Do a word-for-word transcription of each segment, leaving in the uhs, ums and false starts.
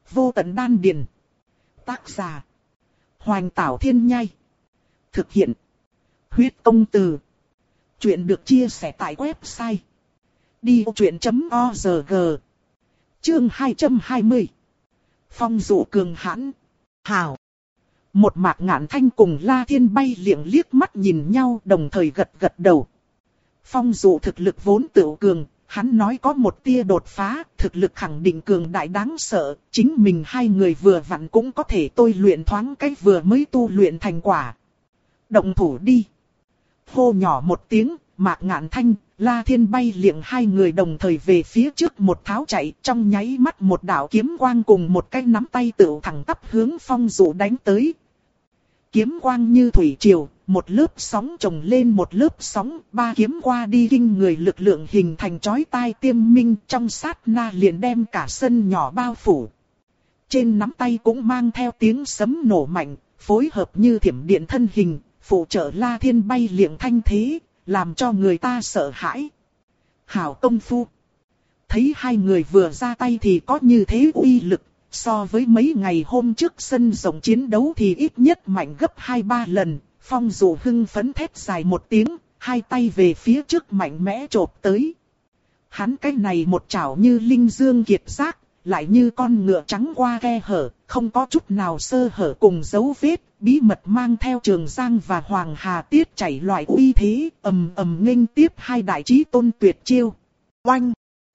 Vô tận đan điền. Tác giả. Hoành Tảo Thiên Nhai. Thực hiện. Huyết Công Từ. Chuyện được chia sẻ tại website đi vô chuyện chấm org. Chương hai trăm hai mươi. Phong dụ cường hãn. Hào. Một Mạc Ngạn Thanh cùng La Thiên bay liệng liếc mắt nhìn nhau, đồng thời gật gật đầu. Phong dụ thực lực vốn tựu cường, hắn nói có một tia đột phá, thực lực khẳng định cường đại đáng sợ, chính mình hai người vừa vặn cũng có thể tôi luyện thoáng cách vừa mới tu luyện thành quả. Động thủ đi. Hô nhỏ một tiếng, Mạc Ngạn Thanh, La Thiên bay liệng hai người đồng thời về phía trước một tháo chạy, trong nháy mắt một đạo kiếm quang cùng một cái nắm tay tựu thẳng tắp hướng Phong dụ đánh tới. Kiếm quang như thủy triều, một lớp sóng chồng lên một lớp sóng, ba kiếm qua đi kinh người lực lượng hình thành chói tai tiêm minh, trong sát na liền đem cả sân nhỏ bao phủ. Trên nắm tay cũng mang theo tiếng sấm nổ mạnh, phối hợp như thiểm điện thân hình, phụ trợ La Thiên bay liệng thanh thế, làm cho người ta sợ hãi. Hảo công phu. Thấy hai người vừa ra tay thì có như thế uy lực, so với mấy ngày hôm trước sân rộng chiến đấu thì ít nhất mạnh gấp hai ba lần. Phong dụ hưng phấn thét dài một tiếng, hai tay về phía trước mạnh mẽ chộp tới. Hắn cái này một chảo như linh dương kiệt giác, lại như con ngựa trắng qua khe hở, không có chút nào sơ hở cùng dấu vết, bí mật mang theo Trường Giang và Hoàng Hà tiết chảy loại uy thế, ầm ầm nghênh tiếp hai đại chí tôn tuyệt chiêu. Oanh!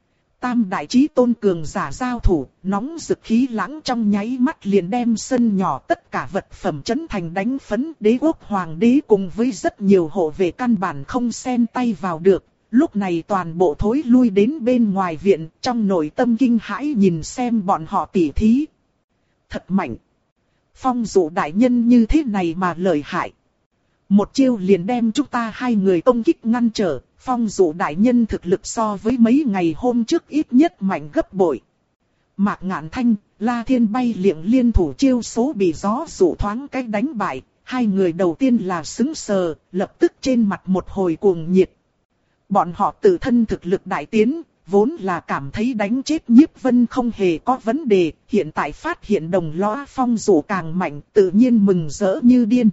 Tam đại chí tôn cường giả giao thủ, nóng rực khí lãng trong nháy mắt liền đem sân nhỏ tất cả vật phẩm chấn thành đánh phấn. Đế quốc hoàng đế cùng với rất nhiều hộ vệ căn bản không xen tay vào được. Lúc này toàn bộ thối lui đến bên ngoài viện, trong nội tâm kinh hãi nhìn xem bọn họ tỉ thí. Thật mạnh! Phong dụ đại nhân như thế này mà lợi hại. Một chiêu liền đem chúng ta hai người công kích ngăn trở. Phong dụ đại nhân thực lực so với mấy ngày hôm trước ít nhất mạnh gấp bội. Mạc Ngạn Thanh, La Thiên bay liệng liên thủ chiêu số bị gió dụ thoáng cách đánh bại. Hai người đầu tiên là sững sờ, lập tức trên mặt một hồi cuồng nhiệt. Bọn họ tự thân thực lực đại tiến, vốn là cảm thấy đánh chết Nhiếp Vân không hề có vấn đề. Hiện tại phát hiện đồng lõa phong dụ càng mạnh, tự nhiên mừng rỡ như điên.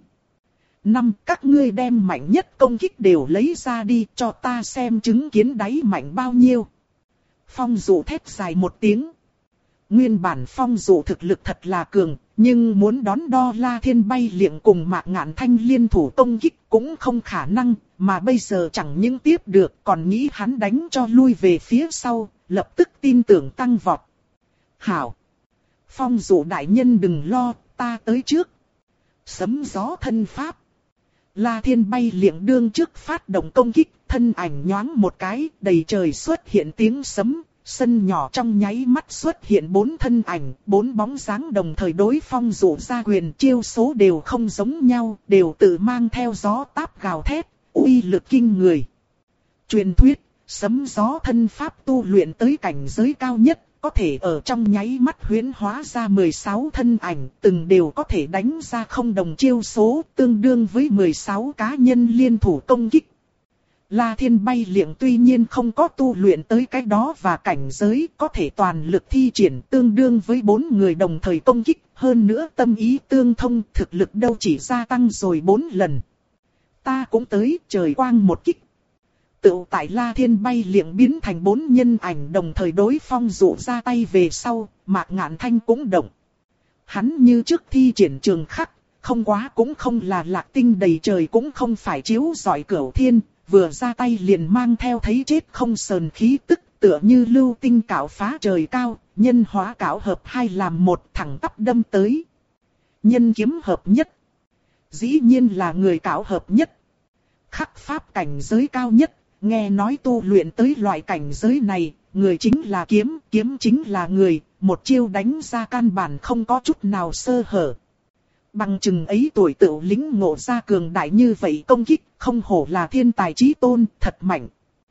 Năm, các ngươi đem mạnh nhất công kích đều lấy ra đi, cho ta xem chứng kiến đáy mạnh bao nhiêu. Phong dụ thét dài một tiếng. Nguyên bản phong dụ thực lực thật là cường, nhưng muốn đón đo La Thiên bay liệng cùng Mạc Ngạn Thanh liên thủ công kích cũng không khả năng, mà bây giờ chẳng những tiếp được còn nghĩ hắn đánh cho lui về phía sau, lập tức tin tưởng tăng vọt. Hảo! Phong dụ đại nhân đừng lo, ta tới trước. Sấm gió thân pháp. La Thiên bay liệng đương trước phát động công kích, thân ảnh nhoáng một cái, đầy trời xuất hiện tiếng sấm, sân nhỏ trong nháy mắt xuất hiện bốn thân ảnh, bốn bóng dáng đồng thời đối phong dụ ra quyền, chiêu số đều không giống nhau, đều tự mang theo gió táp gào thét, uy lực kinh người. Truyền thuyết, sấm gió thân pháp tu luyện tới cảnh giới cao nhất, có thể ở trong nháy mắt huyễn hóa ra mười sáu thân ảnh, từng đều có thể đánh ra không đồng chiêu số, tương đương với mười sáu cá nhân liên thủ công kích. La Thiên bay liệng tuy nhiên không có tu luyện tới cái đó và cảnh giới, có thể toàn lực thi triển tương đương với bốn người đồng thời công kích, hơn nữa tâm ý tương thông, thực lực đâu chỉ gia tăng rồi bốn lần. Ta cũng tới, trời quang một kích. Tựu tại La Thiên bay liệng biến thành bốn nhân ảnh đồng thời đối phong dụ ra tay về sau, Mạc Ngạn Thanh cũng động. Hắn như trước thi triển trường khắc, không quá cũng không là lạc tinh đầy trời cũng không phải chiếu rọi cửu thiên, vừa ra tay liền mang theo thấy chết không sờn khí tức, tựa như lưu tinh cạo phá trời cao, nhân hóa cạo hợp hai làm một thẳng tắp đâm tới. Nhân kiếm hợp nhất. Dĩ nhiên là người cạo hợp nhất. Khắc pháp cảnh giới cao nhất. Nghe nói tu luyện tới loại cảnh giới này, người chính là kiếm, kiếm chính là người, một chiêu đánh ra căn bản không có chút nào sơ hở. Bằng chừng ấy tuổi tựu lính ngộ ra cường đại như vậy công kích, không hổ là thiên tài chí tôn, thật mạnh.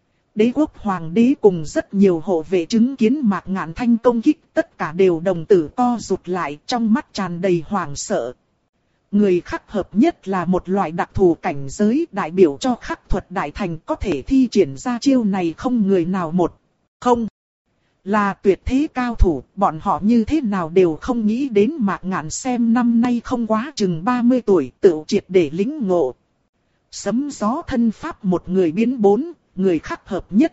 Đế quốc hoàng đế cùng rất nhiều hộ vệ chứng kiến Mạc Ngạn Thanh công kích, tất cả đều đồng tử co rụt lại, trong mắt tràn đầy hoảng sợ. Người khắc hợp nhất là một loại đặc thù cảnh giới, đại biểu cho khắc thuật đại thành, có thể thi triển ra chiêu này không người nào một. Không. Là tuyệt thế cao thủ, bọn họ như thế nào đều không nghĩ đến Mạc Ngạn xem năm nay không quá chừng ba mươi tuổi, tự triệt để lĩnh ngộ. Sấm gió thân pháp một người biến bốn, người khác hợp nhất.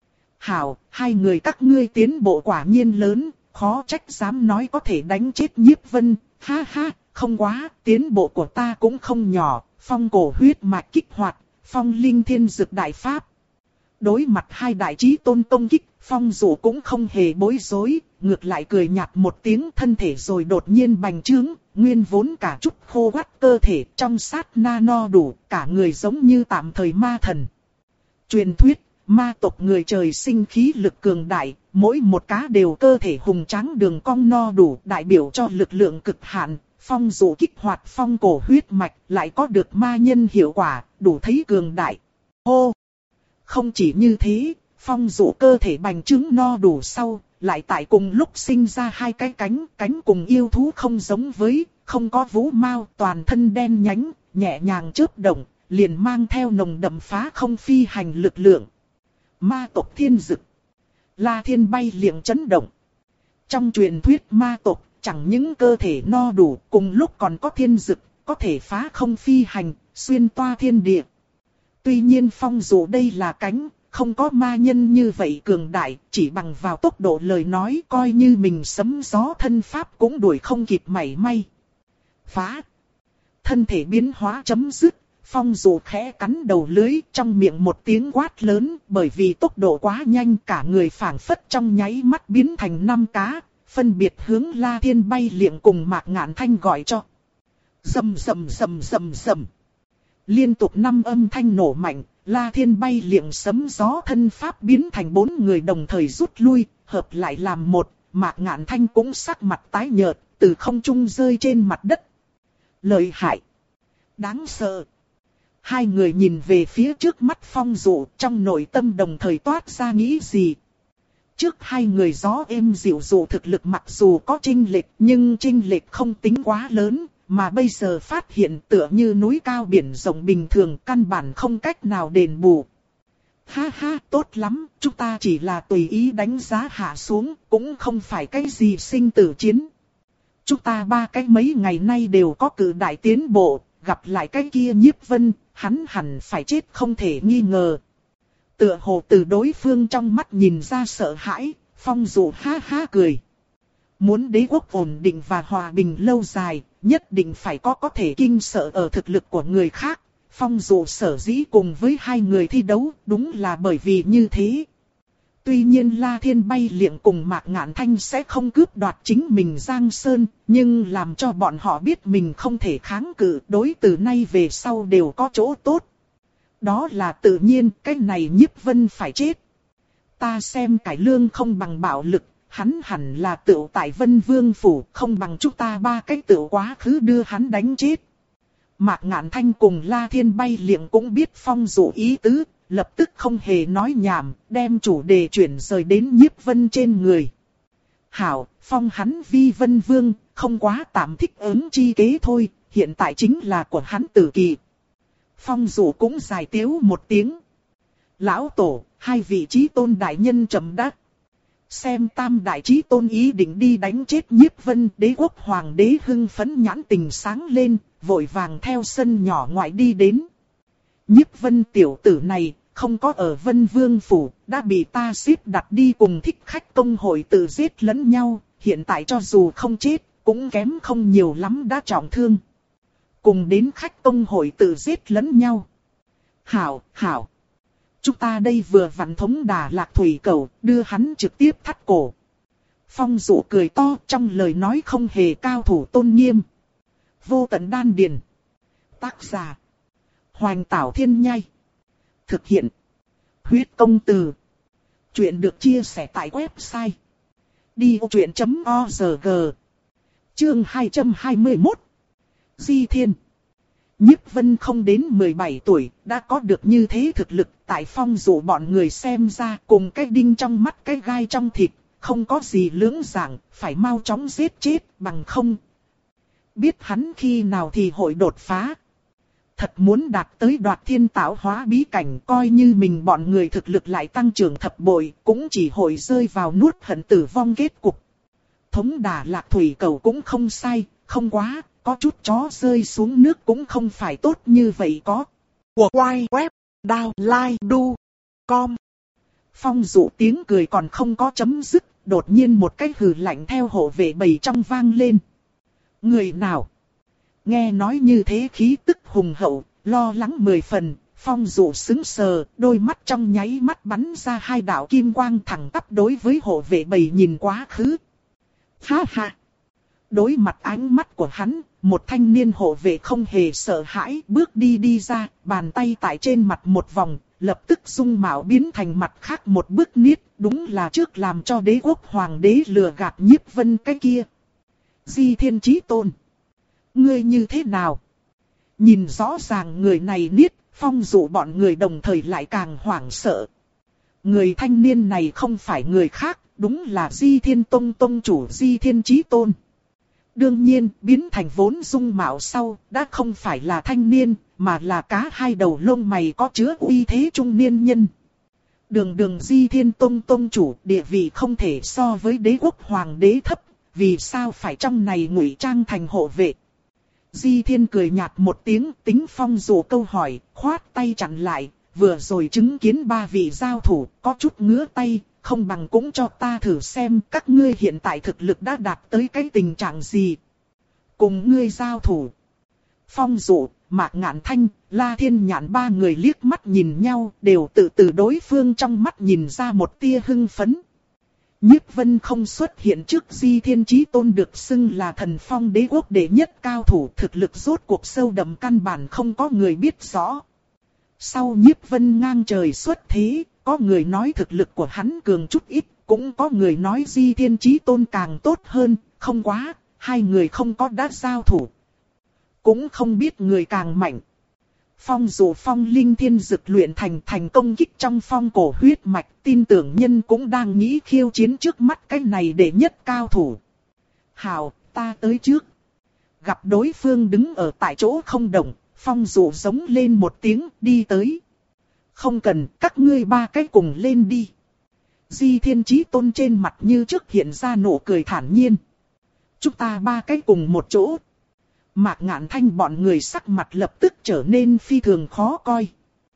Hảo, hai người các ngươi tiến bộ quả nhiên lớn, khó trách dám nói có thể đánh chết Nhiếp Vân, ha ha, không quá, tiến bộ của ta cũng không nhỏ, phong cổ huyết mạch kích hoạt, phong linh thiên dược đại pháp. Đối mặt hai đại chí tôn công kích, Phong Dụ cũng không hề bối rối, ngược lại cười nhạt một tiếng, thân thể rồi đột nhiên bành trướng, nguyên vốn cả chút khô quắt cơ thể trong sát na no đủ, cả người giống như tạm thời ma thần. Truyền thuyết, ma tộc người trời sinh khí lực cường đại, mỗi một cá đều cơ thể hùng tráng đường cong no đủ, đại biểu cho lực lượng cực hạn. Phong Dụ kích hoạt phong cổ huyết mạch, lại có được ma nhân hiệu quả, đủ thấy cường đại. Hô! Không chỉ như thế, Phong Dụ cơ thể bành trướng no đủ sau, lại tại cùng lúc sinh ra hai cái cánh, cánh cùng yêu thú không giống với, không có vũ mao, toàn thân đen nhánh, nhẹ nhàng chớp động, liền mang theo nồng đậm phá không phi hành lực lượng. Ma tộc thiên dực. La Thiên bay liệng chấn động. Trong truyền thuyết ma tộc, chẳng những cơ thể no đủ, cùng lúc còn có thiên dực, có thể phá không phi hành, xuyên toa thiên địa. Tuy nhiên Phong Dụ đây là cánh, không có ma nhân như vậy cường đại, chỉ bằng vào tốc độ lời nói coi như mình sấm gió thân pháp cũng đuổi không kịp mảy may. Phá! Thân thể biến hóa chấm dứt, Phong Dụ khẽ cắn đầu lưới, trong miệng một tiếng quát lớn, bởi vì tốc độ quá nhanh cả người phảng phất trong nháy mắt biến thành năm cá, phân biệt hướng La Thiên bay liệng cùng Mạc Ngạn Thanh gọi cho. Rầm rầm rầm rầm rầm. Liên tục năm âm thanh nổ mạnh, La Thiên bay liệng sấm gió thân pháp biến thành bốn người đồng thời rút lui, hợp lại làm một, Mạc Ngạn Thanh cũng sắc mặt tái nhợt, từ không trung rơi trên mặt đất. Lợi hại! Đáng sợ! Hai người nhìn về phía trước mắt Phong Dụ, trong nội tâm đồng thời toát ra nghĩ gì. Trước hai người gió êm dịu dụ thực lực mặc dù có chênh lệch, nhưng chênh lệch không tính quá lớn. Mà bây giờ phát hiện tựa như núi cao biển rộng bình thường, căn bản không cách nào đền bù. Ha ha, tốt lắm, chúng ta chỉ là tùy ý đánh giá hạ xuống, cũng không phải cái gì sinh tử chiến. Chúng ta ba cái mấy ngày nay đều có cử đại tiến bộ, gặp lại cái kia Nhiếp Vân, hắn hẳn phải chết không thể nghi ngờ. Tựa hồ từ đối phương trong mắt nhìn ra sợ hãi, Phong Dụ ha ha cười. Muốn đế quốc ổn định và hòa bình lâu dài, nhất định phải có có thể kinh sợ ở thực lực của người khác. Phong Dụ sở dĩ cùng với hai người thi đấu, đúng là bởi vì như thế. Tuy nhiên La Thiên bay liệng cùng Mạc Ngạn Thanh sẽ không cướp đoạt chính mình Giang Sơn, nhưng làm cho bọn họ biết mình không thể kháng cự, đối từ nay về sau đều có chỗ tốt. Đó là tự nhiên, cái này Nhiếp Vân phải chết. Ta xem cải lương không bằng bạo lực. Hắn hẳn là tựu tại Vân Vương Phủ, không bằng chúng ta ba cái tựu quá khứ đưa hắn đánh chết. Mạc Ngạn Thanh cùng La Thiên bay liệng cũng biết Phong Dụ ý tứ, lập tức không hề nói nhảm, đem chủ đề chuyển rời đến Nhiếp Vân trên người. Hảo, phong hắn vi Vân Vương, không quá tạm thích ứng chi kế thôi, hiện tại chính là của hắn tử kỳ. Phong Dụ cũng giải tiếu một tiếng. Lão Tổ, hai vị chí tôn đại nhân trầm đắc. Xem tam đại chí tôn ý định đi đánh chết Nhiếp Vân, đế quốc hoàng đế hưng phấn nhãn tình sáng lên, vội vàng theo sân nhỏ ngoại đi đến. Nhiếp Vân tiểu tử này, không có ở Vân Vương Phủ, đã bị ta xếp đặt đi cùng thích khách công hội tự giết lẫn nhau, hiện tại cho dù không chết, cũng kém không nhiều lắm đã trọng thương. Cùng đến khách công hội tự giết lẫn nhau. Hảo, hảo. Chúng ta đây vừa vặn thống Đà Lạc thủy cầu, đưa hắn trực tiếp thắt cổ. Phong Dụ cười to, trong lời nói không hề cao thủ tôn nghiêm. Vô tận đan điền. Tác giả: Hoành Tảo Thiên Nhai. Thực hiện: Huyết Công Từ. Chuyện được chia sẻ tại website đi ô chuyện chấm org. Chương hai trăm hai mươi mốt. Di Thiên. Nhiếp Vân không đến mười bảy tuổi, đã có được như thế thực lực, tại Phong Dụ bọn người xem ra cùng cái đinh trong mắt cái gai trong thịt, không có gì lưỡng dạng, phải mau chóng giết chết bằng không. Biết hắn khi nào thì hội đột phá. Thật muốn đạt tới đoạt thiên tạo hóa bí cảnh, coi như mình bọn người thực lực lại tăng trưởng thập bội, cũng chỉ hội rơi vào nuốt hận tử vong kết cục. Thống Đà Lạc thủy cầu cũng không sai, không quá, có chút chó rơi xuống nước cũng không phải tốt như vậy có. Của quay web, download, do, com. Phong Dụ tiếng cười còn không có chấm dứt, đột nhiên một cái hừ lạnh theo hộ vệ bầy trong vang lên. Người nào? Nghe nói như thế khí tức hùng hậu, lo lắng mười phần, Phong Dụ sững sờ, đôi mắt trong nháy mắt bắn ra hai đạo kim quang thẳng tắp đối với hộ vệ bầy nhìn quá khứ. Ha ha! Đối mặt ánh mắt của hắn, một thanh niên hộ vệ không hề sợ hãi, bước đi đi ra, bàn tay tại trên mặt một vòng, lập tức dung mạo biến thành mặt khác một bước niết, đúng là trước làm cho đế quốc hoàng đế lừa gạt Nhiếp Vân cái kia. Di Thiên Chí Tôn! Ngươi như thế nào? Nhìn rõ ràng người này niết, Phong Dụ bọn người đồng thời lại càng hoảng sợ. Người thanh niên này không phải người khác, đúng là Di Thiên Tông Tông chủ Di Thiên Chí Tôn. Đương nhiên, biến thành vốn dung mạo sau, đã không phải là thanh niên, mà là cá hai đầu lông mày có chứa uy thế trung niên nhân. Đường đường Di Thiên Tông Tông chủ, địa vị không thể so với đế quốc hoàng đế thấp, vì sao phải trong này ngụy trang thành hộ vệ. Di Thiên cười nhạt một tiếng, tính Phong Dụ câu hỏi, khoát tay chặn lại, vừa rồi chứng kiến ba vị giao thủ, có chút ngứa tay, không bằng cũng cho ta thử xem các ngươi hiện tại thực lực đã đạt tới cái tình trạng gì. Cùng ngươi giao thủ. Phong Dụ, Mạc Ngạn Thanh, La Thiên Nhạn ba người liếc mắt nhìn nhau, đều tự từ đối phương trong mắt nhìn ra một tia hưng phấn. Nhiếp Vân không xuất hiện trước Di Thiên Chí Tôn được xưng là thần phong đế quốc đệ nhất cao thủ, thực lực rốt cuộc sâu đậm căn bản không có người biết rõ. Sau Nhiếp Vân ngang trời xuất thế, có người nói thực lực của hắn cường chút ít, cũng có người nói Di Thiên Chí Tôn càng tốt hơn, không quá, hai người không có đã giao thủ. Cũng không biết người càng mạnh. Phong Dụ phong linh thiên dực luyện thành thành công kích trong phong cổ huyết mạch, tin tưởng nhân cũng đang nghĩ khiêu chiến trước mắt cái này để nhất cao thủ. Hào, ta tới trước. Gặp đối phương đứng ở tại chỗ không động, Phong Dụ giống lên một tiếng đi tới. Không cần, các ngươi ba cái cùng lên đi. Di Thiên Chí Tôn trên mặt như trước hiện ra nụ cười thản nhiên. Chúng ta ba cái cùng một chỗ. Mạc Ngạn Thanh bọn người sắc mặt lập tức trở nên phi thường khó coi.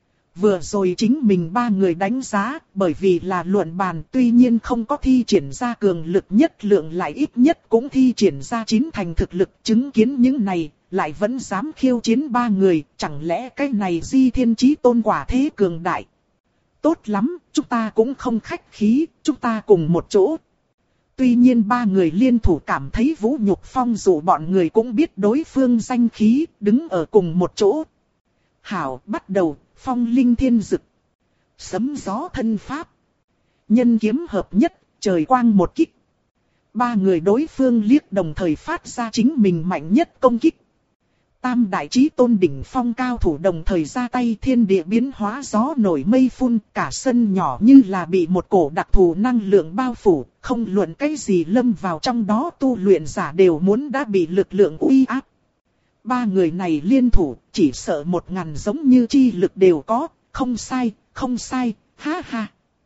Vừa rồi chính mình ba người đánh giá, bởi vì là luận bàn tuy nhiên không có thi triển ra cường lực nhất lượng lại ít nhất cũng thi triển ra chín thành thực lực, chứng kiến những này, lại vẫn dám khiêu chiến ba người, chẳng lẽ cái này Di Thiên Chí Tôn quả thế cường đại. Tốt lắm, chúng ta cũng không khách khí, chúng ta cùng một chỗ. Tuy nhiên ba người liên thủ cảm thấy vũ nhục Phong Dụ bọn người cũng biết đối phương danh khí, đứng ở cùng một chỗ. Hảo, bắt đầu, phong linh thiên dực. Sấm gió thân pháp. Nhân kiếm hợp nhất, trời quang một kích. Ba người đối phương liếc đồng thời phát ra chính mình mạnh nhất công kích. Tam đại chí tôn đỉnh phong cao thủ đồng thời ra tay, thiên địa biến hóa, gió nổi mây phun, cả sân nhỏ như là bị một cổ đặc thù năng lượng bao phủ, không luận cái gì lâm vào trong đó tu luyện giả đều muốn đã bị lực lượng uy áp. Ba người này liên thủ, chỉ sợ một ngàn giống như chi lực đều có, không sai, không sai, ha ha.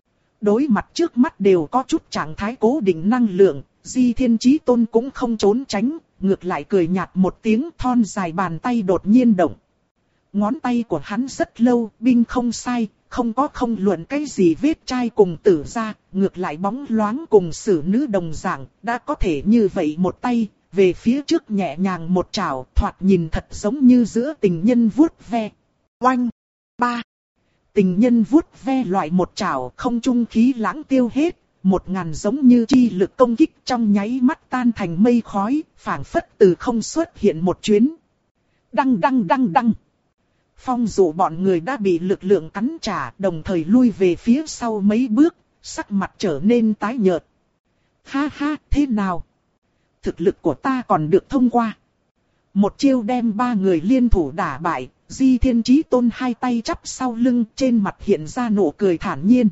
Đối mặt trước mắt đều có chút trạng thái cố định năng lượng, Di Thiên Chí Tôn cũng không trốn tránh. Ngược lại cười nhạt một tiếng, thon dài bàn tay đột nhiên động. Ngón tay của hắn rất lâu, binh không sai, không có không luận cái gì vết chai cùng tử ra, ngược lại bóng loáng cùng xử nữ đồng dạng, đã có thể như vậy một tay, về phía trước nhẹ nhàng một trảo, thoạt nhìn thật giống như giữa tình nhân vuốt ve. Oanh! Ba! Tình nhân vuốt ve loại một trảo, không trung khí lãng tiêu hết. Một ngàn giống như chi lực công kích trong nháy mắt tan thành mây khói, phảng phất từ không xuất hiện một chuyến. Đăng đăng đăng đăng. Phong Dụ bọn người đã bị lực lượng cắn trả, đồng thời lui về phía sau mấy bước, sắc mặt trở nên tái nhợt. Ha ha, thế nào? Thực lực của ta còn được thông qua. Một chiêu đem ba người liên thủ đả bại, Di Thiên Chí Tôn hai tay chắp sau lưng, trên mặt hiện ra nụ cười thản nhiên.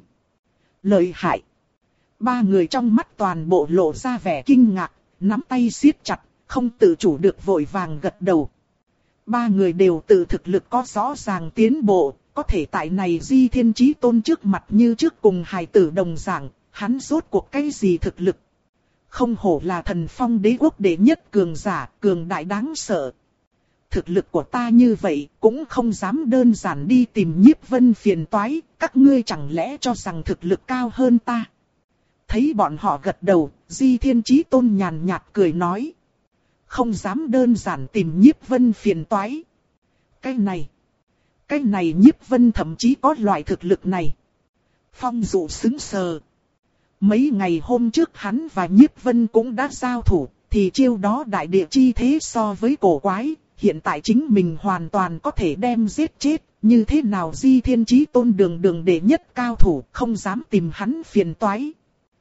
Lợi hại. Ba người trong mắt toàn bộ lộ ra vẻ kinh ngạc, nắm tay siết chặt, không tự chủ được vội vàng gật đầu. Ba người đều tự thực lực có rõ ràng tiến bộ, có thể tại này Di Thiên Chí Tôn trước mặt như trước cùng hài tử đồng dạng, hắn rốt cuộc cái gì thực lực. Không hổ là thần phong đế quốc đệ nhất cường giả, cường đại đáng sợ. Thực lực của ta như vậy cũng không dám đơn giản đi tìm Nhiếp Vân phiền toái, các ngươi chẳng lẽ cho rằng thực lực cao hơn ta. Thấy bọn họ gật đầu, Di Thiên Chí Tôn nhàn nhạt cười nói. Không dám đơn giản tìm Nhiếp Vân phiền toái. Cái này, cái này Nhiếp Vân thậm chí có loại thực lực này. Phong Dụ sững sờ. Mấy ngày hôm trước hắn và Nhiếp Vân cũng đã giao thủ, thì chiêu đó đại địa chi thế so với cổ quái, hiện tại chính mình hoàn toàn có thể đem giết chết, như thế nào Di Thiên Chí Tôn đường đường đệ nhất cao thủ, không dám tìm hắn phiền toái.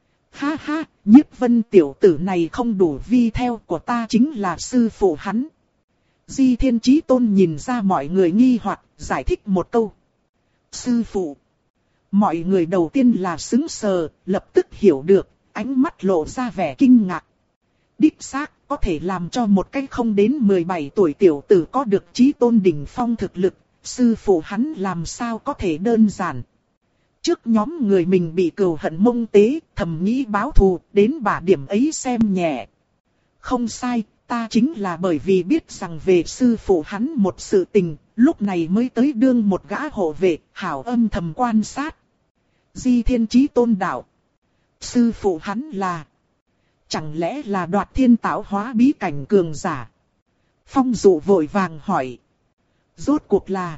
Ha ha, Nhiếp Vân tiểu tử này không đủ vi theo, của ta chính là sư phụ hắn. Di Thiên Chí Tôn nhìn ra mọi người nghi hoặc, giải thích một câu. Sư phụ. Mọi người đầu tiên là sững sờ, lập tức hiểu được, ánh mắt lộ ra vẻ kinh ngạc. Đích xác, có thể làm cho một cái không đến mười bảy tuổi tiểu tử có được Chí Tôn đỉnh phong thực lực, sư phụ hắn làm sao có thể đơn giản. Trước nhóm người mình bị cừu hận mông tế, thầm nghĩ báo thù, đến bả điểm ấy xem nhẹ. Không sai, ta chính là bởi vì biết rằng về sư phụ hắn một sự tình, lúc này mới tới đương một gã hộ vệ, hảo âm thầm quan sát. Di Thiên Chí Tôn đạo. Sư phụ hắn là... Chẳng lẽ là Đoạt Thiên tạo hóa bí cảnh cường giả? Phong Dụ vội vàng hỏi. Rốt cuộc là...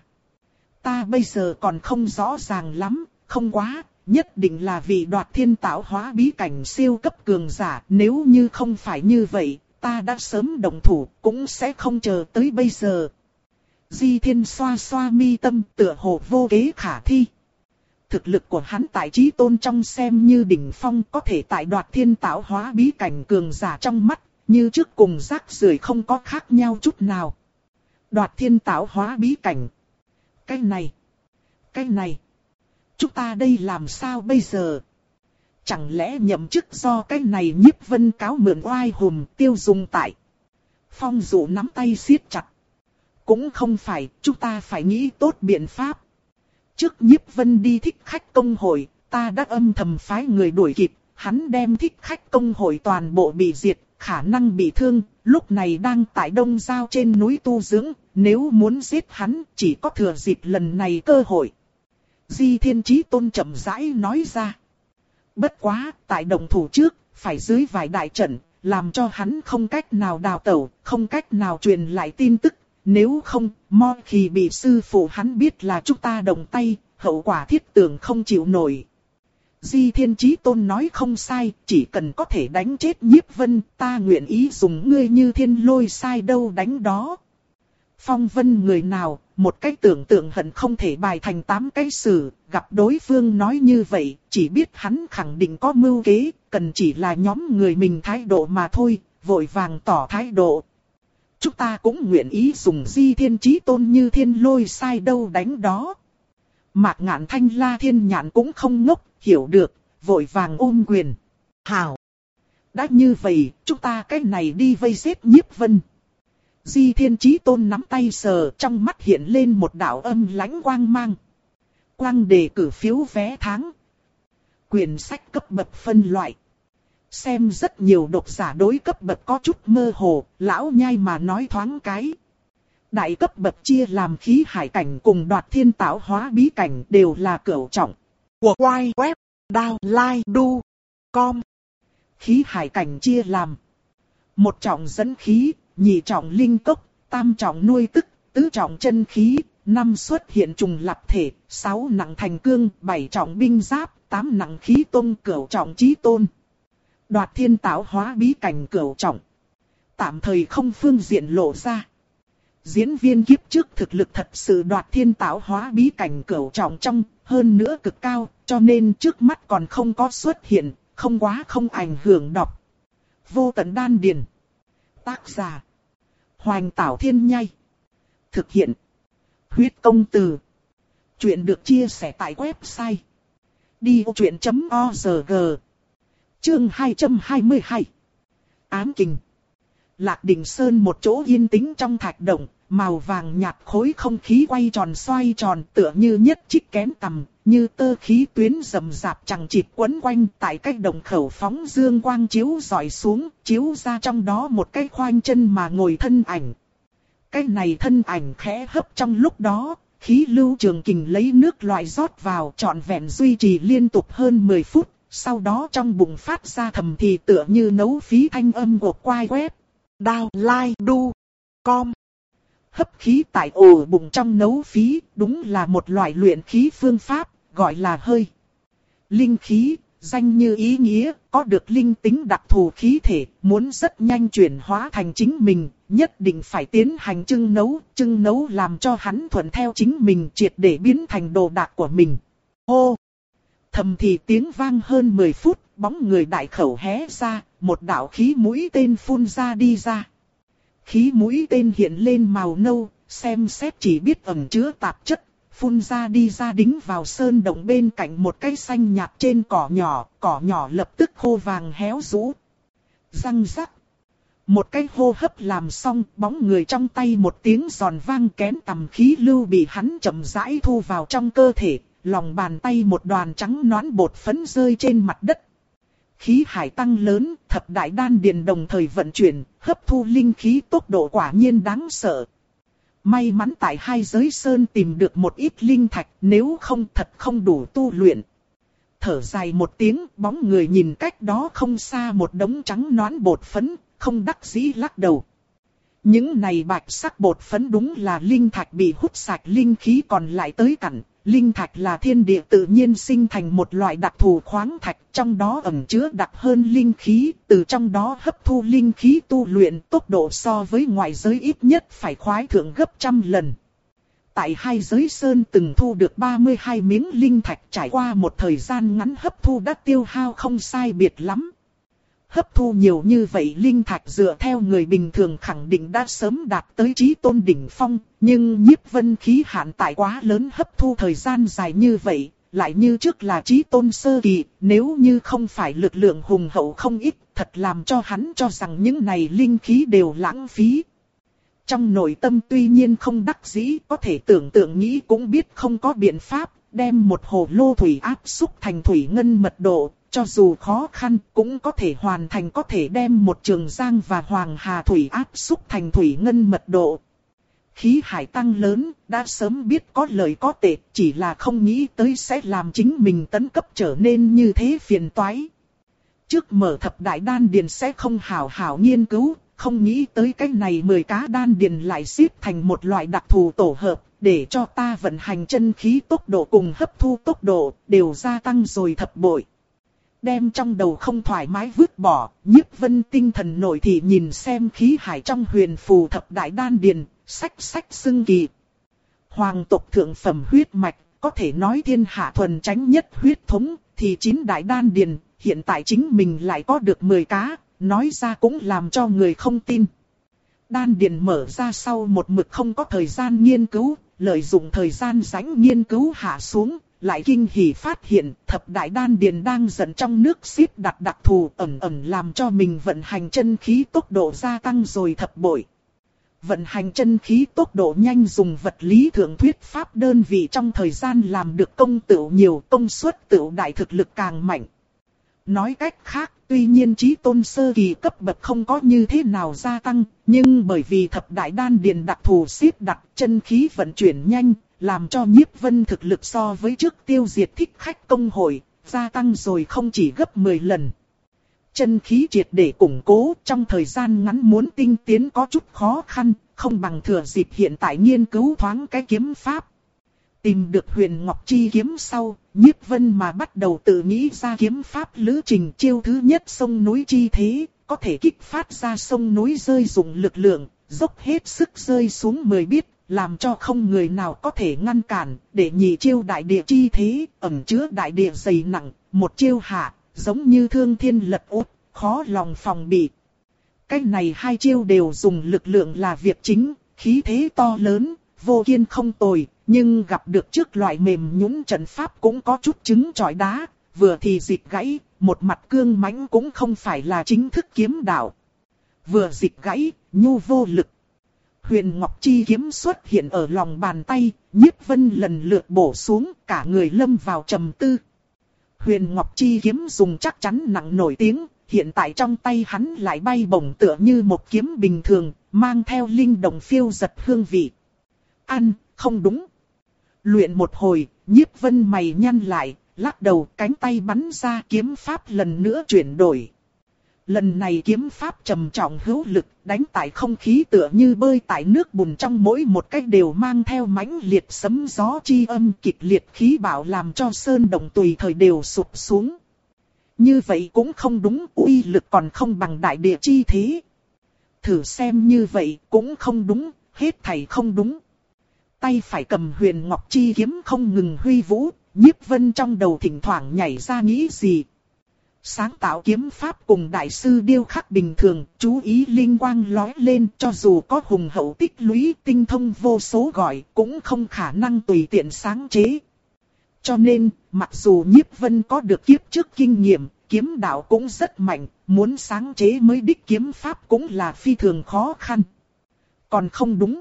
Ta bây giờ còn không rõ ràng lắm, không quá, nhất định là vì Đoạt Thiên tạo hóa bí cảnh siêu cấp cường giả. Nếu như không phải như vậy, ta đã sớm động thủ, cũng sẽ không chờ tới bây giờ. Di Thiên xoa xoa mi tâm, tựa hồ vô kế khả thi. Thực lực của hắn tại Chí Tôn trong xem như đỉnh phong, có thể tại Đoạt Thiên tạo hóa bí cảnh cường giả trong mắt, như trước cùng rác rưởi không có khác nhau chút nào. Đoạt Thiên tạo hóa bí cảnh. Cái này, cái này, chúng ta đây làm sao bây giờ? Chẳng lẽ nhậm chức do cái này Nhiếp Vân cáo mượn oai hùng tiêu dùng tại? Phong Dụ nắm tay siết chặt. Cũng không phải, chúng ta phải nghĩ tốt biện pháp. Trước Nhiếp Vân đi Thích Khách Công hội, ta đã âm thầm phái người đuổi kịp, hắn đem Thích Khách Công hội toàn bộ bị diệt, khả năng bị thương, lúc này đang tại Đông Giao trên núi tu dưỡng, nếu muốn giết hắn, chỉ có thừa dịp lần này cơ hội. Di Thiên Chí Tôn chậm rãi nói ra. Bất quá, tại đồng thủ trước, phải dưới vài đại trận, làm cho hắn không cách nào đào tẩu, không cách nào truyền lại tin tức. Nếu không, mo khi bị sư phụ hắn biết là chúng ta động tay, hậu quả thiết tưởng không chịu nổi. Di Thiên Chí Tôn nói không sai, chỉ cần có thể đánh chết Nhiếp Vân, ta nguyện ý dùng ngươi như thiên lôi sai đâu đánh đó. Phong Vân người nào, một cái tưởng tượng hận không thể bài thành tám cái sử, gặp đối phương nói như vậy, chỉ biết hắn khẳng định có mưu kế, cần chỉ là nhóm người mình thái độ mà thôi, vội vàng tỏ thái độ. Chúng ta cũng nguyện ý dùng Di Thiên Chí Tôn như thiên lôi sai đâu đánh đó. Mạc Ngạn Thanh La Thiên Nhạn cũng không ngốc, hiểu được, vội vàng ôm quyền. Hảo! Đã như vậy, chúng ta cái này đi vây giết Nhiếp Vân. Di Thiên Chí Tôn nắm tay sờ, trong mắt hiện lên một đạo âm lãnh quang mang. Quang đề cử phiếu vé tháng. Quyển sách cấp bậc phân loại. Xem rất nhiều độc giả đối cấp bậc có chút mơ hồ, lão nhai mà nói thoáng cái. Đại cấp bậc chia làm khí hải cảnh cùng Đoạt Thiên tạo hóa bí cảnh đều là cửu trọng. Của Quai Web, Downline Du, com. Khí hải cảnh chia làm một trọng dẫn khí, nhị trọng linh cốc, tam trọng nuôi tức, tứ trọng chân khí, năm xuất hiện trùng lập thể, sáu nặng thành cương, bảy trọng binh giáp, tám nặng khí tôn, cửu trọng chí tôn. Đoạt Thiên tạo hóa bí cảnh cửu trọng. Tạm thời không phương diện lộ ra. Diễn viên kiếp trước thực lực thật sự Đoạt Thiên tạo hóa bí cảnh cửu trọng trong, hơn nữa cực cao, cho nên trước mắt còn không có xuất hiện, không quá không ảnh hưởng đọc. Vô tận đan điền. Tác giả. Hoành Tảo Thiên Nhai. Thực hiện. Huyết Công Từ. Chuyện được chia sẻ tại website. đi ô chuyện chấm org. Chương hai trăm hai mươi hai. Ám kình. Lạc Đình Sơn một chỗ yên tĩnh trong thạch động, màu vàng nhạt khối không khí quay tròn xoay tròn tựa như nhất trích kén tằm, như tơ khí tuyến rầm rạp chằng chịt quấn quanh tại cách đồng khẩu phóng dương quang chiếu rọi xuống, chiếu ra trong đó một cái khoanh chân mà ngồi thân ảnh. Cái này thân ảnh khẽ hấp trong lúc đó, khí lưu trường kình lấy nước loại rót vào trọn vẹn duy trì liên tục hơn mười phút, sau đó trong bụng phát ra thầm thì tựa như nấu phí thanh âm gột quai quét. Downline du com. Hấp khí tại ổ bụng trong nấu phí, đúng là một loại luyện khí phương pháp, gọi là hơi. Linh khí, danh như ý nghĩa, có được linh tính đặc thù khí thể, muốn rất nhanh chuyển hóa thành chính mình, nhất định phải tiến hành trưng nấu, trưng nấu làm cho hắn thuận theo chính mình triệt để biến thành đồ đạc của mình. Hô! Thầm thì tiếng vang hơn mười phút, bóng người đại khẩu hé ra, một đạo khí mũi tên phun ra đi ra. Khí mũi tên hiện lên màu nâu, xem xét chỉ biết ẩn chứa tạp chất, phun ra đi ra đính vào sơn động bên cạnh một cái xanh nhạt trên cỏ nhỏ, cỏ nhỏ lập tức khô vàng héo rũ. Răng rắc. Một cái hô hấp làm xong, bóng người trong tay một tiếng giòn vang kén tầm khí lưu bị hắn chậm rãi thu vào trong cơ thể, lòng bàn tay một đoàn trắng nõn bột phấn rơi trên mặt đất. Khí hải tăng lớn, thập đại đan điền đồng thời vận chuyển, hấp thu linh khí tốc độ quả nhiên đáng sợ. May mắn tại hai giới sơn tìm được một ít linh thạch, nếu không thật không đủ tu luyện. Thở dài một tiếng, bóng người nhìn cách đó không xa một đống trắng nõn bột phấn, không đắc dĩ lắc đầu. Những này bạch sắc bột phấn đúng là linh thạch bị hút sạch linh khí còn lại tới cặn. Linh thạch là thiên địa tự nhiên sinh thành một loại đặc thù khoáng thạch, trong đó ẩn chứa đặc hơn linh khí, từ trong đó hấp thu linh khí tu luyện tốc độ so với ngoại giới ít nhất phải khoái thượng gấp trăm lần. Tại hai giới sơn từng thu được ba mươi hai miếng linh thạch, trải qua một thời gian ngắn hấp thu đã tiêu hao không sai biệt lắm. Hấp thu nhiều như vậy linh thạch dựa theo người bình thường khẳng định đã sớm đạt tới chí tôn đỉnh phong, nhưng nhiếp vân khí hạn tại quá lớn hấp thu thời gian dài như vậy, lại như trước là chí tôn sơ kỳ, nếu như không phải lực lượng hùng hậu không ít, thật làm cho hắn cho rằng những này linh khí đều lãng phí. Trong nội tâm tuy nhiên không đắc dĩ, có thể tưởng tượng nghĩ cũng biết không có biện pháp, đem một hồ lô thủy áp xúc thành thủy ngân mật độ. Cho dù khó khăn cũng có thể hoàn thành, có thể đem một Trường Giang và Hoàng Hà thủy áp xúc thành thủy ngân mật độ. Khí hải tăng lớn, đã sớm biết có lợi có tệ, chỉ là không nghĩ tới sẽ làm chính mình tấn cấp trở nên như thế phiền toái. Trước mở thập đại đan điền sẽ không hảo hảo nghiên cứu, không nghĩ tới cái này mười cá đan điền lại xếp thành một loại đặc thù tổ hợp, để cho ta vận hành chân khí tốc độ cùng hấp thu tốc độ đều gia tăng rồi thập bội. Đem trong đầu không thoải mái vứt bỏ, Nhiếp Vân tinh thần nổi thì nhìn xem khí hải trong huyền phù thập đại đan điền, sách sách xưng kỳ. Hoàng tộc thượng phẩm huyết mạch, có thể nói thiên hạ thuần chánh nhất huyết thống, thì chín đại đan điền, hiện tại chính mình lại có được mười cá, nói ra cũng làm cho người không tin. Đan điền mở ra sau một mực không có thời gian nghiên cứu, lợi dụng thời gian rảnh nghiên cứu hạ xuống. Lại kinh hỉ phát hiện thập đại đan điền đang dần trong nước xếp đặt đặc thù ẩn ẩn làm cho mình vận hành chân khí tốc độ gia tăng rồi thập bội. Vận hành chân khí tốc độ nhanh dùng vật lý thượng thuyết pháp đơn vị trong thời gian làm được công tựu nhiều, công suất tựu đại, thực lực càng mạnh. Nói cách khác, tuy nhiên chí tôn sơ kỳ cấp bậc không có như thế nào gia tăng, nhưng bởi vì thập đại đan điền đặc thù xếp đặt chân khí vận chuyển nhanh, làm cho Nhiếp Vân thực lực so với trước tiêu diệt thích khách công hội, gia tăng rồi không chỉ gấp mười lần. Chân khí triệt để củng cố, trong thời gian ngắn muốn tinh tiến có chút khó khăn, không bằng thừa dịp hiện tại nghiên cứu thoáng cái kiếm pháp. Tìm được Huyền Ngọc Chi kiếm sau, Nhiếp Vân mà bắt đầu tự nghĩ ra kiếm pháp lữ trình. Chiêu thứ nhất sông núi chi thế, có thể kích phát ra sông núi rơi dụng lực lượng, dốc hết sức rơi xuống mười biết. Làm cho không người nào có thể ngăn cản, để nhị chiêu đại địa chi thế, ẩn chứa đại địa dày nặng, một chiêu hạ, giống như thương thiên lật úp, khó lòng phòng bị. Cái này hai chiêu đều dùng lực lượng là việc chính, khí thế to lớn, vô kiên không tồi, nhưng gặp được trước loại mềm nhũn trận pháp cũng có chút trứng trọi đá, vừa thì dịch gãy, một mặt cương mãnh cũng không phải là chính thức kiếm đạo. Vừa dịch gãy, nhu vô lực. Huyền Ngọc Chi kiếm xuất hiện ở lòng bàn tay, Nhiếp Vân lần lượt bổ xuống, cả người lâm vào trầm tư. Huyền Ngọc Chi kiếm dùng chắc chắn nặng nổi tiếng, hiện tại trong tay hắn lại bay bổng tựa như một kiếm bình thường, mang theo linh động phiêu giật hương vị. Ăn, không đúng. Luyện một hồi, Nhiếp Vân mày nhăn lại, lắc đầu, cánh tay bắn ra, kiếm pháp lần nữa chuyển đổi. Lần này kiếm pháp trầm trọng hữu lực, đánh tại không khí tựa như bơi tại nước bùn, trong mỗi một cách đều mang theo mãnh liệt sấm gió chi âm, kịch liệt khí bạo làm cho sơn động tùy thời đều sụp xuống. Như vậy cũng không đúng, uy lực còn không bằng đại địa chi thế. Thử xem như vậy cũng không đúng, hết thảy không đúng. Tay phải cầm Huyền Ngọc Chi kiếm không ngừng huy vũ, Nhiếp Vân trong đầu thỉnh thoảng nhảy ra nghĩ gì. Sáng tạo kiếm pháp cùng đại sư điêu khắc bình thường, chú ý linh quang lóe lên, cho dù có hùng hậu tích lũy tinh thông vô số gọi, cũng không khả năng tùy tiện sáng chế. Cho nên, mặc dù Nhiếp Vân có được kiếp trước kinh nghiệm, kiếm đạo cũng rất mạnh, muốn sáng chế mới đích kiếm pháp cũng là phi thường khó khăn. Còn không đúng.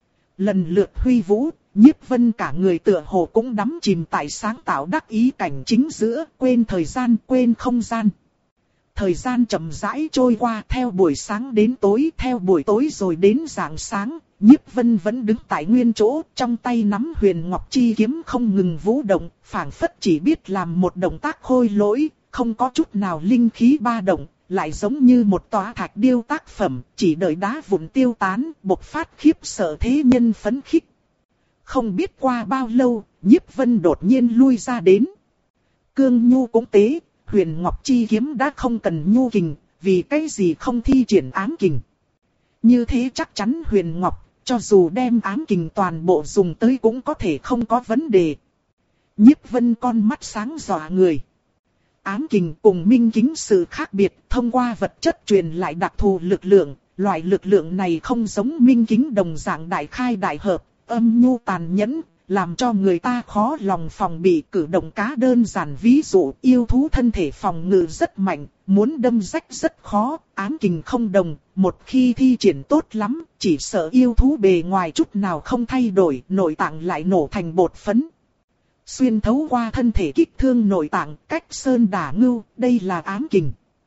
Lần lượt huy vũ, Nhiếp Vân cả người tựa hồ cũng đắm chìm tại sáng tạo đắc ý cảnh chính giữa, quên thời gian, quên không gian. Thời gian chậm rãi trôi qua, theo buổi sáng đến tối, theo buổi tối rồi đến rạng sáng, Nhiếp Vân vẫn đứng tại nguyên chỗ, trong tay nắm Huyền Ngọc Chi kiếm không ngừng vũ động, phảng phất chỉ biết làm một động tác khôi lỗi, không có chút nào linh khí ba động, lại giống như một tòa thạch điêu tác phẩm, chỉ đợi đá vụn tiêu tán, bộc phát khiếp sợ thế nhân phấn khích. Không biết qua bao lâu, Nhiếp Vân đột nhiên lui ra đến. Cương nhu cũng tế, Huyền Ngọc Chi kiếm đã không cần nhu kình, vì cái gì không thi triển ám kình. Như thế chắc chắn Huyền Ngọc, cho dù đem ám kình toàn bộ dùng tới cũng có thể không có vấn đề. Nhiếp Vân con mắt sáng dọa người. Ám kình cùng minh kính sự khác biệt, thông qua vật chất truyền lại đặc thù lực lượng, loại lực lượng này không giống minh kính đồng dạng đại khai đại hợp, âm nhu tàn nhẫn, làm cho người ta khó lòng phòng bị. Cử động cá đơn giản, ví dụ yêu thú thân thể phòng ngự rất mạnh, muốn đâm rách rất khó, ám kình không đồng, một khi thi triển tốt lắm, chỉ sợ yêu thú bề ngoài chút nào không thay đổi, nội tạng lại nổ thành bột phấn. Xuyên thấu qua thân thể kích thương nội tạng, cách sơn đả ngưu, đây là ám kình.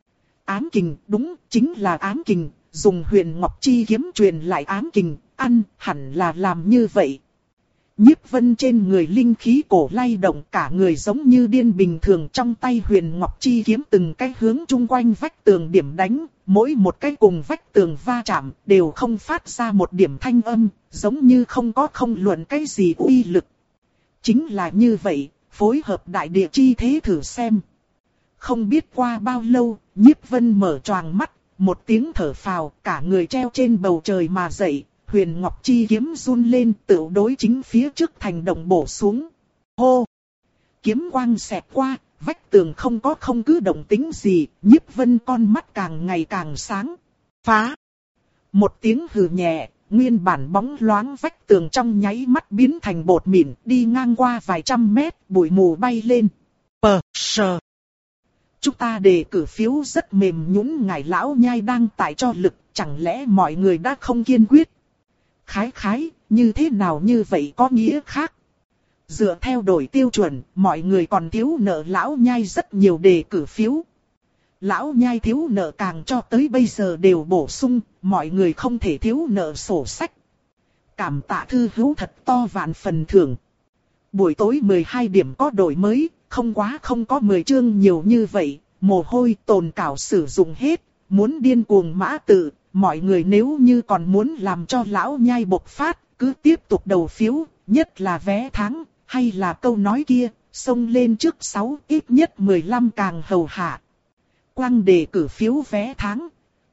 Ám kình, đúng, chính là ám kình, dùng Huyền Ngọc Chi kiếm truyền lại ám kình, ăn, hẳn là làm như vậy. Nhiếp Vân trên người linh khí cổ lay động, cả người giống như điên bình thường, trong tay Huyền Ngọc Chi kiếm từng cái hướng chung quanh vách tường điểm đánh, mỗi một cái cùng vách tường va chạm, đều không phát ra một điểm thanh âm, giống như không có không luận cái gì uy lực. Chính là như vậy, phối hợp đại địa chi thế thử xem. Không biết qua bao lâu, Nhiếp Vân mở choàng mắt, một tiếng thở phào, cả người treo trên bầu trời mà dậy, Huyền Ngọc Chi kiếm run lên, tự đối chính phía trước thành động bổ xuống. Hô! Kiếm quang xẹt qua, vách tường không có không cứ động tĩnh gì, Nhiếp Vân con mắt càng ngày càng sáng. Phá! Một tiếng hừ nhẹ. Nguyên bản bóng loáng vách tường trong nháy mắt biến thành bột mịn, đi ngang qua vài trăm mét, bụi mù bay lên. Pờ, sờ. Chúng ta đề cử phiếu rất mềm nhũn, ngài lão nhai đang tại cho lực, chẳng lẽ mọi người đã không kiên quyết? Khái khái, như thế nào như vậy có nghĩa khác? Dựa theo đổi tiêu chuẩn, mọi người còn thiếu nợ lão nhai rất nhiều đề cử phiếu. Lão nhai thiếu nợ càng cho tới bây giờ đều bổ sung, mọi người không thể thiếu nợ sổ sách. Cảm tạ thư hữu thật to vạn phần thưởng. Buổi tối mười hai điểm có đổi mới, không quá không có mười chương nhiều như vậy, mồ hôi tồn cảo sử dụng hết, muốn điên cuồng mã tự, mọi người nếu như còn muốn làm cho lão nhai bộc phát, cứ tiếp tục đầu phiếu, nhất là vé tháng, hay là câu nói kia, xông lên trước sáu ít nhất mười lăm càng hầu hạ. Quang đề cử phiếu vé tháng.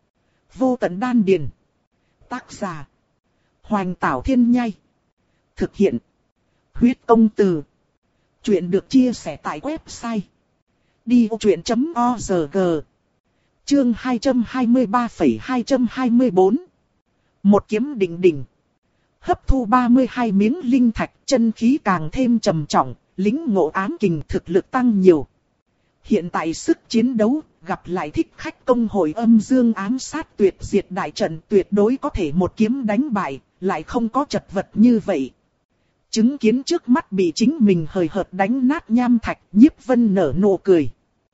Vô tận đan điền. Tác giả. Hoành Tảo Thiên Nhai. Thực hiện. Huyết Công Từ. Chuyện được chia sẻ tại website. đi ô chuyện chấm o rờ giê. Chương hai trăm hai mươi ba phẩy hai trăm hai mươi bốn. Một kiếm đỉnh đỉnh. Hấp thu ba mươi hai miếng linh thạch, chân khí càng thêm trầm trọng, lính ngộ ám kình thực lực tăng nhiều. Hiện tại sức chiến đấu, gặp lại thích khách công hội âm dương ám sát tuyệt diệt đại trận tuyệt đối có thể một kiếm đánh bại, lại không có chật vật như vậy. Chứng kiến trước mắt bị chính mình hời hợt đánh nát nham thạch, Nhiếp Vân nở nụ cười.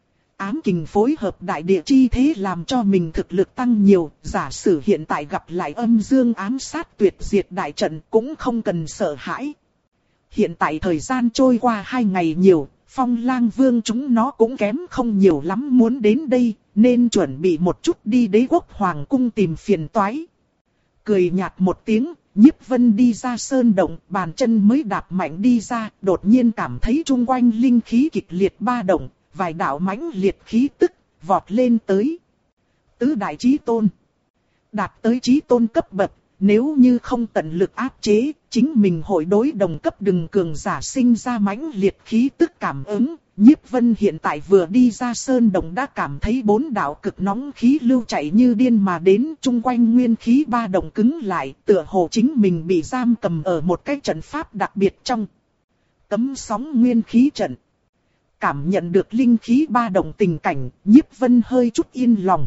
Ám kình phối hợp đại địa chi thế làm cho mình thực lực tăng nhiều, giả sử hiện tại gặp lại âm dương ám sát tuyệt diệt đại trận cũng không cần sợ hãi. Hiện tại thời gian trôi qua hai ngày nhiều, Phong Lang Vương chúng nó cũng kém không nhiều lắm muốn đến đây, nên chuẩn bị một chút đi Đế Quốc Hoàng Cung tìm phiền toái. Cười nhạt một tiếng, Nhiếp Vân đi ra sơn động, bàn chân mới đạp mạnh đi ra, đột nhiên cảm thấy chung quanh linh khí kịch liệt ba động, vài đạo mãnh liệt khí tức, vọt lên tới. Tứ đại chí tôn. Đạt tới chí tôn cấp bậc, nếu như không tận lực áp chế, chính mình hội đối đồng cấp đừng cường giả sinh ra mãnh liệt khí tức cảm ứng. Nhiếp Vân hiện tại vừa đi ra sơn động đã cảm thấy bốn đạo cực nóng khí lưu chạy như điên mà đến, chung quanh nguyên khí ba động cứng lại, tựa hồ chính mình bị giam cầm ở một cái trận pháp đặc biệt trong cấm sóng nguyên khí trận. Cảm nhận được linh khí ba động tình cảnh, Nhiếp Vân hơi chút yên lòng.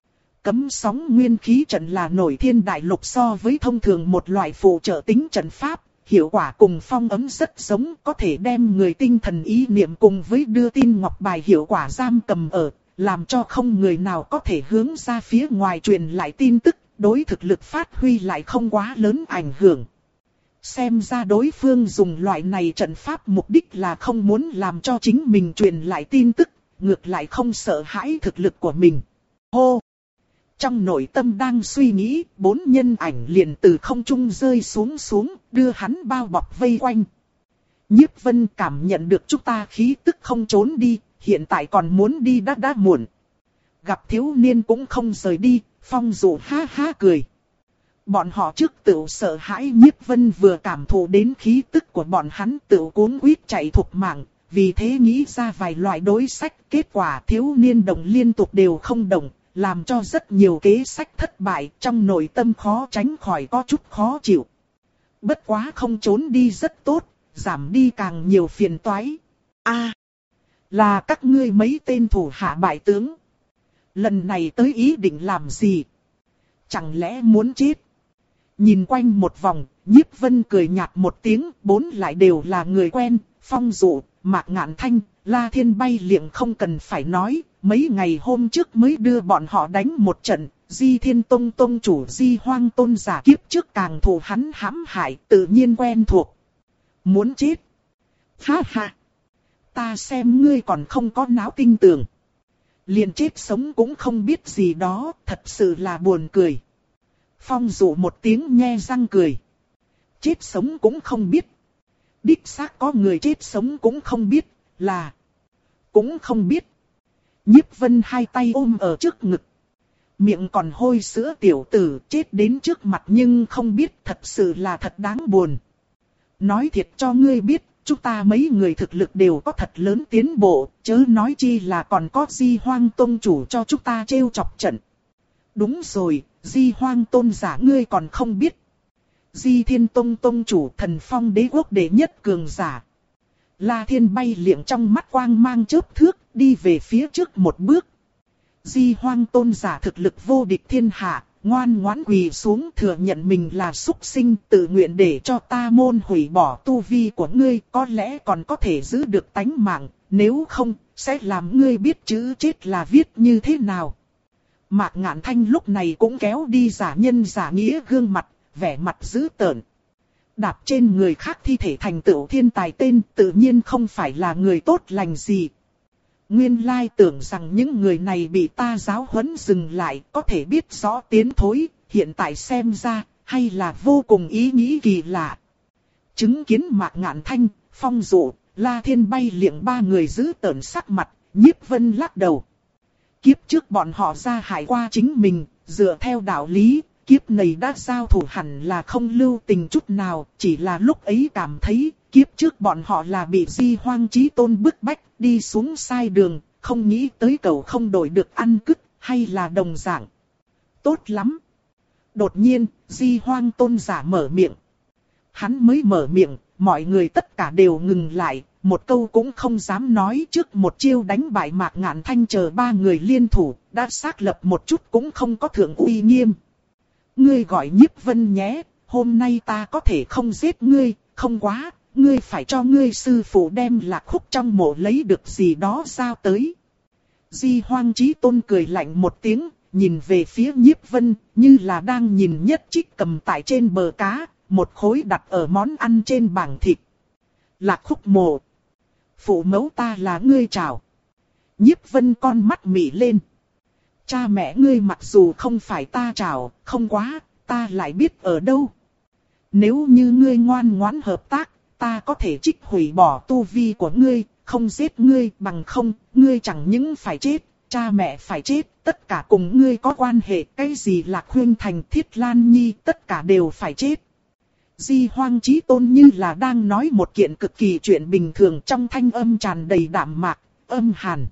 Cấm sóng nguyên khí trận là nổi thiên đại lục so với thông thường một loại phụ trợ tính trận pháp, hiệu quả cùng phong ấm rất giống, có thể đem người tinh thần ý niệm cùng với đưa tin ngọc bài hiệu quả giam cầm ở, làm cho không người nào có thể hướng ra phía ngoài truyền lại tin tức, đối thực lực phát huy lại không quá lớn ảnh hưởng. Xem ra đối phương dùng loại này trận pháp mục đích là không muốn làm cho chính mình truyền lại tin tức, ngược lại không sợ hãi thực lực của mình. Hô! Trong nội tâm đang suy nghĩ, bốn nhân ảnh liền từ không trung rơi xuống xuống, đưa hắn bao bọc vây quanh. Nhiếp Vân cảm nhận được chúng ta khí tức không trốn đi, hiện tại còn muốn đi đã đã muộn. Gặp thiếu niên cũng không rời đi, Phong Dụ ha ha cười. Bọn họ trước tự sợ hãi, Nhiếp Vân vừa cảm thụ đến khí tức của bọn hắn tự cuống quýt chạy thục mạng, vì thế nghĩ ra vài loại đối sách, kết quả thiếu niên đồng liên tục đều không đồng, làm cho rất nhiều kế sách thất bại, trong nội tâm khó tránh khỏi có chút khó chịu. Bất quá không trốn đi rất tốt, giảm đi càng nhiều phiền toái. A, à, là các ngươi mấy tên thủ hạ bại tướng. Lần này tới ý định làm gì? Chẳng lẽ muốn chết? Nhìn quanh một vòng, Nhiếp Vân cười nhạt một tiếng, bốn lại đều là người quen, Phong Dụ, Mạc Ngạn Thanh, La Thiên Bay Liệng không cần phải nói, mấy ngày hôm trước mới đưa bọn họ đánh một trận, Di Thiên Tông Tông chủ Di Hoang Tôn giả kiếp trước càng thù hắn hãm hại, tự nhiên quen thuộc. Muốn chết? Ha ha! Ta xem ngươi còn không có não tinh tường. Liền chết sống cũng không biết gì đó, thật sự là buồn cười. Phong Dụ một tiếng nhe răng cười. Chết sống cũng không biết. Đích xác có người chết sống cũng không biết, là... Cũng không biết. Nhiếp Vân hai tay ôm ở trước ngực. Miệng còn hôi sữa tiểu tử chết đến trước mặt nhưng không biết, thật sự là thật đáng buồn. Nói thiệt cho ngươi biết, chúng ta mấy người thực lực đều có thật lớn tiến bộ, chớ nói chi là còn có Di Hoang Tông chủ cho chúng ta trêu chọc trận. Đúng rồi, Di Hoang Tôn giả ngươi còn không biết. Di Thiên Tông Tông chủ Thần Phong Đế Quốc đệ nhất cường giả. La Thiên Bay Liệng trong mắt quang mang chớp thước, đi về phía trước một bước. Di Hoang Tôn giả thực lực vô địch thiên hạ, ngoan ngoãn quỳ xuống thừa nhận mình là súc sinh, tự nguyện để cho ta môn hủy bỏ tu vi của ngươi, có lẽ còn có thể giữ được tánh mạng, nếu không, sẽ làm ngươi biết chữ chết là viết như thế nào. Mạc Ngạn Thanh lúc này cũng kéo đi giả nhân giả nghĩa gương mặt, vẻ mặt dữ tợn. Đạp trên người khác thi thể thành tựu thiên tài tên tự nhiên không phải là người tốt lành gì. Nguyên lai tưởng rằng những người này bị ta giáo huấn dừng lại có thể biết rõ tiến thối, hiện tại xem ra hay là vô cùng ý nghĩ kỳ lạ. Chứng kiến Mạc Ngạn Thanh, Phong Dụ, La Thiên Bay Liệng ba người giữ tợn sắc mặt, Nhiếp Vân lắc đầu. Kiếp trước bọn họ ra hại qua chính mình, dựa theo đạo lý, kiếp này đã giao thủ hẳn là không lưu tình chút nào, chỉ là lúc ấy cảm thấy, kiếp trước bọn họ là bị Di Hoang Chí Tôn bức bách, đi xuống sai đường, không nghĩ tới cầu không đổi được ăn cứt, hay là đồng dạng. Tốt lắm. Đột nhiên, Di Hoang Tôn giả mở miệng. Hắn mới mở miệng, mọi người tất cả đều ngừng lại, một câu cũng không dám nói, trước một chiêu đánh bại Mạc Ngạn Thanh chờ ba người liên thủ, đã xác lập một chút cũng không có thượng uy nghiêm. Ngươi gọi Nhiếp Vân nhé, hôm nay ta có thể không giết ngươi, không quá, ngươi phải cho ngươi sư phụ đem Lạc Khúc trong mộ lấy được gì đó giao tới. Di Hoang Chí Tôn cười lạnh một tiếng, nhìn về phía Nhiếp Vân, như là đang nhìn Nhất Trích cầm tại trên bờ cá, một khối đặt ở món ăn trên bảng thịt. Lạc Khúc mộ. Phụ mẫu ta là ngươi chào. Nhiếp Vân con mắt mị lên. Cha mẹ ngươi mặc dù không phải ta chào, không quá, ta lại biết ở đâu. Nếu như ngươi ngoan ngoãn hợp tác, ta có thể trích hủy bỏ tu vi của ngươi, không giết ngươi, bằng không, ngươi chẳng những phải chết, cha mẹ phải chết, tất cả cùng ngươi có quan hệ, cái gì Lạc Huyên Thành, Thiết Lan Nhi, tất cả đều phải chết. Di Hoang Chí Tôn như là đang nói một kiện cực kỳ chuyện bình thường, trong thanh âm tràn đầy đạm mạc, âm hàn.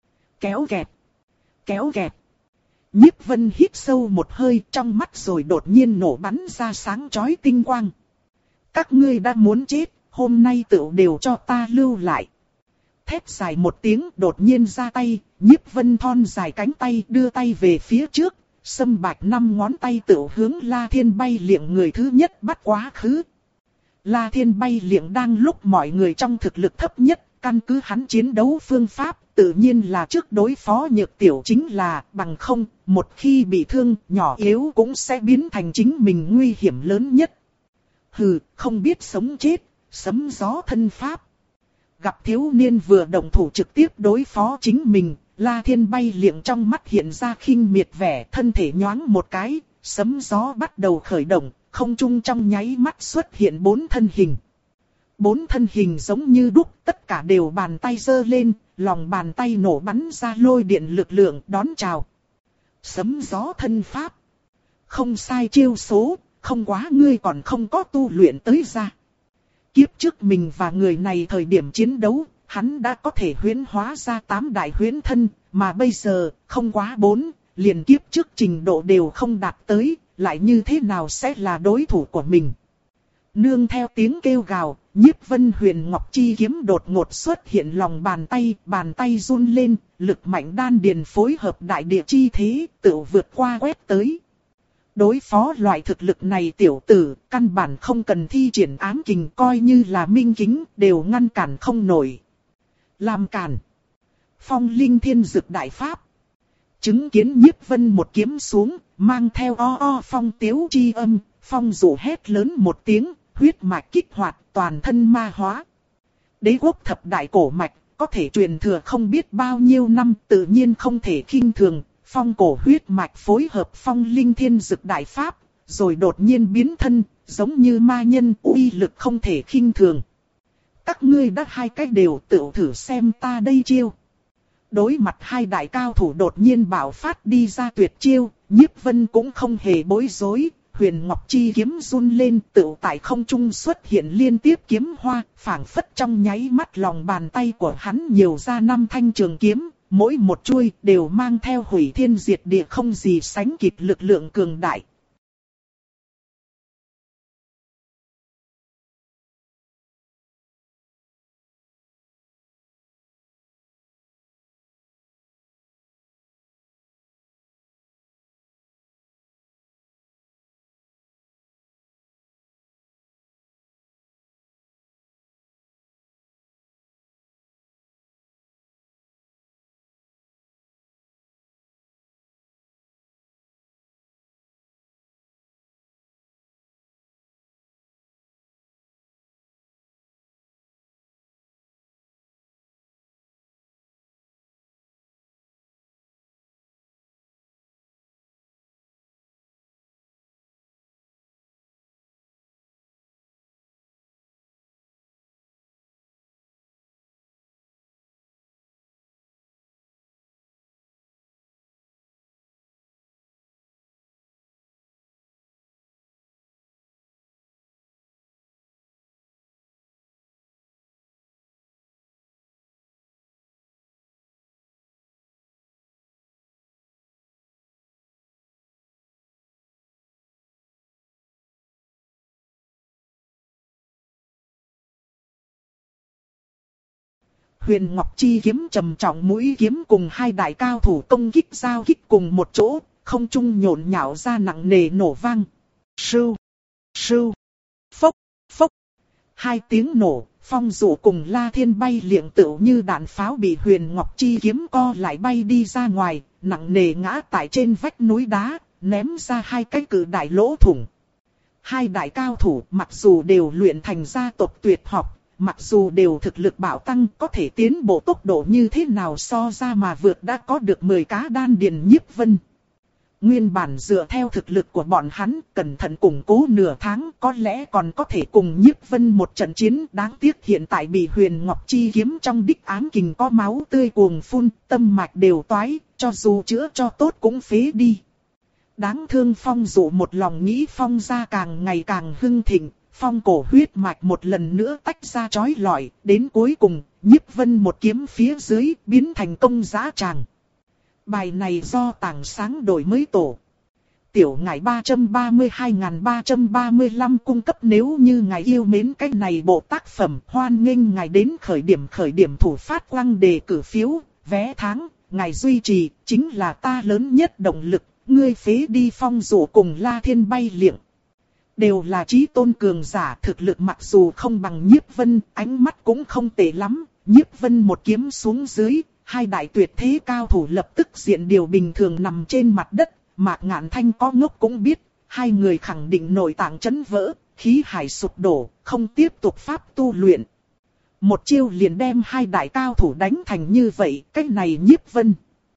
Kéo kẹt, kéo kẹt. Nhiếp Vân hít sâu một hơi, trong mắt rồi đột nhiên nổ bắn ra sáng chói tinh quang. Các ngươi đã muốn chết, hôm nay tựu đều cho ta lưu lại. Thét dài một tiếng, đột nhiên ra tay, Nhiếp Vân thon dài cánh tay đưa tay về phía trước, sâm bạch năm ngón tay tựu hướng La Thiên bay liệng người thứ nhất bắt quá khứ. La Thiên bay liệng đang lúc mọi người trong thực lực thấp nhất, căn cứ hắn chiến đấu phương pháp, tự nhiên là trước đối phó Nhược Tiểu chính là bằng không, một khi bị thương, nhỏ yếu cũng sẽ biến thành chính mình nguy hiểm lớn nhất. Hừ, không biết sống chết, sấm gió thân pháp. Gặp thiếu niên vừa động thủ trực tiếp đối phó chính mình, La Thiên bay liệng trong mắt hiện ra khinh miệt vẻ, thân thể nhoáng một cái, sấm gió bắt đầu khởi động, không trung trong nháy mắt xuất hiện bốn thân hình. Bốn thân hình giống như đúc, tất cả đều bàn tay giơ lên, lòng bàn tay nổ bắn ra lôi điện lực lượng đón chào. Sấm gió thân pháp. Không sai chiêu số, không quá ngươi còn không có tu luyện tới ra. Kiếp trước mình và người này thời điểm chiến đấu, hắn đã có thể huyễn hóa ra tám đại huyễn thân, mà bây giờ, không quá bốn, liền kiếp trước trình độ đều không đạt tới, lại như thế nào sẽ là đối thủ của mình. Nương theo tiếng kêu gào, Nhiếp Vân Huyền Ngọc Chi kiếm đột ngột xuất hiện lòng bàn tay, bàn tay run lên, lực mạnh đan điền phối hợp đại địa chi thế, tự vượt qua quét tới. Đối phó loại thực lực này tiểu tử, căn bản không cần thi triển ám kình, coi như là minh kính, đều ngăn cản không nổi. Làm cản. Phong Linh Thiên Dực Đại Pháp. Chứng kiến Nhiếp Vân một kiếm xuống, mang theo o o phong tiếu chi âm, phong dụ hét lớn một tiếng, huyết mạch kích hoạt, toàn thân ma hóa. Đế quốc thập đại cổ mạch, có thể truyền thừa không biết bao nhiêu năm, tự nhiên không thể khinh thường. Phong cổ huyết mạch phối hợp Phong Linh Thiên Dực Đại Pháp, rồi đột nhiên biến thân, giống như ma nhân, uy lực không thể khinh thường. Các ngươi đã hai cách đều tự thử xem ta đây chiêu. Đối mặt hai đại cao thủ đột nhiên bạo phát đi ra tuyệt chiêu, Nhiếp Vân cũng không hề bối rối, Huyền Ngọc Chi kiếm run lên, tự tại không trung xuất hiện liên tiếp kiếm hoa, phảng phất trong nháy mắt lòng bàn tay của hắn nhiều ra năm thanh trường kiếm. Mỗi một chuôi đều mang theo hủy thiên diệt địa không gì sánh kịp lực lượng cường đại. Huyền Ngọc Chi kiếm trầm trọng mũi kiếm cùng hai đại cao thủ công kích giao kích cùng một chỗ, không trung nhộn nhạo ra nặng nề nổ vang. Sưu, sưu, phốc, phốc. Hai tiếng nổ, Phong Dụ cùng La Thiên bay liệng tựu như đạn pháo bị Huyền Ngọc Chi kiếm co lại bay đi ra ngoài, nặng nề ngã tại trên vách núi đá, ném ra hai cái cự đại lỗ thủng. Hai đại cao thủ mặc dù đều luyện thành gia tộc tuyệt học, mặc dù đều thực lực bạo tăng, có thể tiến bộ tốc độ như thế nào so ra mà vượt đã có được mười cá đan điền Nhiếp Vân. Nguyên bản dựa theo thực lực của bọn hắn, cẩn thận củng cố nửa tháng, có lẽ còn có thể cùng Nhiếp Vân một trận chiến. Đáng tiếc hiện tại bị Huyền Ngọc Chi kiếm trong đích ám kình có máu tươi cuồng phun, tâm mạch đều toái, cho dù chữa cho tốt cũng phế đi. Đáng thương Phong Dụ một lòng nghĩ Phong gia càng ngày càng hưng thịnh, Phong cổ huyết mạch một lần nữa tách ra chói lọi, đến cuối cùng, Nhiếp Vân một kiếm phía dưới biến thành công giá tràng. Bài này do Tảng Sáng đổi mới tổ. Tiểu ngải ba trăm ba mươi hai nghìn ba trăm ba mươi lăm cung cấp. Nếu như ngài yêu mến cái này bộ tác phẩm, hoan nghênh ngài đến khởi điểm khởi điểm thủ phát quang đề cử phiếu, vé tháng, ngài duy trì, chính là ta lớn nhất động lực. Ngươi phế đi Phong Dụ cùng La Thiên bay liệng. Đều là chí tôn cường giả, thực lực mặc dù không bằng Nhiếp Vân, ánh mắt cũng không tệ lắm. Nhiếp Vân một kiếm xuống dưới, hai đại tuyệt thế cao thủ lập tức diện điều bình thường nằm trên mặt đất. Mạc Ngạn Thanh có ngốc cũng biết, hai người khẳng định nội tạng chấn vỡ, khí hải sụp đổ, không tiếp tục pháp tu luyện. Một chiêu liền đem hai đại cao thủ đánh thành như vậy, cái này Nhiếp Vân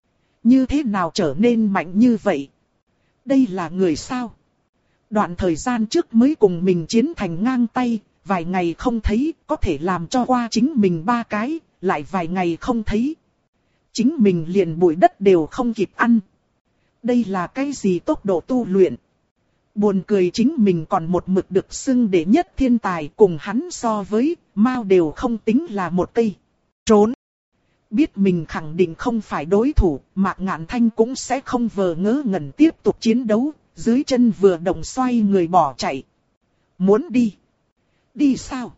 như thế nào trở nên mạnh như vậy? Đây là người sao? Đoạn thời gian trước mới cùng mình chiến thành ngang tay, vài ngày không thấy, có thể làm cho qua chính mình ba cái, lại vài ngày không thấy. Chính mình liền bụi đất đều không kịp ăn. Đây là cái gì tốc độ tu luyện? Buồn cười chính mình còn một mực được xưng đệ nhất thiên tài, cùng hắn so với, mao đều không tính là một cây. Trốn! Biết mình khẳng định không phải đối thủ, Mạc Ngạn Thanh cũng sẽ không vờ ngớ ngẩn tiếp tục chiến đấu, dưới chân vừa động xoay người bỏ chạy. Muốn đi? Đi sao?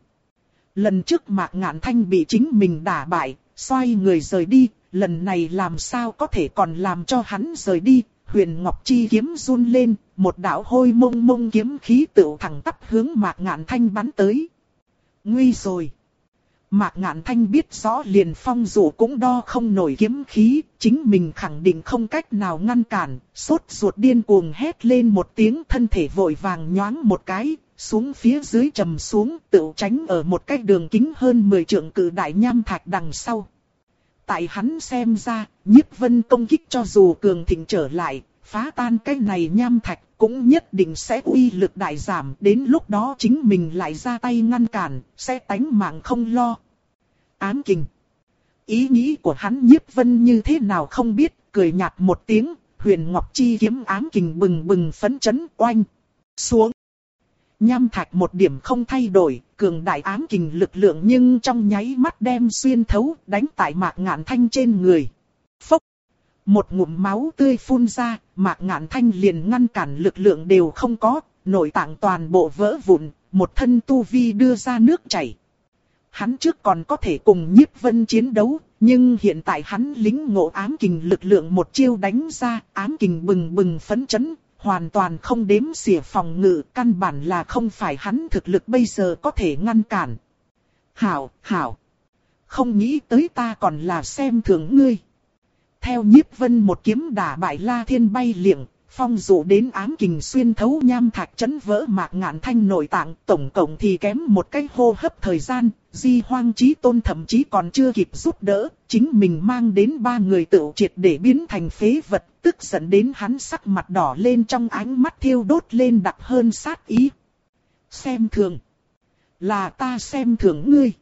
Lần trước Mạc Ngạn Thanh bị chính mình đả bại, xoay người rời đi, lần này làm sao có thể còn làm cho hắn rời đi? Huyền Ngọc Chi kiếm run lên, một đạo hôi mông mông kiếm khí tựu thẳng tắp hướng Mạc Ngạn Thanh bắn tới. Nguy rồi! Mạc Ngạn Thanh biết rõ liền Phong Dụ cũng đo không nổi kiếm khí, chính mình khẳng định không cách nào ngăn cản, sốt ruột điên cuồng hét lên một tiếng, thân thể vội vàng nhoáng một cái, xuống phía dưới trầm xuống, tựu tránh ở một cái đường kính hơn mười trượng cự đại nham thạch đằng sau. Tại hắn xem ra, Nhiếp Vân công kích cho dù cường thịnh trở lại, phá tan cái này nham thạch cũng nhất định sẽ uy lực đại giảm, đến lúc đó chính mình lại ra tay ngăn cản, sẽ tánh mạng không lo. Ám kình. Ý nghĩ của hắn Nhiếp Vân như thế nào không biết, cười nhạt một tiếng, Huyền Ngọc Chi kiếm ám kình bừng bừng phấn chấn oanh xuống. Nham thạch một điểm không thay đổi, cường đại ám kình lực lượng nhưng trong nháy mắt đem xuyên thấu, đánh tại Mạc Ngạn Thanh trên người. Phốc! Một ngụm máu tươi phun ra, Mạc Ngạn Thanh liền ngăn cản lực lượng đều không có, nội tạng toàn bộ vỡ vụn, một thân tu vi đưa ra nước chảy. Hắn trước còn có thể cùng Nhiếp Vân chiến đấu, nhưng hiện tại hắn lính ngộ ám kình lực lượng một chiêu đánh ra, ám kình bừng bừng phấn chấn, hoàn toàn không đếm xỉa phòng ngự, căn bản là không phải hắn thực lực bây giờ có thể ngăn cản. Hảo, hảo! Không nghĩ tới ta còn là xem thường ngươi. Theo Nhiếp Vân một kiếm đả bại La Thiên bay liệng, Phong Dụ đến ám kình xuyên thấu nham thạch chấn vỡ Mạc Ngạn Thanh nội tạng, tổng cộng thì kém một cái hô hấp thời gian, Di Hoang Chí Tôn thậm chí còn chưa kịp giúp đỡ, chính mình mang đến ba người tựu triệt để biến thành phế vật, tức giận đến hắn sắc mặt đỏ lên, trong ánh mắt thiêu đốt lên đặc hơn sát ý. Xem thường. Là ta xem thường ngươi.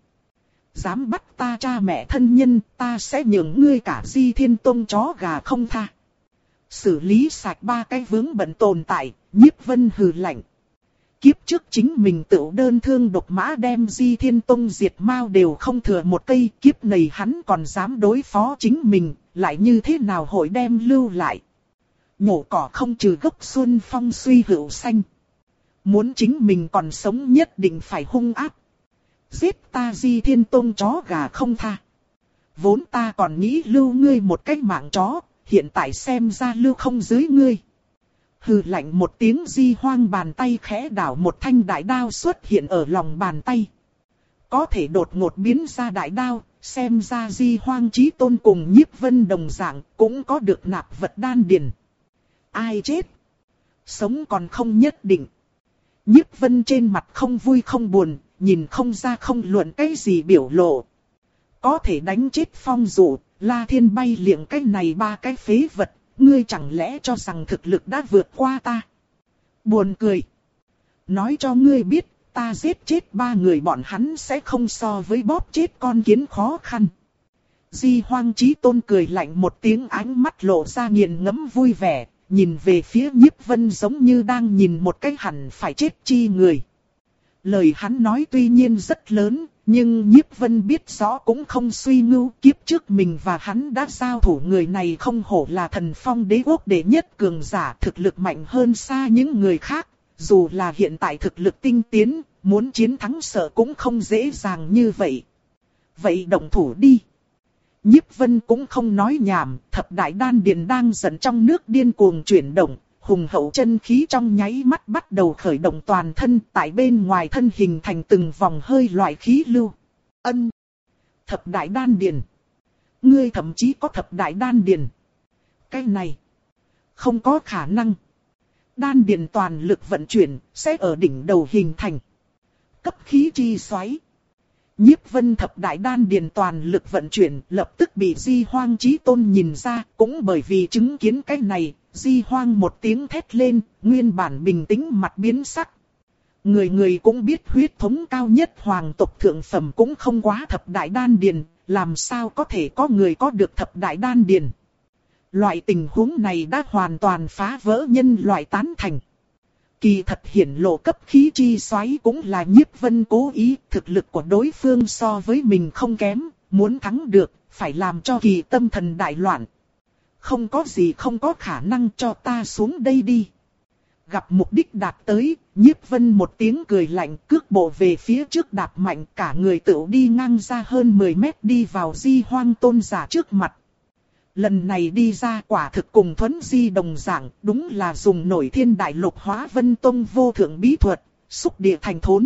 Dám bắt ta cha mẹ thân nhân, ta sẽ nhường ngươi cả Di Thiên Tông chó gà không tha. Xử lý sạch ba cái vướng bận tồn tại, Nhiếp Vân hừ lạnh. Kiếp trước chính mình tự đơn thương độc mã đem Di Thiên Tông diệt mao đều không thừa một cây, kiếp này hắn còn dám đối phó chính mình, lại như thế nào hội đem lưu lại. Nhổ cỏ không trừ gốc xuân phong suy hữu xanh. Muốn chính mình còn sống nhất định phải hung ác. Giết ta Di Thiên Tông chó gà không tha. vốn ta còn nghĩ lưu ngươi một cái mạng chó, hiện tại xem ra lưu không dưới ngươi. Hừ lạnh một tiếng, Di Hoang bàn tay khẽ đảo, một thanh đại đao xuất hiện ở lòng bàn tay. Có thể đột ngột biến ra đại đao, xem ra Di Hoang Chí Tôn cùng Nhiếp Vân đồng dạng cũng có được nạp vật đan điền. Ai chết? Sống còn không nhất định. Nhiếp Vân trên mặt không vui không buồn, nhìn không ra không luận cái gì biểu lộ. Có thể đánh chết Phong Dụ, La Thiên bay liệng cái này ba cái phế vật, ngươi chẳng lẽ cho rằng thực lực đã vượt qua ta? Buồn cười. Nói cho ngươi biết, ta giết chết ba người bọn hắn sẽ không so với bóp chết con kiến khó khăn. Di Hoang Chí Tôn cười lạnh một tiếng, ánh mắt lộ ra nghiền ngẫm vui vẻ, nhìn về phía Nhiếp Vân giống như đang nhìn một cái hẳn phải chết chi người. Lời hắn nói tuy nhiên rất lớn, nhưng Nhiếp Vân biết rõ cũng không suy ngưu, kiếp trước mình và hắn đã giao thủ, người này không hổ là Thần Phong Đế quốc đệ nhất cường giả, thực lực mạnh hơn xa những người khác, dù là hiện tại thực lực tinh tiến, muốn chiến thắng sợ cũng không dễ dàng như vậy. Vậy động thủ đi. Nhiếp Vân cũng không nói nhảm, thập đại đan điền đang dần trong nước điên cuồng chuyển động, hùng hậu chân khí trong nháy mắt bắt đầu khởi động toàn thân, tại bên ngoài thân hình thành từng vòng hơi loại khí lưu. Ân! Thập đại đan điền! Ngươi thậm chí có thập đại đan điền! Cái này! Không có khả năng! Đan điền toàn lực vận chuyển, sẽ ở đỉnh đầu hình thành cấp khí chi xoáy. Nhiếp Vân thập đại đan điền toàn lực vận chuyển, lập tức bị Di Hoang Chí Tôn nhìn ra, cũng bởi vì chứng kiến cái này, Di Hoang một tiếng thét lên, nguyên bản bình tĩnh mặt biến sắc. Người người cũng biết huyết thống cao nhất hoàng tộc thượng phẩm cũng không quá thập đại đan điền, làm sao có thể có người có được thập đại đan điền. Loại tình huống này đã hoàn toàn phá vỡ nhân loại tán thành. Kỳ thật hiển lộ cấp khí chi xoáy cũng là Nhiếp Vân cố ý, thực lực của đối phương so với mình không kém, muốn thắng được, phải làm cho kỳ tâm thần đại loạn. Không có gì không có khả năng, cho ta xuống đây đi. Gặp mục đích đạt tới, Nhiếp Vân một tiếng cười lạnh, cước bộ về phía trước đạp mạnh, cả người tựu đi ngang ra hơn mười mét đi vào Di Hoang tôn giả trước mặt. Lần này đi ra quả thực cùng Thuấn Di đồng dạng, đúng là dùng nổi thiên đại lục hóa vân tông vô thượng bí thuật, xúc địa thành thốn.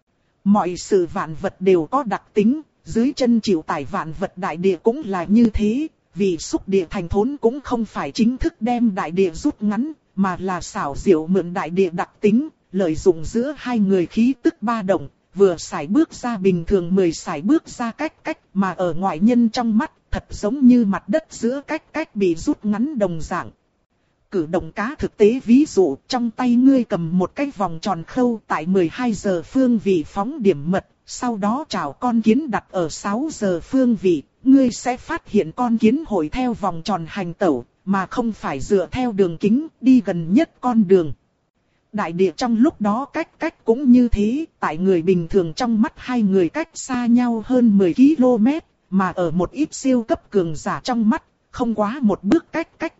Mọi sự vạn vật đều có đặc tính, dưới chân chịu tải vạn vật đại địa cũng là như thế, vì xúc địa thành thốn cũng không phải chính thức đem đại địa rút ngắn, mà là xảo diệu mượn đại địa đặc tính, lợi dụng giữa hai người khí tức ba động, vừa sải bước ra bình thường mười sải bước ra cách cách, mà ở ngoại nhân trong mắt, thật giống như mặt đất giữa cách cách bị rút ngắn đồng dạng. Cử động cá thực tế ví dụ, trong tay ngươi cầm một cái vòng tròn khâu tại mười hai giờ phương vị phóng điểm mật, sau đó chảo con kiến đặt ở sáu giờ phương vị, ngươi sẽ phát hiện con kiến hội theo vòng tròn hành tẩu, mà không phải dựa theo đường kính, đi gần nhất con đường. Đại địa trong lúc đó cách cách cũng như thế, tại người bình thường trong mắt hai người cách xa nhau hơn mười ki lô mét, mà ở một ít siêu cấp cường giả trong mắt, không quá một bước cách cách.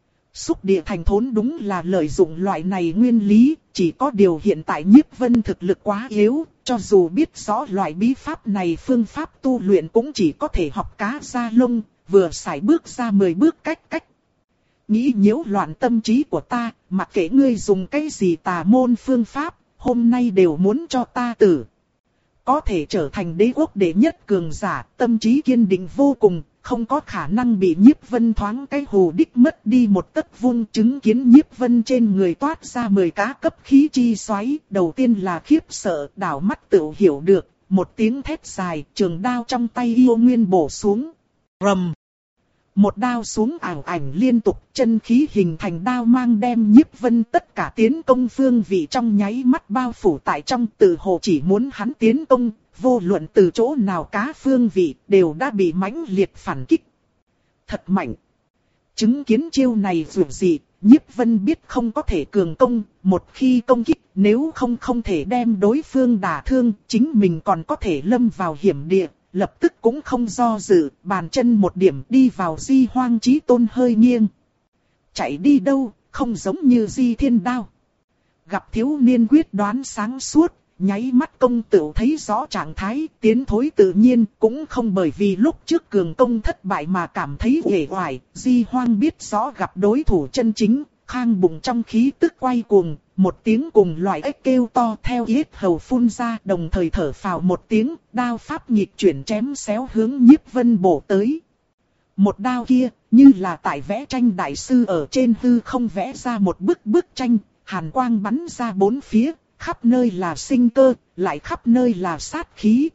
Xúc địa thành thốn đúng là lợi dụng loại này nguyên lý, chỉ có điều hiện tại Nhiếp Vân thực lực quá yếu, cho dù biết rõ loại bí pháp này phương pháp tu luyện cũng chỉ có thể học cá ra lông, vừa sải bước ra mười bước cách cách. Nghĩ nhiễu loạn tâm trí của ta, mặc kệ ngươi dùng cái gì tà môn phương pháp, hôm nay đều muốn cho ta tử. Có thể trở thành đế quốc đệ nhất cường giả, tâm trí kiên định vô cùng, không có khả năng bị Nhiếp Vân thoáng cái hù đích mất đi một tấc vuông. Chứng kiến Nhiếp Vân trên người toát ra mười cá cấp khí chi xoáy, đầu tiên là khiếp sợ, đảo mắt tự hiểu được, một tiếng thét dài, trường đao trong tay yêu nguyên bổ xuống. Rầm! Một đao xuống ảo ảnh liên tục, chân khí hình thành đao mang đem Nhiếp Vân tất cả tiến công phương vị trong nháy mắt bao phủ tại trong, tự hồ chỉ muốn hắn tiến công, vô luận từ chỗ nào cá phương vị đều đã bị mãnh liệt phản kích. Thật mạnh! Chứng kiến chiêu này dù gì, Nhiếp Vân biết không có thể cường công, một khi công kích nếu không không thể đem đối phương đả thương, chính mình còn có thể lâm vào hiểm địa. Lập tức cũng không do dự, bàn chân một điểm đi vào Di Hoang Chí Tôn hơi nghiêng. Chạy đi đâu, không giống như Di Thiên Đao. Gặp thiếu niên quyết đoán sáng suốt, nháy mắt công tựu thấy rõ trạng thái, tiến thối tự nhiên, cũng không bởi vì lúc trước cường công thất bại mà cảm thấy uể oải. Di Hoang biết rõ gặp đối thủ chân chính, khang bụng trong khí tức quay cuồng, một tiếng cùng loại ếch kêu to theo yết hầu phun ra, đồng thời thở phào một tiếng, đao pháp nghịch chuyển chém xéo hướng Nhiếp Vân bổ tới. Một đao kia, như là tại vẽ tranh đại sư ở trên hư không vẽ ra một bức bức tranh, hàn quang bắn ra bốn phía, khắp nơi là sinh cơ, lại khắp nơi là sát khí.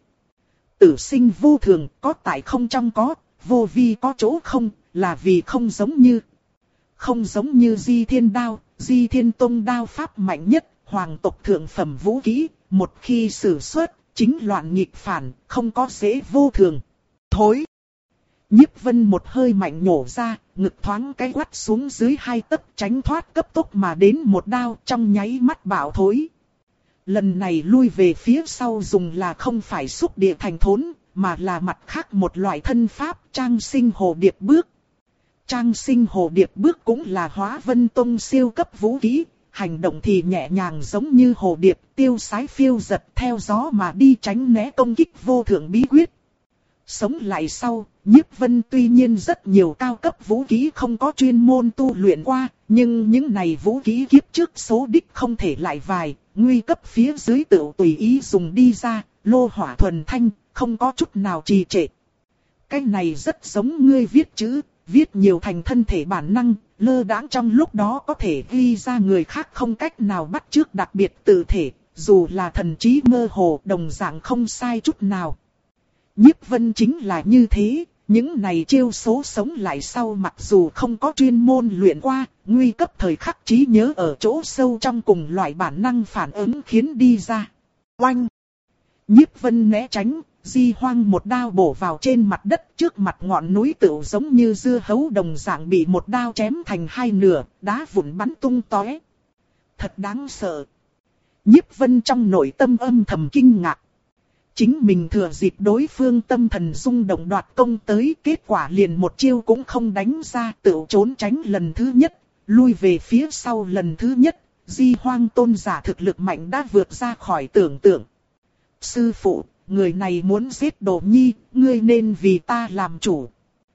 Tử sinh vô thường, có tại không trong có, vô vi có chỗ không, là vì không giống như. Không giống như Di Thiên Đao, Di Thiên Tông đao pháp mạnh nhất, hoàng tộc thượng phẩm vũ khí, một khi sử xuất, chính loạn nghịch phản, không có dễ vô thường. Thối! Nhiếp Vân một hơi mạnh nhổ ra, ngực thoáng cái quắt xuống dưới hai tấc, tránh thoát cấp tốc mà đến một đao, trong nháy mắt bạo thối. Lần này lui về phía sau dùng là không phải xúc địa thành thốn, mà là mặt khác một loại thân pháp, trang sinh hồ điệp bước. Trang sinh hồ điệp bước cũng là Hóa Vân Tông siêu cấp vũ khí, hành động thì nhẹ nhàng giống như hồ điệp, tiêu sái phiêu giật theo gió mà đi, tránh né công kích vô thượng bí quyết. Sống lại sau, Nhiếp Vân tuy nhiên rất nhiều cao cấp vũ khí không có chuyên môn tu luyện qua, nhưng những này vũ khí kiếp trước số đích không thể lại vài, nguy cấp phía dưới tự tùy ý dùng đi ra, lô hỏa thuần thanh, không có chút nào trì trệ. Cái này rất giống ngươi viết chữ, viết nhiều thành thân thể bản năng, lơ đãng trong lúc đó có thể ghi ra người khác không cách nào bắt chước, đặc biệt tự thể, dù là thần trí mơ hồ đồng dạng không sai chút nào. Nhiếp Vân chính là như thế, những này chiêu số sống lại sau mặc dù không có chuyên môn luyện qua, nguy cấp thời khắc trí nhớ ở chỗ sâu trong cùng loại bản năng phản ứng khiến đi ra. Oanh! Nhiếp Vân né tránh, Di Hoang một đao bổ vào trên mặt đất, trước mặt ngọn núi tựu giống như dưa hấu đồng dạng bị một đao chém thành hai nửa, đá vụn bắn tung tóe. Thật đáng sợ. Nhiếp Vân trong nội tâm âm thầm kinh ngạc. Chính mình thừa dịp đối phương tâm thần rung động đoạt công tới, kết quả liền một chiêu cũng không đánh ra, tựu trốn tránh lần thứ nhất, lui về phía sau lần thứ nhất. Di Hoang tôn giả thực lực mạnh đã vượt ra khỏi tưởng tượng. Sư phụ, người này muốn giết Đồ Nhi, ngươi nên vì ta làm chủ.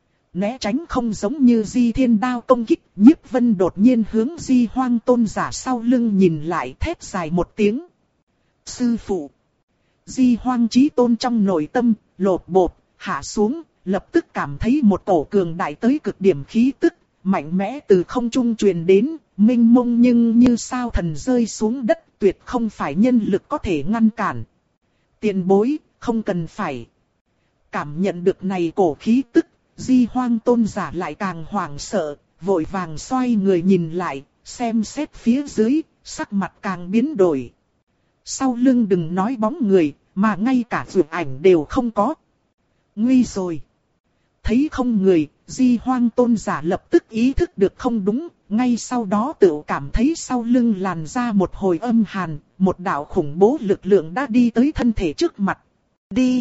Né tránh không giống như Di Thiên Đao công kích, Nhiếp Vân đột nhiên hướng Di Hoang tôn giả sau lưng nhìn lại, thét dài một tiếng. Sư phụ! Di Hoang Chí Tôn trong nội tâm, lột bột, hạ xuống, lập tức cảm thấy một cổ cường đại tới cực điểm khí tức, mạnh mẽ từ không trung truyền đến, mênh mông nhưng như sao thần rơi xuống đất, tuyệt không phải nhân lực có thể ngăn cản. Tiền bối, không cần phải. Cảm nhận được này cổ khí tức, Di Hoang tôn giả lại càng hoảng sợ, vội vàng xoay người nhìn lại, xem xét phía dưới, sắc mặt càng biến đổi. Sau lưng đừng nói bóng người, mà ngay cả vượt ảnh đều không có. Nguy rồi. Thấy không người, Di Hoang tôn giả lập tức ý thức được không đúng, ngay sau đó tự cảm thấy sau lưng làn ra một hồi âm hàn, một đạo khủng bố lực lượng đã đi tới thân thể trước mặt. Đi!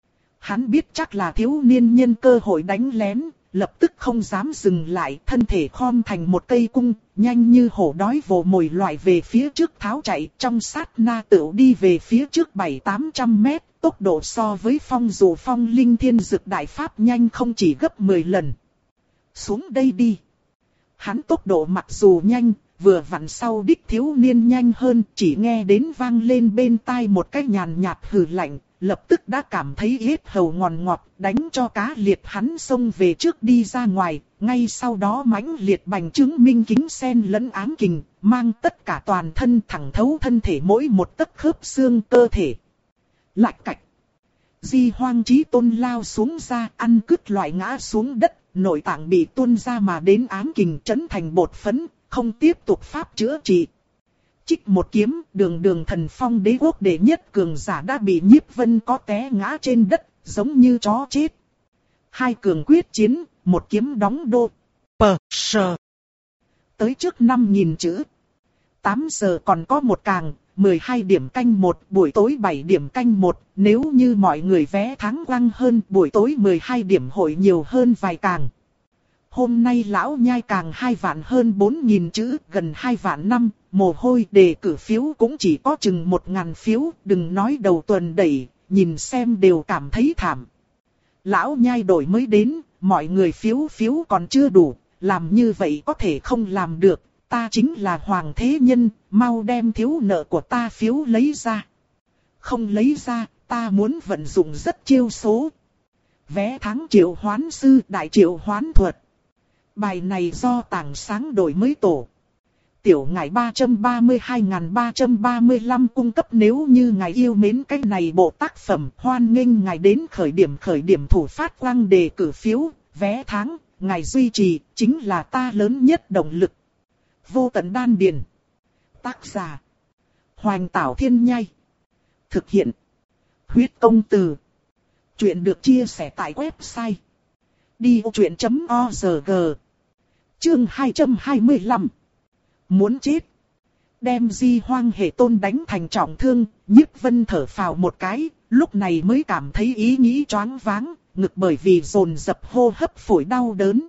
Hắn biết chắc là thiếu niên nhân cơ hội đánh lén, lập tức không dám dừng lại, thân thể khom thành một cây cung, nhanh như hổ đói vồ mồi loại về phía trước tháo chạy, trong sát na tựu đi về phía trước bảy tám trăm mét, tốc độ so với phong dù phong linh thiên dực đại pháp nhanh không chỉ gấp mười lần. Xuống đây đi! Hắn tốc độ mặc dù nhanh, vừa vặn sau đích thiếu niên nhanh hơn, chỉ nghe đến vang lên bên tai một cái nhàn nhạt hừ lạnh, lập tức đã cảm thấy yết hầu ngòn ngọt, đánh cho cá liệt hắn xông về trước đi ra ngoài, ngay sau đó mãnh liệt bành trướng minh kính sen lẫn ám kình, mang tất cả toàn thân thẳng thấu thân thể mỗi một tấc khớp xương cơ thể. Lạch cạch! Di Hoang Chí Tôn lao xuống ra, ăn cứt loại ngã xuống đất, nội tạng bị tuôn ra mà đến ám kình trấn thành bột phấn, không tiếp tục pháp chữa trị. Chích một kiếm, đường đường thần phong đế quốc đệ nhất cường giả đã bị Nhiếp Vân có té ngã trên đất, giống như chó chết. Hai cường quyết chiến, một kiếm đóng đô. Pờ, sờ. Tới trước năm nghìn chữ. tám giờ còn có một càng, mười hai điểm canh một, buổi tối bảy điểm canh một, nếu như mọi người vé tháng quăng hơn, buổi tối mười hai điểm hội nhiều hơn vài càng. Hôm nay lão nhai càng hai vạn hơn bốn nghìn chữ, gần hai vạn năm, mồ hôi đề cử phiếu cũng chỉ có chừng một ngàn phiếu, đừng nói đầu tuần đẩy, nhìn xem đều cảm thấy thảm. Lão nhai đổi mới đến, mọi người phiếu phiếu còn chưa đủ, làm như vậy có thể không làm được, ta chính là hoàng thế nhân, mau đem thiếu nợ của ta phiếu lấy ra. Không lấy ra, ta muốn vận dụng rất chiêu số. Vé tháng triệu hoán sư đại triệu hoán thuật. Bài này do tảng sáng đổi mới tổ. Tiểu ngải ba trăm ba mươi hai nghìn ba trăm ba mươi lăm cung cấp, nếu như ngài yêu mến cái này bộ tác phẩm, hoan nghênh ngài đến khởi điểm khởi điểm thủ phát quang đề cử phiếu, vé tháng, ngài duy trì, chính là ta lớn nhất động lực. Vô tận đan điền. Tác giả. Hoành Tảo Thiên Nhai. Thực hiện. Huyết Công Từ. Chuyện được chia sẻ tại website đi ô chuyện chấm org. Chương hai trăm hai mươi lăm. Muốn chết. Đem Di Hoang Hệ Tôn đánh thành trọng thương, Nhiếp Vân thở phào một cái, lúc này mới cảm thấy ý nghĩ choáng váng, ngực bởi vì dồn dập hô hấp phổi đau đớn.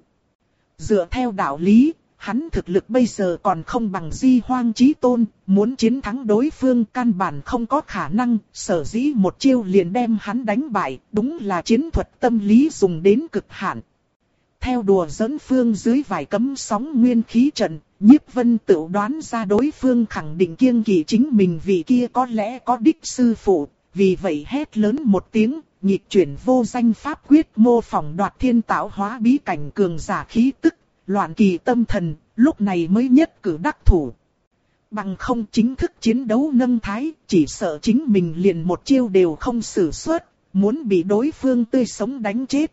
Dựa theo đạo lý, hắn thực lực bây giờ còn không bằng Di Hoang Chí Tôn, muốn chiến thắng đối phương căn bản không có khả năng, sở dĩ một chiêu liền đem hắn đánh bại, đúng là chiến thuật tâm lý dùng đến cực hạn. Theo đùa giỡn phương dưới vài cấm sóng nguyên khí trận, Nhiếp Vân tự đoán ra đối phương khẳng định kiêng kỵ chính mình vì kia có lẽ có đích sư phụ, vì vậy hét lớn một tiếng, nhịp chuyển vô danh pháp quyết mô phỏng đoạt thiên tạo hóa bí cảnh cường giả khí tức, loạn kỳ tâm thần, lúc này mới nhất cử đắc thủ. Bằng không chính thức chiến đấu nâng thái, chỉ sợ chính mình liền một chiêu đều không sử xuất, muốn bị đối phương tươi sống đánh chết.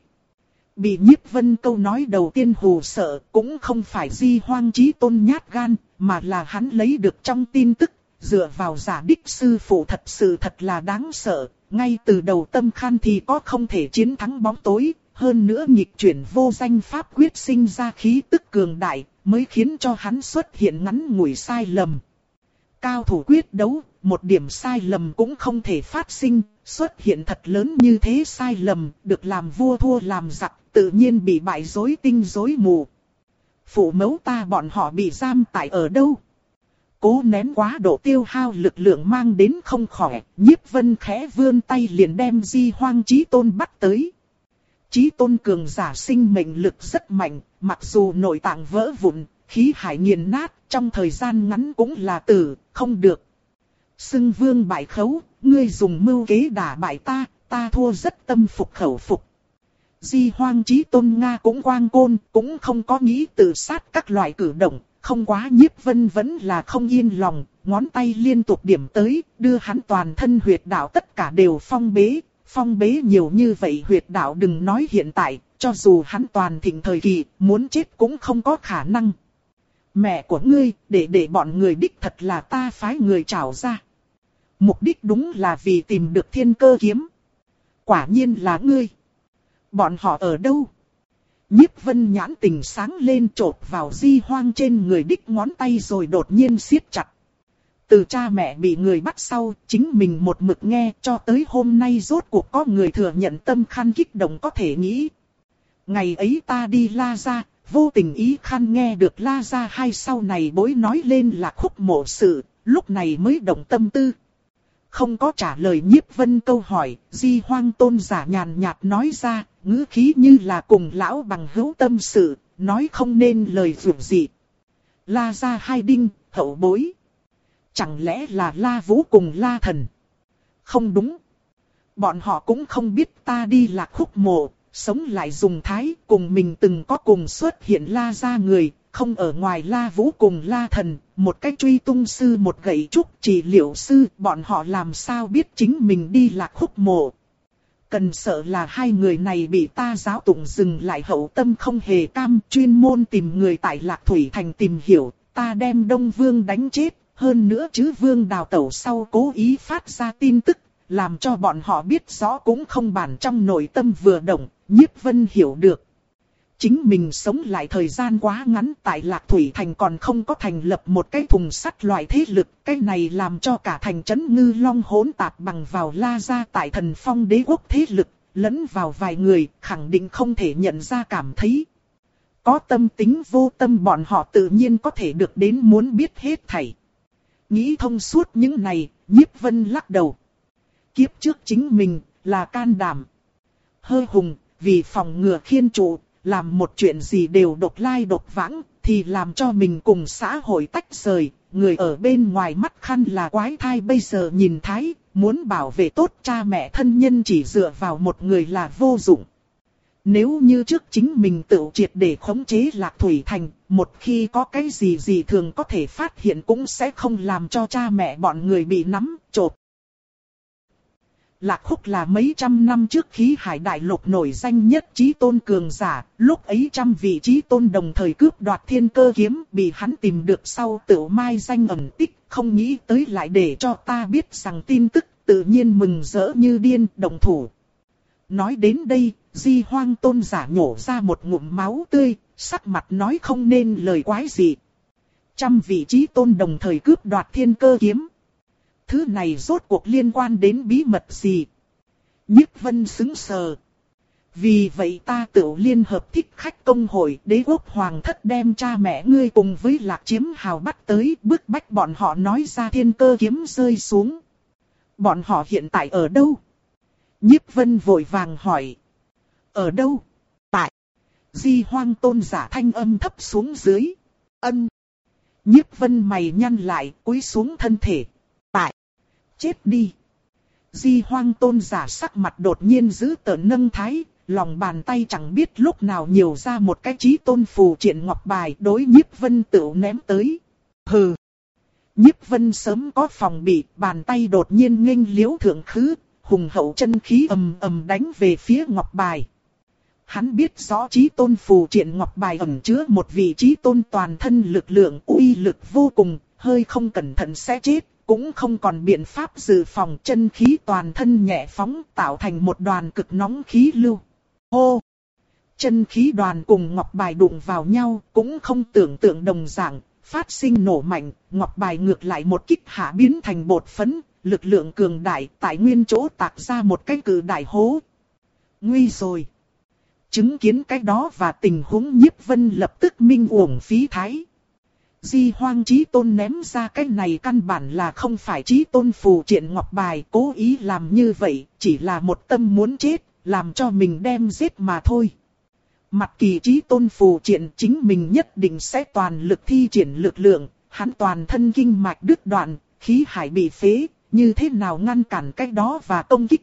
Bị Nhiếp Vân câu nói đầu tiên hù sợ, cũng không phải Di Hoang Chí Tôn nhát gan, mà là hắn lấy được trong tin tức, dựa vào giả đích sư phụ thật sự thật là đáng sợ, ngay từ đầu tâm khan thì có không thể chiến thắng bóng tối, hơn nữa nghịch chuyển vô danh pháp quyết sinh ra khí tức cường đại, mới khiến cho hắn xuất hiện ngắn ngủi sai lầm. Cao thủ quyết đấu, một điểm sai lầm cũng không thể phát sinh, xuất hiện thật lớn như thế sai lầm, được làm vua thua làm giặc, tự nhiên bị bại rối tinh rối mù. Phụ mẫu ta bọn họ bị giam tại ở đâu? Cố nén quá độ tiêu hao lực lượng mang đến không khỏe, Nhiếp Vân khẽ vươn tay liền đem Di Hoang Chí Tôn bắt tới. Chí Tôn cường giả sinh mệnh lực rất mạnh, mặc dù nội tạng vỡ vụn, khí hải nghiền nát, trong thời gian ngắn cũng là tử, không được. Xưng vương bại khấu, ngươi dùng mưu kế đả bại ta, ta thua rất tâm phục khẩu phục. Di Hoang Chí Tôn Nga cũng quang côn, cũng không có nghĩ tự sát các loại cử động, không quá Nhiếp Vân vẫn là không yên lòng, ngón tay liên tục điểm tới, đưa hắn toàn thân huyệt đạo tất cả đều phong bế, phong bế nhiều như vậy huyệt đạo đừng nói hiện tại, cho dù hắn toàn thịnh thời kỳ, muốn chết cũng không có khả năng. Mẹ của ngươi, để để bọn người đích thật là ta phái người trảo ra. Mục đích đúng là vì tìm được thiên cơ kiếm. Quả nhiên là ngươi. Bọn họ ở đâu? Nhiếp Vân nhãn tình sáng lên chộp vào Di Hoang trên người đích ngón tay rồi đột nhiên siết chặt. Từ cha mẹ bị người bắt sau, chính mình một mực nghe cho tới hôm nay rốt cuộc có người thừa nhận tâm khăn kích động có thể nghĩ. Ngày ấy ta đi La Gia, vô tình ý khăn nghe được La Gia hai sau này bối nói lên là khúc mộ sự, lúc này mới động tâm tư. Không có trả lời Nhiếp Vân câu hỏi, Di Hoang Tôn giả nhàn nhạt nói ra, ngữ khí như là cùng lão bằng hữu tâm sự, nói không nên lời vượt gì. La Gia hai đinh, hậu bối. Chẳng lẽ là La Vũ cùng La Thần? Không đúng. Bọn họ cũng không biết ta đi lạc khúc mộ, sống lại dùng thái, cùng mình từng có cùng xuất hiện La Gia người, không ở ngoài La Vũ cùng La Thần, một cách truy tung sư một gậy trúc trị liệu sư, bọn họ làm sao biết chính mình đi lạc khúc mộ. Cần sợ là hai người này bị ta giáo tụng dừng lại hậu tâm không hề cam, chuyên môn tìm người tại Lạc Thủy Thành tìm hiểu, ta đem Đông Vương đánh chết, hơn nữa chứ Vương đào tẩu sau cố ý phát ra tin tức, làm cho bọn họ biết rõ cũng không bản trong nội tâm vừa động, Nhiếp Vân hiểu được. Chính mình sống lại thời gian quá ngắn tại Lạc Thủy Thành còn không có thành lập một cái thùng sắt loại thế lực. Cái này làm cho cả thành trấn Ngư Long hỗn tạp bằng vào La Gia tại Thần Phong đế quốc thế lực, lẫn vào vài người khẳng định không thể nhận ra cảm thấy. Có tâm tính vô tâm bọn họ tự nhiên có thể được đến muốn biết hết thảy. Nghĩ thông suốt những này, Nhiếp Vân lắc đầu. Kiếp trước chính mình là can đảm, hơi hùng, vì phòng ngừa khiên trụ, làm một chuyện gì đều độc lai độc vãng, thì làm cho mình cùng xã hội tách rời. Người ở bên ngoài mắt khăn là quái thai, bây giờ nhìn thái, muốn bảo vệ tốt cha mẹ thân nhân chỉ dựa vào một người là vô dụng. Nếu như trước chính mình tự triệt để khống chế Lạc Thủy Thành, một khi có cái gì gì thường có thể phát hiện cũng sẽ không làm cho cha mẹ bọn người bị nắm, chộp. Lạc Khúc là mấy trăm năm trước khí hải đại lục nổi danh nhất chí tôn cường giả, lúc ấy trăm vị chí tôn đồng thời cướp đoạt thiên cơ kiếm, bị hắn tìm được sau tự mai danh ẩn tích, không nghĩ tới lại để cho ta biết rằng tin tức, tự nhiên mừng rỡ như điên, đồng thủ. Nói đến đây, Di Hoang tôn giả nhổ ra một ngụm máu tươi, sắc mặt nói không nên lời quái gì. Trăm vị chí tôn đồng thời cướp đoạt thiên cơ kiếm. Thứ này rốt cuộc liên quan đến bí mật gì? Nhiếp Vân sững sờ. Vì vậy ta tự liên hợp thích khách công hội đế quốc hoàng thất đem cha mẹ ngươi cùng với Lạc Chiếm Hào bắt tới, bức bách bọn họ nói ra thiên cơ kiếm rơi xuống. Bọn họ hiện tại ở đâu? Nhiếp Vân vội vàng hỏi. Ở đâu? Tại. Di Hoang tôn giả thanh âm thấp xuống dưới. Ân. Nhiếp Vân mày nhăn lại, cúi xuống thân thể. Tại. Chết đi. Di Hoang tôn giả sắc mặt đột nhiên giữ tợn nâng thái, lòng bàn tay chẳng biết lúc nào nhiều ra một cái chí tôn phù triện ngọc bài đối Nhiếp Vân tự ném tới. Hừ. Nhiếp Vân sớm có phòng bị, bàn tay đột nhiên nghênh liễu thượng khứ, hùng hậu chân khí ầm ầm đánh về phía ngọc bài. Hắn biết rõ chí tôn phù triện ngọc bài ẩn chứa một vị chí tôn toàn thân lực lượng uy lực vô cùng, hơi không cẩn thận sẽ chết, cũng không còn biện pháp dự phòng, chân khí toàn thân nhẹ phóng tạo thành một đoàn cực nóng khí lưu. Hô! Chân khí đoàn cùng ngọc bài đụng vào nhau, cũng không tưởng tượng đồng dạng, phát sinh nổ mạnh, ngọc bài ngược lại một kích hạ biến thành bột phấn, lực lượng cường đại tại nguyên chỗ tạc ra một cái cự đại hố. Nguy rồi! Chứng kiến cái đó và tình huống Nhiếp Vân lập tức minh uổng phí thái. Di Hoang chí tôn ném ra cái này căn bản là không phải chí tôn phù triện ngọc bài, cố ý làm như vậy, chỉ là một tâm muốn chết, làm cho mình đem giết mà thôi. Mặt kỳ chí tôn phù triện chính mình nhất định sẽ toàn lực thi triển lực lượng, hắn toàn thân kinh mạch đứt đoạn, khí hải bị phế, như thế nào ngăn cản cái đó và công kích.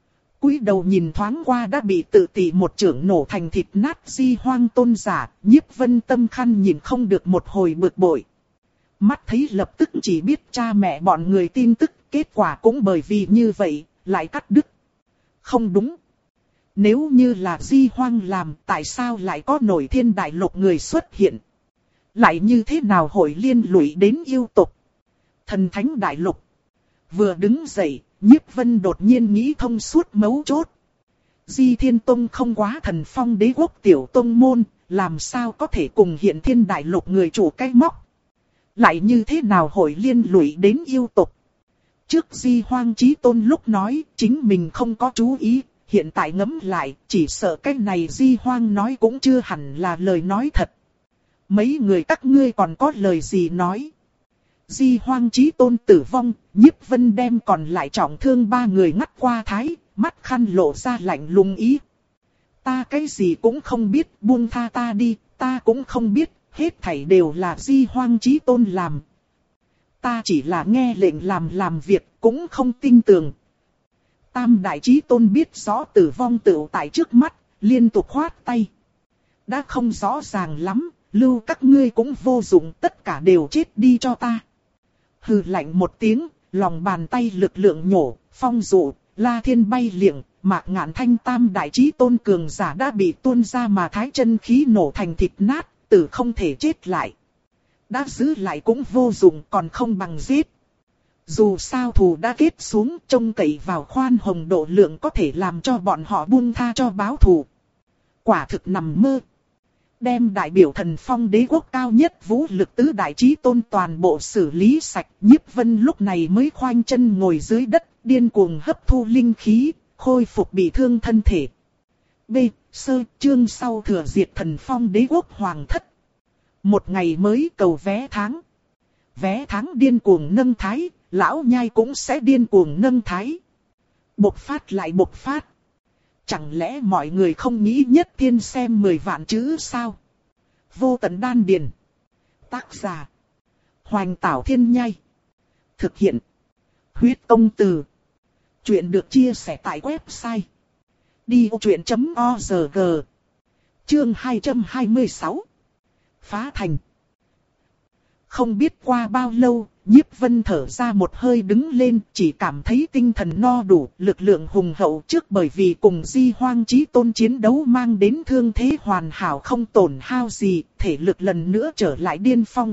Cúi đầu nhìn thoáng qua đã bị tự tỷ một chưởng nổ thành thịt nát Di Hoang tôn giả, Nhiếp Vân tâm khăn nhìn không được một hồi bực bội. Mắt thấy lập tức chỉ biết cha mẹ bọn người tin tức, kết quả cũng bởi vì như vậy, lại cắt đứt. Không đúng. Nếu như là Di Hoang làm, tại sao lại có nổi thiên đại lục người xuất hiện? Lại như thế nào hội liên lụy đến yêu tộc? Thần thánh đại lục. Vừa đứng dậy, Nhiếp Vân đột nhiên nghĩ thông suốt mấu chốt. Di Thiên Tông không quá thần phong đế quốc tiểu tông môn, làm sao có thể cùng hiện thiên đại lục người chủ cái móc? Lại như thế nào hội liên lụy đến yêu tộc? Trước Di Hoang chí tôn lúc nói, chính mình không có chú ý, hiện tại ngẫm lại, chỉ sợ cái này Di Hoang nói cũng chưa hẳn là lời nói thật. Mấy người các ngươi còn có lời gì nói? Di Hoang chí tôn tử vong, Nhiếp Vân đem còn lại trọng thương ba người ngắt qua thái, mắt khăn lộ ra lạnh lùng ý. Ta cái gì cũng không biết, buông tha ta đi, ta cũng không biết, hết thảy đều là Di Hoang chí tôn làm. Ta chỉ là nghe lệnh làm làm việc, cũng không tin tưởng. Tam đại chí tôn biết rõ tử vong tựu tại trước mắt, liên tục khoát tay. Đã không rõ ràng lắm, lưu các ngươi cũng vô dụng, tất cả đều chết đi cho ta. Hừ lạnh một tiếng, lòng bàn tay lực lượng nhổ, phong dụ, la thiên bay liệng, Mạc Ngạn Thanh tam đại chí tôn cường giả đã bị tuôn ra mà thái chân khí nổ thành thịt nát, tử không thể chết lại. Đã giữ lại cũng vô dụng, còn không bằng giết. Dù sao thù đã kết xuống, trông cậy vào khoan hồng độ lượng có thể làm cho bọn họ buông tha cho báo thù. Quả thực nằm mơ. Đem đại biểu thần phong đế quốc cao nhất vũ lực tứ đại chí tôn toàn bộ xử lý sạch, Nhiếp Vân lúc này mới khoanh chân ngồi dưới đất, điên cuồng hấp thu linh khí, khôi phục bị thương thân thể. B. Sơ chương sau thừa diệt Thần Phong Đế Quốc Hoàng Thất. Một ngày mới cầu vé tháng. Vé tháng điên cuồng nâng thái, lão nhai cũng sẽ điên cuồng nâng thái. Bộc phát lại bộc phát. Chẳng lẽ mọi người không nghĩ nhất thiên xem mười vạn chữ sao? Vô tận đan điền. Tác giả. Hoành Tảo Thiên Nhai. Thực hiện. Huyết Công Từ. Chuyện được chia sẻ tại website đi ô chuyện chấm org. Chương hai trăm hai mươi sáu. Phá thành. Không biết qua bao lâu, Nhiếp Vân thở ra một hơi đứng lên, chỉ cảm thấy tinh thần no đủ, lực lượng hùng hậu trước bởi vì cùng Di Hoang Chí Tôn chiến đấu mang đến thương thế hoàn hảo không tổn hao gì, thể lực lần nữa trở lại điên phong.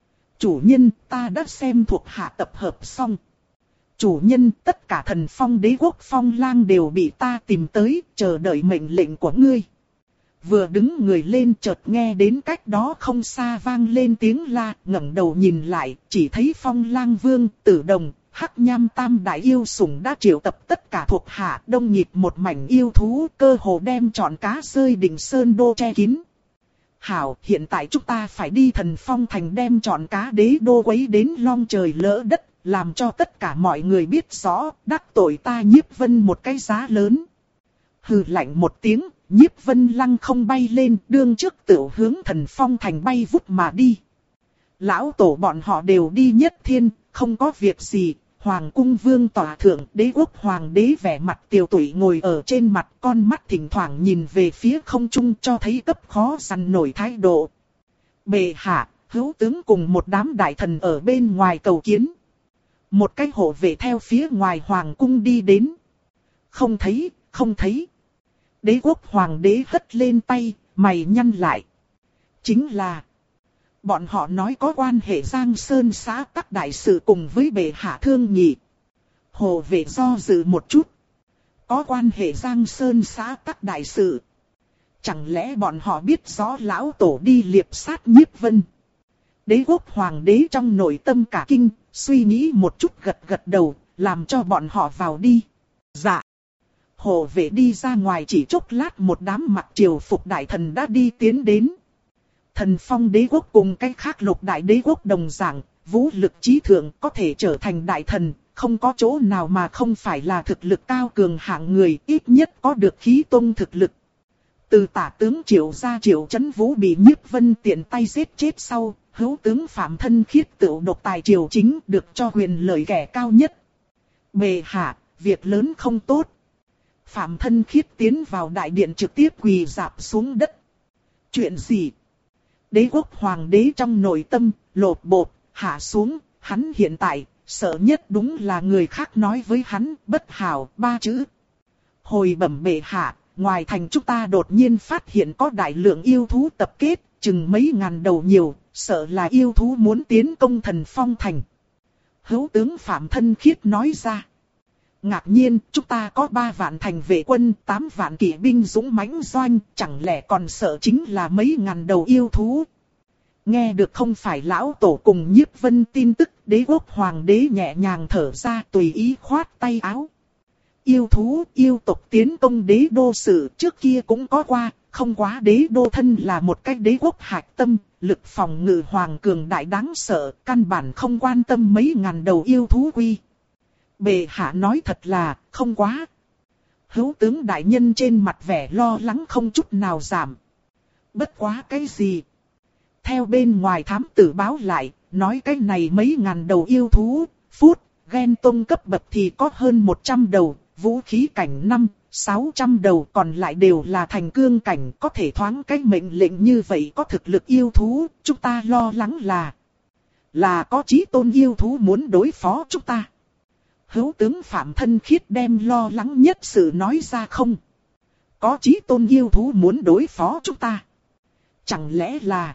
Chủ nhân, ta đã xem thuộc hạ tập hợp xong. Chủ nhân, tất cả Thần Phong Đế Quốc Phong Lang đều bị ta tìm tới, chờ đợi mệnh lệnh của ngươi. Vừa đứng người lên chợt nghe đến cách đó không xa vang lên tiếng la, ngẩng đầu nhìn lại, chỉ thấy Phong Lang Vương, Tử Đồng, Hắc Nham Tam đại yêu sủng đã triệu tập tất cả thuộc hạ, đông nghịt một mảnh yêu thú, cơ hồ đem trọn cá rơi đỉnh sơn đô che kín. Hảo, hiện tại chúng ta phải đi Thần Phong thành đem trọn cá đế đô quấy đến long trời lỡ đất, làm cho tất cả mọi người biết rõ, đắc tội ta Nhiếp Vân một cái giá lớn. Hừ lạnh một tiếng, Nhiếp Vân lăng không bay lên, đương trước tựu hướng Thần Phong thành bay vút mà đi. Lão tổ bọn họ đều đi nhất thiên, không có việc gì. Hoàng cung vương tòa thượng, Đế quốc hoàng đế vẻ mặt tiều tụy ngồi ở trên mặt, con mắt thỉnh thoảng nhìn về phía không trung cho thấy cấp khó săn nổi thái độ. Bệ hạ, hữu tướng cùng một đám đại thần ở bên ngoài cầu kiến. Một cái hộ vệ theo phía ngoài hoàng cung đi đến. Không thấy, không thấy. Đế quốc hoàng đế hất lên tay, mày nhăn lại. Chính là... Bọn họ nói có quan hệ Giang Sơn xã tắc đại sự cùng với bệ hạ thương nghị. Hộ vệ do dự một chút. Có quan hệ Giang Sơn xã tắc đại sự. Chẳng lẽ bọn họ biết rõ lão tổ đi liệp sát Nhiếp Vân? Đế quốc hoàng đế trong nội tâm cả kinh, suy nghĩ một chút gật gật đầu, làm cho bọn họ vào đi. Dạ. Hộ vệ đi ra ngoài chỉ chốc lát một đám mặc triều phục đại thần đã đi tiến đến. Thần Phong Đế Quốc cùng cách khác lục đại đế quốc đồng dạng, vũ lực trí thượng có thể trở thành đại thần, không có chỗ nào mà không phải là thực lực cao cường hạng người, ít nhất có được khí tôn thực lực. Từ tả tướng Triệu ra Triệu Chấn Vũ bị Nhiếp Vân tiện tay giết chết sau, hữu tướng Phạm Thân Khiết tựu độc tài triều chính được cho quyền lợi kẻ cao nhất. Bệ hạ, việc lớn không tốt. Phạm Thân Khiết tiến vào đại điện trực tiếp quỳ rạp xuống đất. Chuyện gì? Đế quốc hoàng đế trong nội tâm, lột bột, hạ xuống, hắn hiện tại, sợ nhất đúng là người khác nói với hắn, bất hảo, ba chữ. Hồi bẩm bệ hạ, ngoài thành chúng ta đột nhiên phát hiện có đại lượng yêu thú tập kết, chừng mấy ngàn đầu nhiều, sợ là yêu thú muốn tiến công Thần Phong thành. Hữu tướng Phạm Thân Khiết nói ra. Ngạc nhiên, chúng ta có ba vạn thành vệ quân, tám vạn kỵ binh dũng mãnh doanh, chẳng lẽ còn sợ chính là mấy ngàn đầu yêu thú. Nghe được không phải lão tổ cùng Nhiếp Vân tin tức, đế quốc hoàng đế nhẹ nhàng thở ra tùy ý khoát tay áo. Yêu thú, yêu tộc tiến công đế đô sự trước kia cũng có qua, không quá đế đô thân là một cái đế quốc hạch tâm, lực phòng ngự hoàng cường đại đáng sợ, căn bản không quan tâm mấy ngàn đầu yêu thú quy. Bệ hạ nói thật là, không quá. Hữu tướng đại nhân trên mặt vẻ lo lắng không chút nào giảm. Bất quá cái gì? Theo bên ngoài thám tử báo lại, nói cái này mấy ngàn đầu yêu thú, phút, ghen tông cấp bậc thì có hơn một trăm đầu, vũ khí cảnh năm, sáu trăm đầu còn lại đều là thành cương cảnh, có thể thoáng cái mệnh lệnh như vậy có thực lực yêu thú, chúng ta lo lắng là, là có chí tôn yêu thú muốn đối phó chúng ta. Hữu tướng Phạm Thân Khiết đem lo lắng nhất sự nói ra không. Có chí tôn yêu thú muốn đối phó chúng ta. Chẳng lẽ là...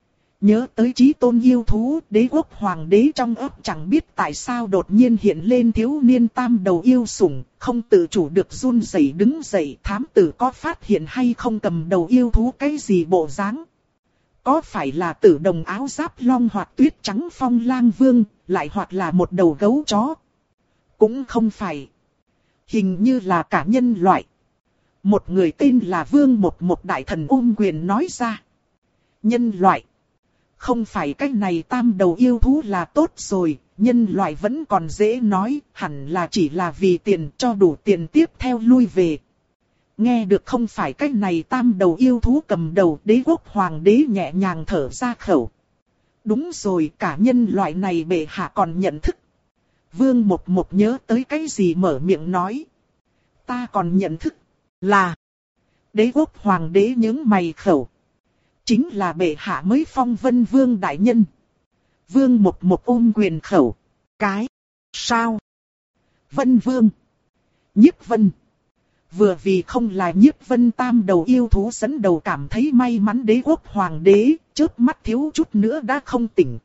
Nhớ tới chí tôn yêu thú, đế quốc hoàng đế trong ấp chẳng biết tại sao đột nhiên hiện lên thiếu niên tam đầu yêu sủng, không tự chủ được run rẩy đứng dậy. Thám tử có phát hiện hay không cầm đầu yêu thú cái gì bộ dáng? Có phải là Tử Đồng áo giáp long hoặc tuyết trắng Phong Lang Vương, lại hoặc là một đầu gấu chó? Cũng không phải. Hình như là cả nhân loại. Một người tên là Vương Một Một đại thần ôm quyền nói ra. Nhân loại. Không phải cái này tam đầu yêu thú là tốt rồi, nhân loại vẫn còn dễ nói, hẳn là chỉ là vì tiền, cho đủ tiền tiếp theo lui về. Nghe được không phải cái này tam đầu yêu thú cầm đầu, đế quốc hoàng đế nhẹ nhàng thở ra khẩu. Đúng rồi, cả nhân loại này bệ hạ còn nhận thức. Vương Một Một nhớ tới cái gì mở miệng nói. Ta còn nhận thức là đế quốc hoàng đế những mày khẩu. Chính là bệ hạ mới phong Vân Vương đại nhân. Vương Một Một ôm quyền khẩu. Cái? Sao? Vân Vương. Nhiếp Vân. Vừa vì không là Nhiếp Vân tam đầu yêu thú dẫn đầu cảm thấy may mắn đế quốc hoàng đế, chớp mắt thiếu chút nữa đã không tỉnh.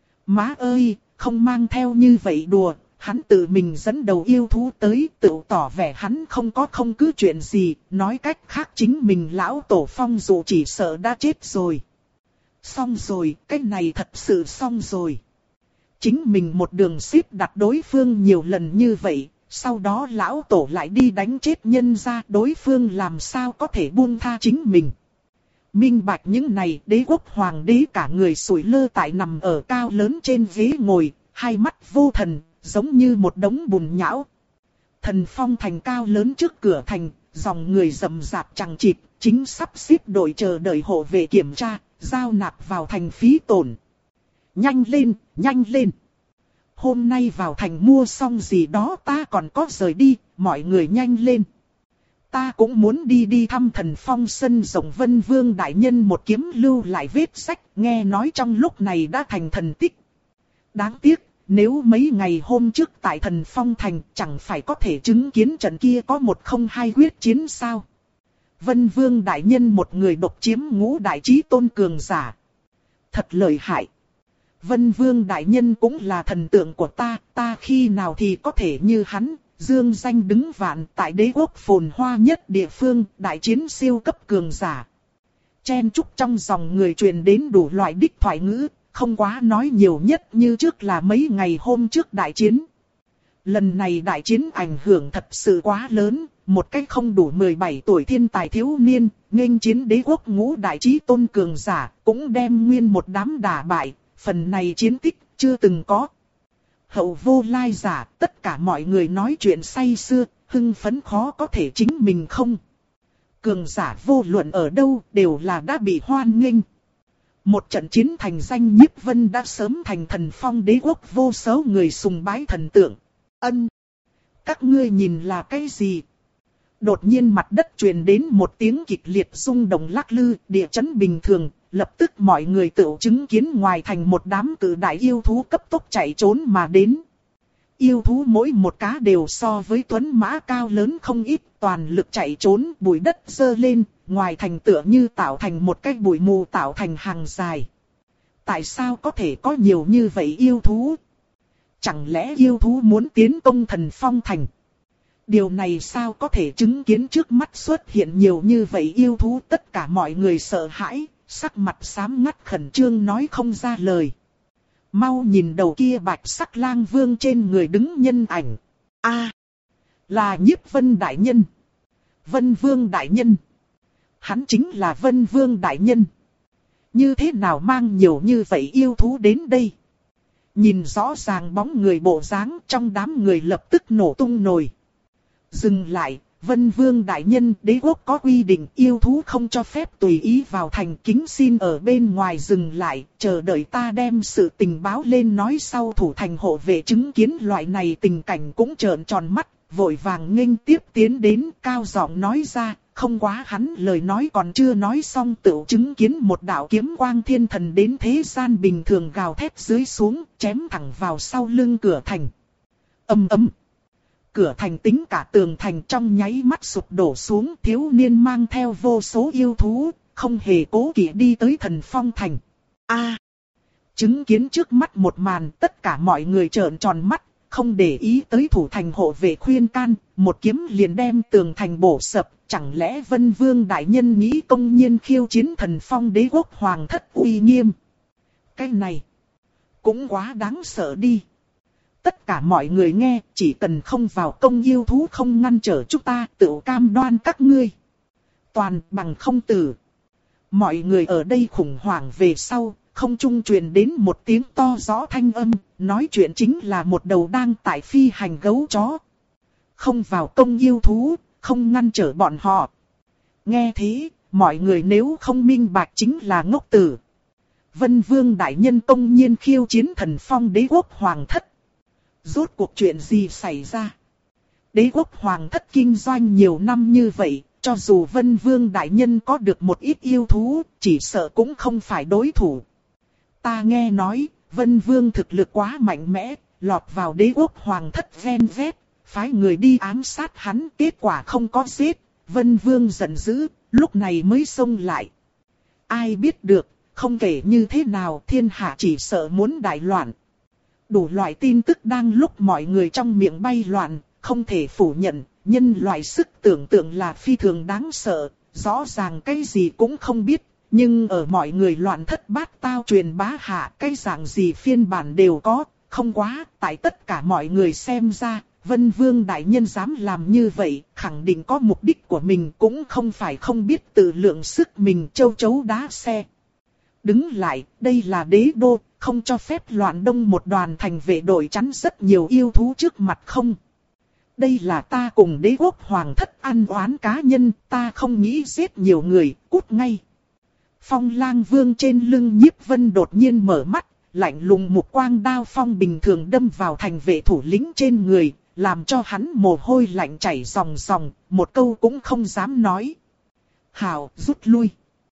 Má ơi, không mang theo như vậy đùa, hắn tự mình dẫn đầu yêu thú tới, tự tỏ vẻ hắn không có không cứ chuyện gì, nói cách khác chính mình lão tổ phong dù chỉ sợ đã chết rồi. Xong rồi, cái này thật sự xong rồi. Chính mình một đường xếp đặt đối phương nhiều lần như vậy, sau đó lão tổ lại đi đánh chết nhân ra, đối phương làm sao có thể buông tha chính mình. Minh bạch những này, đế quốc hoàng đế cả người sủi lơ tại nằm ở cao lớn trên ghế ngồi, hai mắt vô thần, giống như một đống bùn nhão. Thần Phong thành cao lớn trước cửa thành, dòng người rầm rạp chằng chịt, chính sắp xếp đội chờ đợi hộ vệ kiểm tra, giao nạp vào thành phí tổn. Nhanh lên, nhanh lên. Hôm nay vào thành mua xong gì đó ta còn có rời đi, mọi người nhanh lên. Ta cũng muốn đi đi thăm Thần Phong sân rộng Vân Vương đại nhân một kiếm lưu lại vết sách, nghe nói trong lúc này đã thành thần tích. Đáng tiếc, nếu mấy ngày hôm trước tại Thần Phong thành chẳng phải có thể chứng kiến trận kia có một không hai quyết chiến sao. Vân Vương đại nhân một người độc chiếm ngũ đại chí tôn cường giả. Thật lợi hại. Vân Vương đại nhân cũng là thần tượng của ta, ta khi nào thì có thể như hắn, dương danh đứng vạn tại đế quốc phồn hoa nhất địa phương, đại chiến siêu cấp cường giả. Chen chúc trong dòng người truyền đến đủ loại đích thoại ngữ, không quá nói nhiều nhất như trước là mấy ngày hôm trước đại chiến. Lần này đại chiến ảnh hưởng thật sự quá lớn, một cách không đủ mười bảy tuổi thiên tài thiếu niên, nghênh chiến đế quốc ngũ đại chí tôn cường giả, cũng đem nguyên một đám đả bại. Phần này chiến tích chưa từng có. Hậu vô lai giả, tất cả mọi người nói chuyện say sưa, hưng phấn khó có thể chính mình không. Cường giả vô luận ở đâu đều là đã bị hoan nghênh. Một trận chiến thành danh Nhiếp Vân đã sớm thành Thần Phong đế quốc vô số người sùng bái thần tượng. Ân! Các ngươi nhìn là cái gì? Đột nhiên mặt đất truyền đến một tiếng kịch liệt rung động lắc lư, địa chấn bình thường. Lập tức mọi người tự chứng kiến ngoài thành một đám cự đại yêu thú cấp tốc chạy trốn mà đến. Yêu thú mỗi một cá đều so với tuấn mã cao lớn không ít, toàn lực chạy trốn, bụi đất dơ lên, ngoài thành tựa như tạo thành một cái bụi mù tạo thành hàng dài. Tại sao có thể có nhiều như vậy yêu thú? Chẳng lẽ yêu thú muốn tiến công Thần Phong thành? Điều này sao có thể chứng kiến trước mắt xuất hiện nhiều như vậy yêu thú, tất cả mọi người sợ hãi. Sắc mặt xám ngắt khẩn trương nói không ra lời. Mau nhìn đầu kia bạch sắc lang vương trên người đứng nhân ảnh. A, à, là Nhiếp Vân đại nhân. Vân Vương đại nhân. Hắn chính là Vân Vương đại nhân. Như thế nào mang nhiều như vậy yêu thú đến đây? Nhìn rõ ràng bóng người bộ dáng, trong đám người lập tức nổ tung nổi. Dừng lại. Vân Vương đại nhân, đế quốc có quy định yêu thú không cho phép tùy ý vào thành, kính xin ở bên ngoài dừng lại, chờ đợi ta đem sự tình báo lên nói sau. Thủ thành hộ vệ chứng kiến loại này tình cảnh cũng trợn tròn mắt, vội vàng nghênh tiếp tiến đến, cao giọng nói ra, không quá hắn lời nói còn chưa nói xong tự chứng kiến một đạo kiếm quang thiên thần đến thế gian bình thường gào thét dưới xuống, chém thẳng vào sau lưng cửa thành. Ầm ầm. Cửa thành tính cả tường thành trong nháy mắt sụp đổ xuống, thiếu niên mang theo vô số yêu thú, không hề cố kỵ đi tới Thần Phong thành. A, à, chứng kiến trước mắt một màn, tất cả mọi người trợn tròn mắt, không để ý tới thủ thành hộ vệ khuyên can, một kiếm liền đem tường thành bổ sập. Chẳng lẽ Vân Vương đại nhân nghĩ công nhiên khiêu chiến Thần Phong đế quốc hoàng thất uy nghiêm? Cái này cũng quá đáng sợ đi. Tất cả mọi người nghe, chỉ cần không vào công yêu thú không ngăn trở chúng ta, tự cam đoan các ngươi. toàn bằng không tử. Mọi người ở đây khủng hoảng về sau, không trung truyền đến một tiếng to rõ thanh âm, nói chuyện chính là một đầu đang tại phi hành gấu chó. Không vào công yêu thú, không ngăn trở bọn họ. Nghe thế, mọi người nếu không minh bạch chính là ngốc tử. Vân Vương đại nhân công nhiên khiêu chiến thần phong đế quốc hoàng thất. Rốt cuộc chuyện gì xảy ra? Đế quốc hoàng thất kinh doanh nhiều năm như vậy, cho dù Vân Vương đại nhân có được một ít yêu thú, chỉ sợ cũng không phải đối thủ. Ta nghe nói, Vân Vương thực lực quá mạnh mẽ, lọt vào đế quốc hoàng thất ven vét, phái người đi ám sát hắn, kết quả không có giết. Vân Vương giận dữ, lúc này mới xông lại. Ai biết được, không kể như thế nào thiên hạ chỉ sợ muốn đại loạn. Đủ loại tin tức đang lúc mọi người trong miệng bay loạn, không thể phủ nhận, nhân loại sức tưởng tượng là phi thường đáng sợ, rõ ràng cái gì cũng không biết, nhưng ở mọi người loạn thất bát tao truyền bá hạ, cái dạng gì phiên bản đều có, không quá, tại tất cả mọi người xem ra, Vân Vương đại nhân dám làm như vậy, khẳng định có mục đích của mình, cũng không phải không biết tự lượng sức mình châu chấu đá xe. Đứng lại, đây là đế đô, không cho phép loạn đông một đoàn thành vệ đội chắn rất nhiều yêu thú trước mặt không. Đây là ta cùng đế quốc hoàng thất ăn oán cá nhân, ta không nghĩ giết nhiều người, cút ngay. Phong Lang Vương trên lưng Nhiếp Vân đột nhiên mở mắt, lạnh lùng mục quang đao phong bình thường đâm vào thành vệ thủ lĩnh trên người, làm cho hắn mồ hôi lạnh chảy ròng ròng, một câu cũng không dám nói. Hào, rút lui.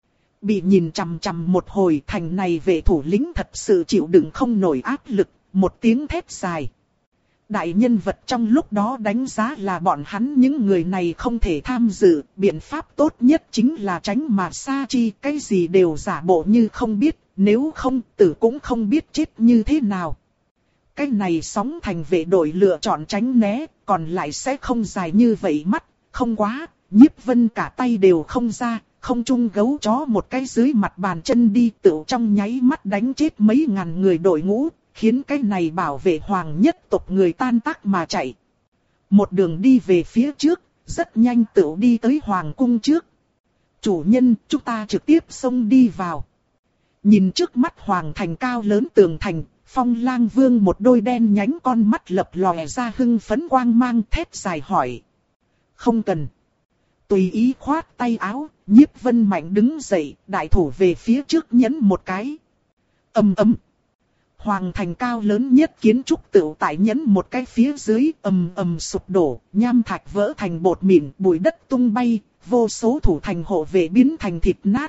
Bị nhìn chằm chằm một hồi, thành này vệ thủ lĩnh thật sự chịu đựng không nổi áp lực, một tiếng thét dài. Đại nhân vật trong lúc đó đánh giá là bọn hắn những người này không thể tham dự, biện pháp tốt nhất chính là tránh mà xa chi, cái gì đều giả bộ như không biết, nếu không tử cũng không biết chết như thế nào. Cái này sóng thành vệ đội lựa chọn tránh né, còn lại sẽ không dài như vậy mắt, không quá, Nhiếp Vân cả tay đều không ra, không trung gấu chó một cái dưới mặt bàn chân đi tựu trong nháy mắt đánh chết mấy ngàn người đội ngũ, khiến cái này bảo vệ hoàng nhất tộc người tan tác mà chạy. Một đường đi về phía trước, rất nhanh tựu đi tới hoàng cung trước. Chủ nhân, chúng ta trực tiếp xông đi vào. Nhìn trước mắt hoàng thành cao lớn tường thành, Phong Lang Vương một đôi đen nhánh con mắt lập lòe ra hưng phấn quang mang thét dài hỏi. Không cần. Tùy ý khoát tay áo, Nhiếp Vân mạnh đứng dậy, đại thủ về phía trước nhấn một cái. Ầm ầm. Hoàng thành cao lớn nhất kiến trúc tựu tại nhấn một cái phía dưới, ầm ầm sụp đổ, nham thạch vỡ thành bột mịn, bụi đất tung bay, vô số thủ thành hộ vệ biến thành thịt nát.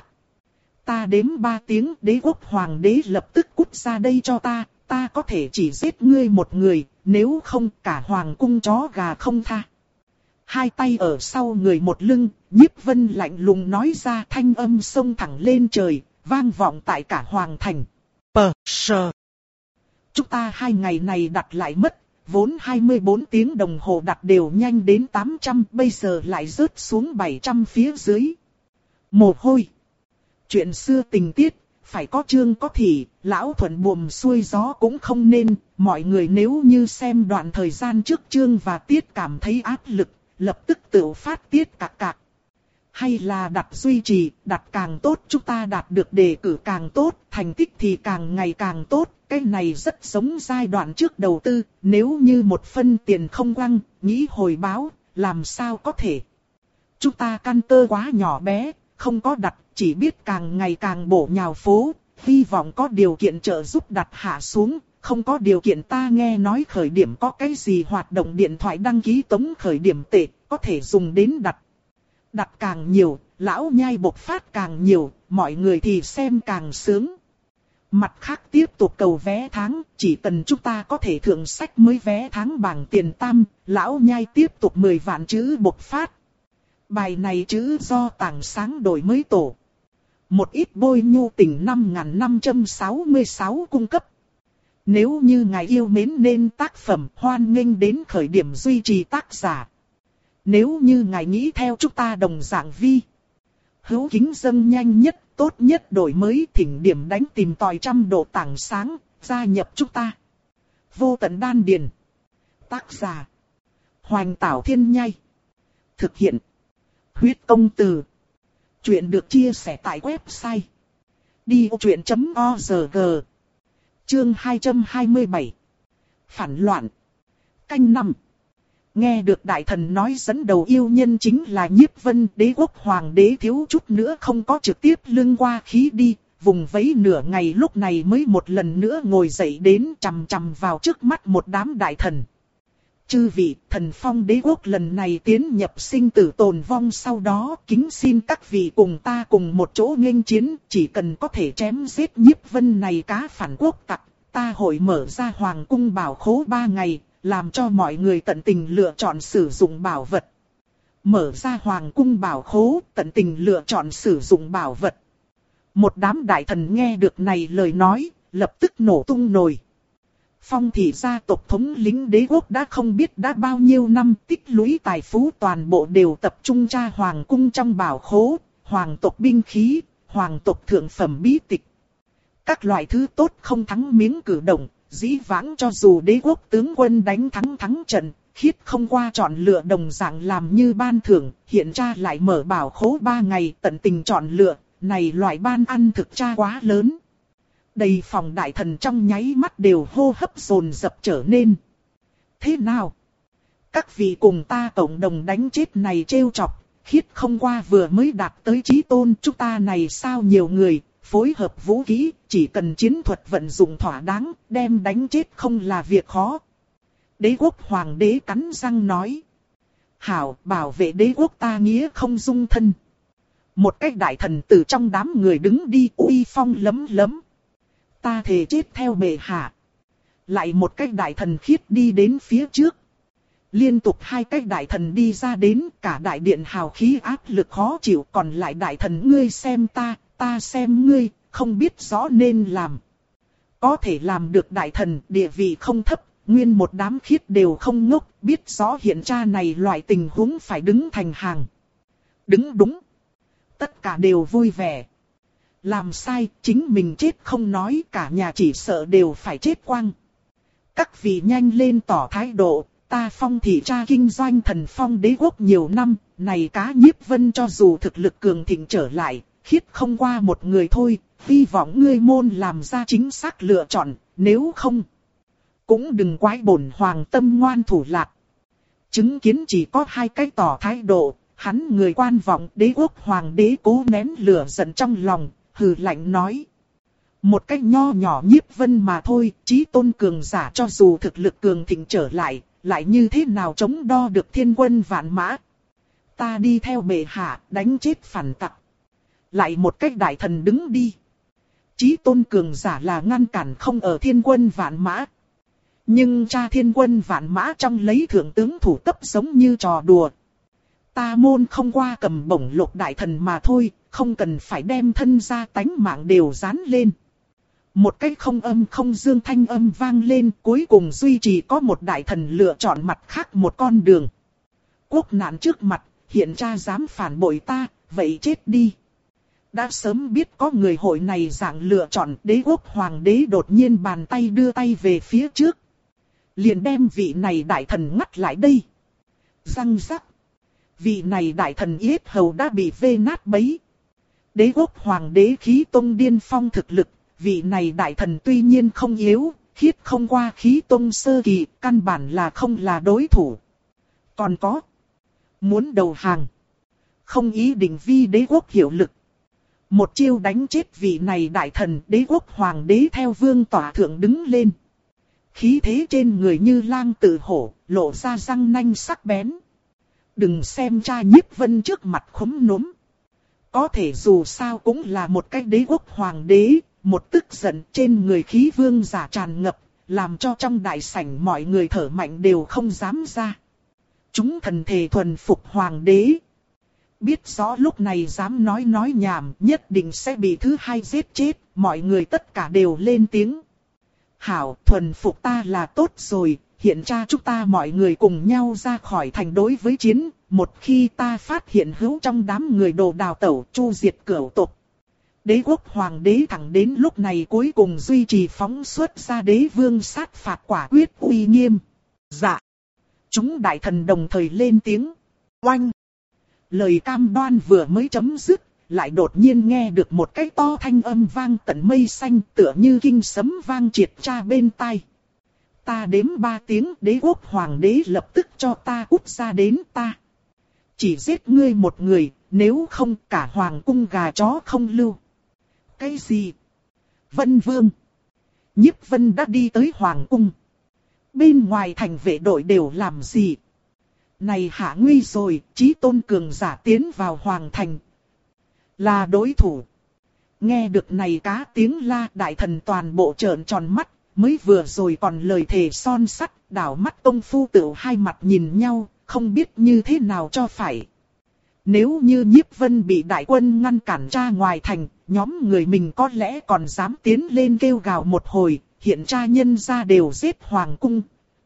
Ta đếm ba tiếng, đế quốc hoàng đế lập tức cút ra đây cho ta, ta có thể chỉ giết ngươi một người, nếu không cả hoàng cung chó gà không tha. Hai tay ở sau người một lưng, Nhiếp Vân lạnh lùng nói ra, thanh âm xông thẳng lên trời, vang vọng tại cả hoàng thành. Pờ sờ. Chúng ta hai ngày này đặt lại mất, vốn hai mươi bốn tiếng đồng hồ đặt đều nhanh đến tám trăm, bây giờ lại rớt xuống bảy trăm phía dưới. Mồ hôi. Chuyện xưa tình tiết, phải có chương có thị, lão thuận buồm xuôi gió cũng không nên, mọi người nếu như xem đoạn thời gian trước chương và tiết cảm thấy áp lực, lập tức tự phát tiết cạc cạc. Hay là đặt duy trì, đặt càng tốt chúng ta đạt được đề cử càng tốt, thành tích thì càng ngày càng tốt, cái này rất giống giai đoạn trước đầu tư, nếu như một phân tiền không quăng, nghĩ hồi báo, làm sao có thể. Chúng ta căn cơ quá nhỏ bé, không có đặt, chỉ biết càng ngày càng bổ nhào phố, hy vọng có điều kiện trợ giúp đặt hạ xuống, không có điều kiện ta nghe nói khởi điểm có cái gì hoạt động điện thoại đăng ký tống khởi điểm tệ, có thể dùng đến đặt. Đặt càng nhiều, lão nhai bộc phát càng nhiều, mọi người thì xem càng sướng. Mặt khác tiếp tục cầu vé tháng, chỉ cần chúng ta có thể thượng sách mới vé tháng bảng tiền tam, lão nhai tiếp tục mười vạn chữ bộc phát. Bài này chữ do tảng sáng đổi mới tổ. Một ít bôi nhu tình năm nghìn năm trăm sáu mươi sáu cung cấp. Nếu như ngài yêu mến nên tác phẩm hoan nghênh đến khởi điểm duy trì tác giả. Nếu như ngài nghĩ theo chúng ta đồng dạng vi. Hữu kính dâng nhanh nhất, tốt nhất đổi mới thỉnh điểm đánh tìm tòi trăm độ tảng sáng, gia nhập chúng ta. Vô tận đan điền. Tác giả. Hoành Tảo Thiên Nhai. Thực hiện. Huyết công từ. Chuyện được chia sẻ tại website đi ô chuyện chấm org. Chương hai trăm hai mươi bảy. Phản loạn. Canh năm. Nghe được đại thần nói dẫn đầu yêu nhân chính là Nhiếp Vân, đế quốc hoàng đế thiếu chút nữa không có trực tiếp lưng qua khí đi, vùng vẫy nửa ngày lúc này mới một lần nữa ngồi dậy đến chằm chằm vào trước mắt một đám đại thần. Chư vị, thần phong đế quốc lần này tiến nhập sinh tử tồn vong, sau đó kính xin các vị cùng ta cùng một chỗ nghênh chiến, chỉ cần có thể chém giết Nhiếp Vân này cá phản quốc tặc, ta hội mở ra hoàng cung bảo khố ba ngày, làm cho mọi người tận tình lựa chọn sử dụng bảo vật. Mở ra hoàng cung bảo khố, tận tình lựa chọn sử dụng bảo vật. Một đám đại thần nghe được này lời nói, lập tức nổ tung nổi. Phong thị gia tộc thống lĩnh đế quốc đã không biết đã bao nhiêu năm tích lũy tài phú toàn bộ đều tập trung tra hoàng cung trong bảo khố, hoàng tộc binh khí, hoàng tộc thượng phẩm bí tịch. Các loại thứ tốt không thắng miếng cử động, dĩ vãng cho dù đế quốc tướng quân đánh thắng thắng trận, khiết không qua chọn lựa đồng dạng làm như ban thưởng, hiện tra lại mở bảo khố ba ngày tận tình chọn lựa, này loại ban ăn thực tra quá lớn. Đầy phòng đại thần trong nháy mắt đều hô hấp dồn dập trở nên. Thế nào? Các vị cùng ta cộng đồng đánh chết này trêu chọc, khiết không qua vừa mới đạt tới chí tôn, chúng ta này sao nhiều người, phối hợp vũ khí, chỉ cần chiến thuật vận dụng thỏa đáng, đem đánh chết không là việc khó. Đế quốc hoàng đế cắn răng nói. Hảo, bảo vệ đế quốc ta nghĩa không dung thân. Một cái đại thần từ trong đám người đứng đi uy phong lấm lấm. Ta thề chết theo bệ hạ. Lại một cái đại thần khiết đi đến phía trước. Liên tục hai cái đại thần đi ra đến, cả đại điện hào khí áp lực khó chịu, còn lại đại thần ngươi xem ta, ta xem ngươi, không biết rõ nên làm. Có thể làm được đại thần, địa vị không thấp, nguyên một đám khiết đều không ngốc, biết rõ hiện tra này loại tình huống phải đứng thành hàng. Đứng đúng. Tất cả đều vui vẻ. Làm sai, chính mình chết không nói, cả nhà chỉ sợ đều phải chết quang. Các vị nhanh lên tỏ thái độ, ta Phong thị tra kinh doanh thần phong đế quốc nhiều năm, này cá Nhiếp Vân cho dù thực lực cường thịnh trở lại, khiết không qua một người thôi, hy vọng ngươi môn làm ra chính xác lựa chọn, nếu không, cũng đừng quái bổn hoàng tâm ngoan thủ lạt. Chứng kiến chỉ có hai cái tỏ thái độ, hắn người quan vọng đế quốc hoàng đế cố nén lửa giận trong lòng, hừ lạnh nói. Một cách nho nhỏ Nhiếp Vân mà thôi, chí tôn cường giả cho dù thực lực cường thịnh trở lại, lại như thế nào chống đo được thiên quân vạn mã. Ta đi theo bệ hạ, đánh chết phản tặc. Lại một cách đại thần đứng đi. Chí tôn cường giả là ngăn cản không ở thiên quân vạn mã. Nhưng cha thiên quân vạn mã trong lấy thượng tướng thủ cấp giống như trò đùa. Ta môn không qua cầm bổng lục đại thần mà thôi, không cần phải đem thân ra tánh mạng đều dán lên. Một cách không âm không dương thanh âm vang lên, cuối cùng duy trì có một đại thần lựa chọn mặt khác một con đường. Quốc nạn trước mặt, hiện cha dám phản bội ta, vậy chết đi. Đã sớm biết có người hội này dạng lựa chọn, đế quốc hoàng đế đột nhiên bàn tay đưa tay về phía trước. Liền đem vị này đại thần ngắt lại đây. Răng rắc. Vị này đại thần yết hầu đã bị vê nát bấy. Đế quốc hoàng đế khí tông điên phong thực lực, vị này đại thần tuy nhiên không yếu, khiết không qua khí tông sơ kỳ, căn bản là không là đối thủ. Còn có, muốn đầu hàng, không ý định vi đế quốc hiệu lực. Một chiêu đánh chết vị này đại thần, đế quốc hoàng đế theo vương tỏa thượng đứng lên. Khí thế trên người như lang tự hổ, lộ ra răng nanh sắc bén. Đừng xem cha Nhiếp Vân trước mặt khúm núm. Có thể dù sao cũng là một cái đế quốc hoàng đế, một tức giận trên người khí vương giả tràn ngập, làm cho trong đại sảnh mọi người thở mạnh đều không dám ra. Chúng thần thề thuần phục hoàng đế. Biết rõ lúc này dám nói nói nhảm nhất định sẽ bị thứ hai giết chết, mọi người tất cả đều lên tiếng. Hảo, thuần phục ta là tốt rồi, hiện cha chúng ta mọi người cùng nhau ra khỏi thành đối với chiến, một khi ta phát hiện hữu trong đám người đồ đào tẩu chu diệt cửu tộc. Đế quốc hoàng đế thẳng đến lúc này cuối cùng duy trì phóng xuất ra đế vương sát phạt quả quyết uy nghiêm. Dạ. Chúng đại thần đồng thời lên tiếng. Oanh. Lời cam đoan vừa mới chấm dứt, lại đột nhiên nghe được một cái to thanh âm vang tận mây xanh, tựa như kinh sấm vang triệt tra bên tai. Ta đếm ba tiếng, đế quốc hoàng đế lập tức cho ta cút ra đến ta. Chỉ giết ngươi một người, nếu không cả hoàng cung gà chó không lưu. Cái gì? Vân Vương. Nhiếp Vân đã đi tới hoàng cung. Bên ngoài thành vệ đội đều làm gì? Này hạ nguy rồi, chí tôn cường giả tiến vào hoàng thành. Là đối thủ. Nghe được này cá tiếng la, đại thần toàn bộ trợn tròn mắt. Mới vừa rồi còn lời thề son sắt, đảo mắt công phu tự hai mặt nhìn nhau, không biết như thế nào cho phải. Nếu như Nhiếp Vân bị đại quân ngăn cản ra ngoài thành, nhóm người mình có lẽ còn dám tiến lên kêu gào một hồi, hiện tra nhân ra đều giết hoàng cung.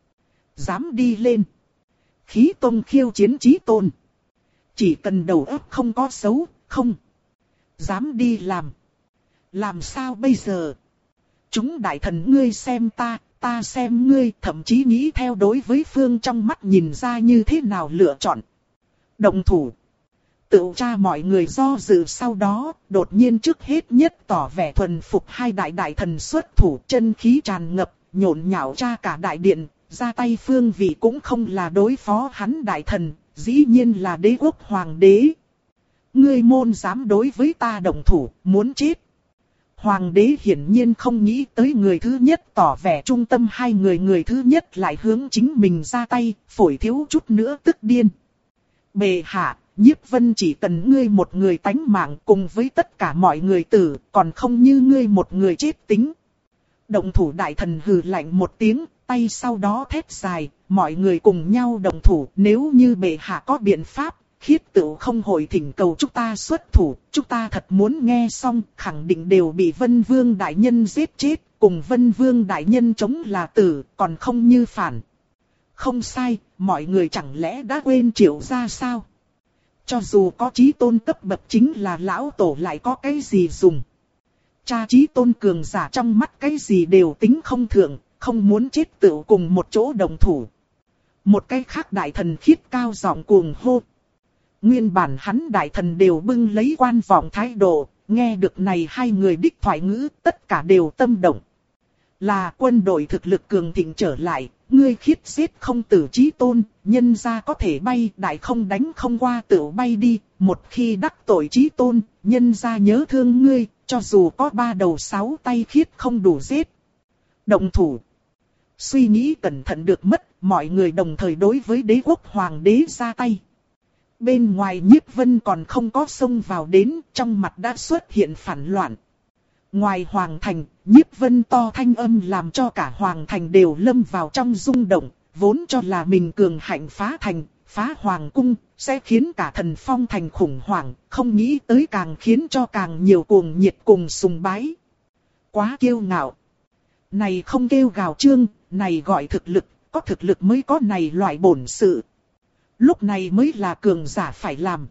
Dám đi lên. Khí tôn khiêu chiến chí tôn. Chỉ cần đầu óc không có xấu, không. Dám đi làm. Làm sao bây giờ? Chúng đại thần ngươi xem ta, ta xem ngươi, thậm chí nghĩ theo đối với phương trong mắt nhìn ra như thế nào lựa chọn. Động thủ. Tự tra mọi người do dự sau đó, đột nhiên trước hết nhất tỏ vẻ thuần phục hai đại đại thần xuất thủ, chân khí tràn ngập, nhộn nhạo tra cả đại điện, ra tay phương vị cũng không là đối phó hắn đại thần, dĩ nhiên là đế quốc hoàng đế. Ngươi môn dám đối với ta động thủ, muốn chết. Hoàng đế hiển nhiên không nghĩ tới người thứ nhất tỏ vẻ trung tâm hai người, người thứ nhất lại hướng chính mình ra tay, phổi thiếu chút nữa tức điên. Bệ hạ, Nhiếp Vân chỉ cần ngươi một người tánh mạng cùng với tất cả mọi người tử, còn không như ngươi một người chết tính. Động thủ đại thần hừ lạnh một tiếng, tay sau đó thét dài, mọi người cùng nhau động thủ, nếu như bệ hạ có biện pháp. Khiết tự không hồi thỉnh cầu chúng ta xuất thủ, chúng ta thật muốn nghe xong, khẳng định đều bị Vân Vương đại nhân giết chết, cùng Vân Vương đại nhân chống là tử, còn không như phản. Không sai, mọi người chẳng lẽ đã quên Triệu gia sao? Cho dù có chí tôn cấp bậc chính là lão tổ lại có cái gì dùng? Cha chí tôn cường giả trong mắt cái gì đều tính không thượng, không muốn chết tự cùng một chỗ đồng thủ. Một cái khác đại thần khiết cao giọng cuồng hô. Nguyên bản hắn đại thần đều bưng lấy quan vọng thái độ, nghe được này hai người đích thoại ngữ, tất cả đều tâm động. Là quân đội thực lực cường thịnh trở lại, ngươi khiết giết không tử chí tôn, nhân ra có thể bay, đại không đánh không qua tự bay đi, một khi đắc tội chí tôn, nhân ra nhớ thương ngươi, cho dù có ba đầu sáu tay khiết không đủ giết. Động thủ. Suy nghĩ cẩn thận được mất, mọi người đồng thời đối với đế quốc hoàng đế ra tay. Bên ngoài Nhiếp Vân còn không có xông vào đến, trong mặt đã xuất hiện phản loạn. Ngoài hoàng thành, Nhiếp Vân to thanh âm làm cho cả hoàng thành đều lâm vào trong rung động, vốn cho là mình cường hạnh phá thành, phá hoàng cung, sẽ khiến cả thần phong thành khủng hoảng, không nghĩ tới càng khiến cho càng nhiều cuồng nhiệt cùng sùng bái. Quá kiêu ngạo. Này không kêu gào trương, này gọi thực lực, có thực lực mới có này loại bổn sự. Lúc này mới là cường giả phải làm.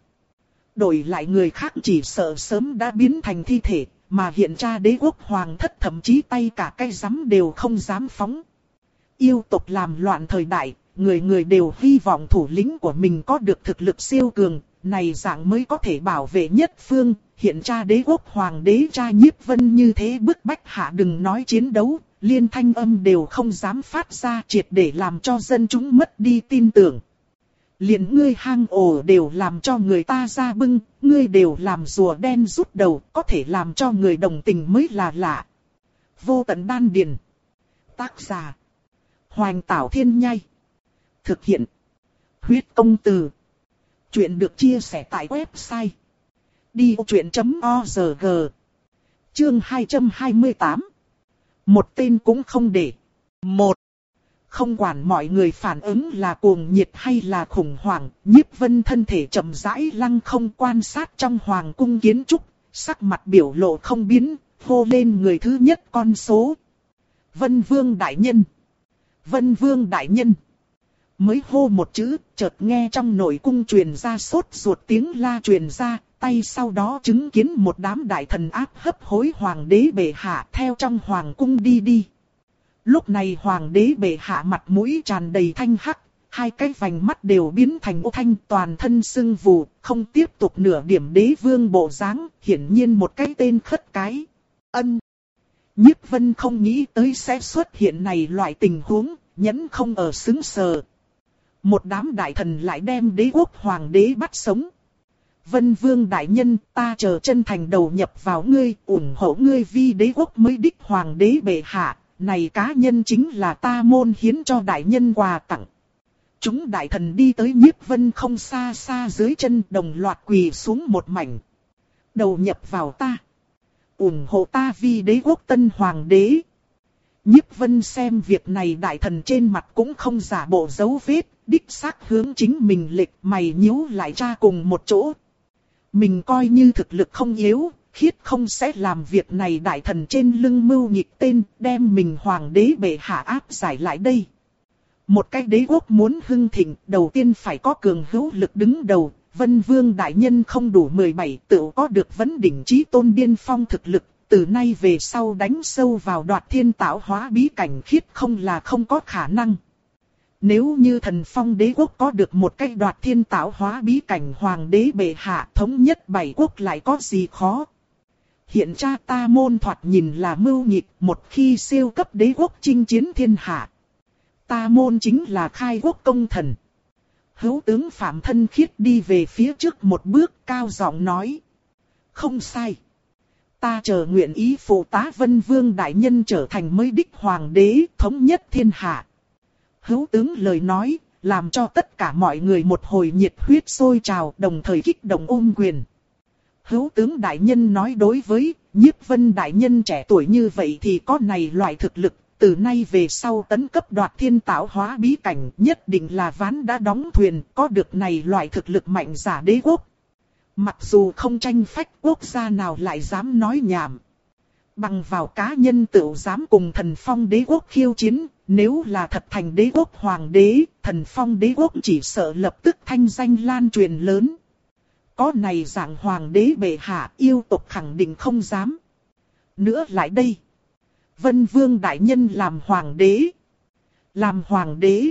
Đổi lại người khác chỉ sợ sớm đã biến thành thi thể, mà hiện ra đế quốc hoàng thất thậm chí tay cả cái rắm đều không dám phóng. Yêu tộc làm loạn thời đại, người người đều hy vọng thủ lĩnh của mình có được thực lực siêu cường, này dạng mới có thể bảo vệ nhất phương. Hiện ra đế quốc hoàng đế cha Nhiếp Vân như thế bức bách hạ đừng nói chiến đấu, liên thanh âm đều không dám phát ra, triệt để làm cho dân chúng mất đi tin tưởng. Liền ngươi hang ổ đều làm cho người ta ra bưng, ngươi đều làm rùa đen rút đầu, có thể làm cho người đồng tình mới là lạ. Vô tận đan điền. Tác giả. Hoành Tảo Thiên Nhai. Thực hiện. Huyết Công Từ. Chuyện được chia sẻ tại website. đi ô chuyện chấm o rờ giê. Chương hai trăm hai mươi tám. Một tên cũng không để. Một. Không quản mọi người phản ứng là cuồng nhiệt hay là khủng hoảng, Nhiếp Vân thân thể chậm rãi lăng không quan sát trong hoàng cung kiến trúc, sắc mặt biểu lộ không biến, hô lên người thứ nhất con số. Vân Vương đại nhân. Vân Vương đại nhân. Mới hô một chữ, chợt nghe trong nội cung truyền ra sốt ruột tiếng la truyền ra, tay sau đó chứng kiến một đám đại thần áp hấp hối hoàng đế bệ hạ theo trong hoàng cung đi đi. Lúc này hoàng đế bệ hạ mặt mũi tràn đầy thanh hắc, hai cái vành mắt đều biến thành ô thanh, toàn thân sưng vù, không tiếp tục nửa điểm đế vương bộ dáng, hiển nhiên một cái tên khất cái. Ân. Nhiếp Vân không nghĩ tới sẽ xuất hiện này loại tình huống, nhẫn không ở xứng sờ. Một đám đại thần lại đem đế quốc hoàng đế bắt sống. Vân Vương đại nhân, ta chờ chân thành đầu nhập vào ngươi, ủng hộ ngươi vi đế quốc mới đích hoàng đế bệ hạ, này cá nhân chính là ta môn hiến cho đại nhân quà tặng. Chúng đại thần đi tới Nhiếp Vân không xa xa dưới chân, đồng loạt quỳ xuống một mảnh. Đầu nhập vào ta, ủng hộ ta vi đế quốc tân hoàng đế. Nhiếp Vân xem việc này đại thần trên mặt cũng không giả bộ dấu vết, đích xác hướng chính mình lệch mày nhíu lại tra cùng một chỗ. Mình coi như thực lực không yếu, khiết không sẽ làm việc này đại thần trên lưng mưu nhịp tên, đem mình hoàng đế bệ hạ áp giải lại đây. Một cái đế quốc muốn hưng thịnh, đầu tiên phải có cường hữu lực đứng đầu, Vân Vương đại nhân không đủ mười bảy tự có được vấn đỉnh chí tôn điên phong thực lực, từ nay về sau đánh sâu vào đoạt thiên tạo hóa bí cảnh khiết không là không có khả năng. Nếu như thần phong đế quốc có được một cái đoạt thiên tạo hóa bí cảnh hoàng đế bệ hạ thống nhất bảy quốc lại có gì khó. Hiện cha ta môn thoạt nhìn là mưu nhịp, một khi siêu cấp đế quốc chinh chiến thiên hạ. Ta môn chính là khai quốc công thần. Hữu tướng Phạm Thân Khiết đi về phía trước một bước cao giọng nói. Không sai. Ta chờ nguyện ý phụ tá Vân Vương đại nhân trở thành mới đích hoàng đế thống nhất thiên hạ. Hữu tướng lời nói, làm cho tất cả mọi người một hồi nhiệt huyết sôi trào, đồng thời kích động ôm quyền. Hữu tướng đại nhân nói đối với Nhiếp Vân đại nhân trẻ tuổi như vậy thì có này loại thực lực, từ nay về sau tấn cấp đoạt thiên tạo hóa bí cảnh nhất định là ván đã đóng thuyền, có được này loại thực lực mạnh giả đế quốc. Mặc dù không tranh phách quốc gia nào lại dám nói nhảm. Bằng vào cá nhân tự dám cùng thần phong đế quốc khiêu chiến, nếu là thật thành đế quốc hoàng đế, thần phong đế quốc chỉ sợ lập tức thanh danh lan truyền lớn. Có này dạng hoàng đế bệ hạ yêu tộc khẳng định không dám. Nữa lại đây. Vân Vương đại nhân làm hoàng đế. Làm hoàng đế.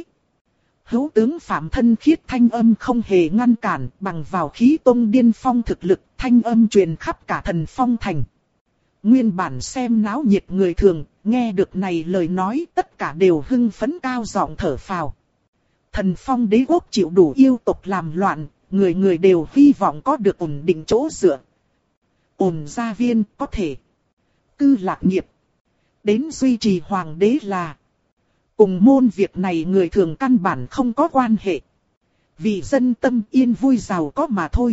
Hữu tướng Phạm Thân Khiết thanh âm không hề ngăn cản, bằng vào khí tông điên phong thực lực, thanh âm truyền khắp cả thần phong thành. Nguyên bản xem náo nhiệt người thường, nghe được này lời nói tất cả đều hưng phấn cao giọng thở phào. Thần phong đế quốc chịu đủ yêu tộc làm loạn, người người đều hy vọng có được ổn định chỗ dựa. Ổn gia viên có thể cư lạc nghiệp. Đến duy trì hoàng đế là cùng môn việc này người thường căn bản không có quan hệ. Vì dân tâm yên vui giàu có mà thôi.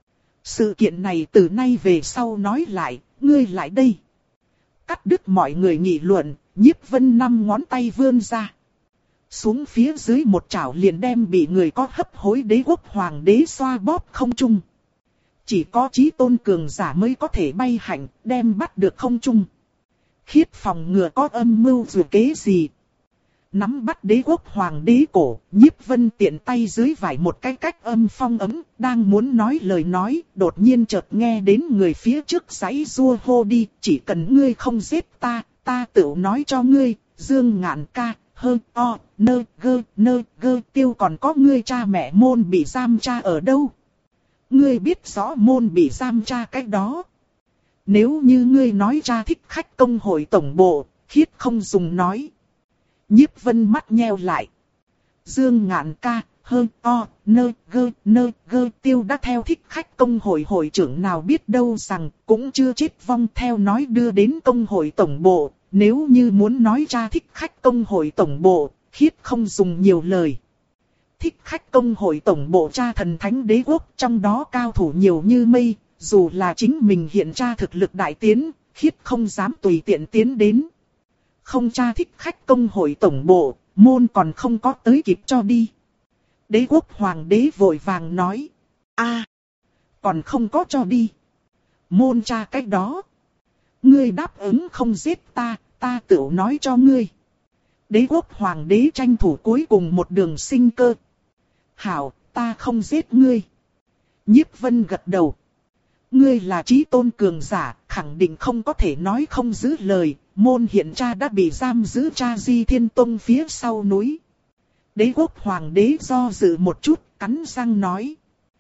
Sự kiện này từ nay về sau nói lại, ngươi lại đây. Cắt đứt mọi người nghị luận, Nhiếp Vân năm ngón tay vươn ra. Xuống phía dưới một chảo liền đem bị người có hấp hối đế quốc hoàng đế xoa bóp không trung. Chỉ có chí tôn cường giả mới có thể bay hạnh, đem bắt được không trung. Khiết phòng ngừa có âm mưu dù kế gì. Nắm bắt đế quốc hoàng đế cổ, Nhiếp Vân tiện tay dưới vải một cái cách âm phong ấm, đang muốn nói lời nói, đột nhiên chợt nghe đến người phía trước giãy rua hô đi, chỉ cần ngươi không giết ta, ta tự nói cho ngươi, Dương Ngạn ca, hơ, o, nơ, gơ, nơ, gơ, tiêu còn có ngươi cha mẹ môn bị giam tra ở đâu. Ngươi biết rõ môn bị giam tra cách đó. Nếu như ngươi nói cha thích khách công hội tổng bộ, Khiết không dùng nói. Nhiếp Vân mắt nheo lại. Dương Ngạn ca, hơ, o, nơ, gơ, nơ, gơ tiêu đã theo thích khách công hội hội trưởng nào biết đâu rằng cũng chưa chết vong theo nói đưa đến công hội tổng bộ. Nếu như muốn nói ra thích khách công hội tổng bộ, Khiết không dùng nhiều lời. Thích khách công hội tổng bộ cha thần thánh đế quốc trong đó cao thủ nhiều như mây, dù là chính mình hiện ra thực lực đại tiến, Khiết không dám tùy tiện tiến đến. Không tra thích khách công hội tổng bộ, môn còn không có tới kịp cho đi. Đế quốc hoàng đế vội vàng nói. a còn không có cho đi. Môn tra cách đó. Ngươi đáp ứng không giết ta, ta tự nói cho ngươi. Đế quốc hoàng đế tranh thủ cuối cùng một đường sinh cơ. Hảo, ta không giết ngươi. Nhiếp Vân gật đầu. Ngươi là chí tôn cường giả, khẳng định không có thể nói không giữ lời. Môn hiện cha đã bị giam giữ cha Di Thiên Tông phía sau núi. Đế quốc hoàng đế do dự một chút, cắn răng nói.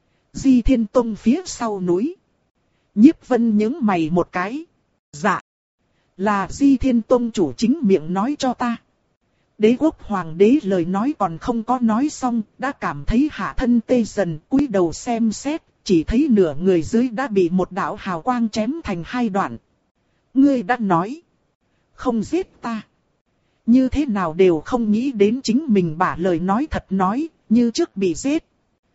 Di Thiên Tông phía sau núi. Nhiếp Vân nhướng mày một cái. Dạ. Là Di Thiên Tông chủ chính miệng nói cho ta. Đế quốc hoàng đế lời nói còn không có nói xong, đã cảm thấy hạ thân tê dần, cúi đầu xem xét, chỉ thấy nửa người dưới đã bị một đạo hào quang chém thành hai đoạn. Ngươi đã nói, không giết ta. Như thế nào đều không nghĩ đến chính mình bả lời nói thật nói, như trước bị giết.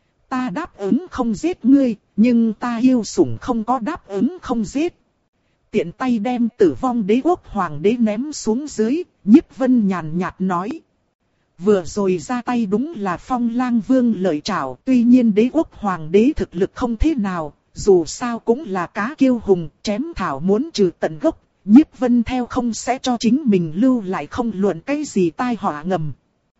Ta đáp ứng không giết ngươi, nhưng ta yêu sủng không có đáp ứng không giết. Tiện tay đem Tử Vong Đế quốc hoàng đế ném xuống dưới, Nhiếp Vân nhàn nhạt nói. Vừa rồi ra tay đúng là Phong Lang Vương lợi trảo, tuy nhiên đế quốc hoàng đế thực lực không thế nào, dù sao cũng là cá kiêu hùng, chém thảo muốn trừ tận gốc, Nhiếp Vân theo không sẽ cho chính mình lưu lại không luận cái gì tai họa ngầm.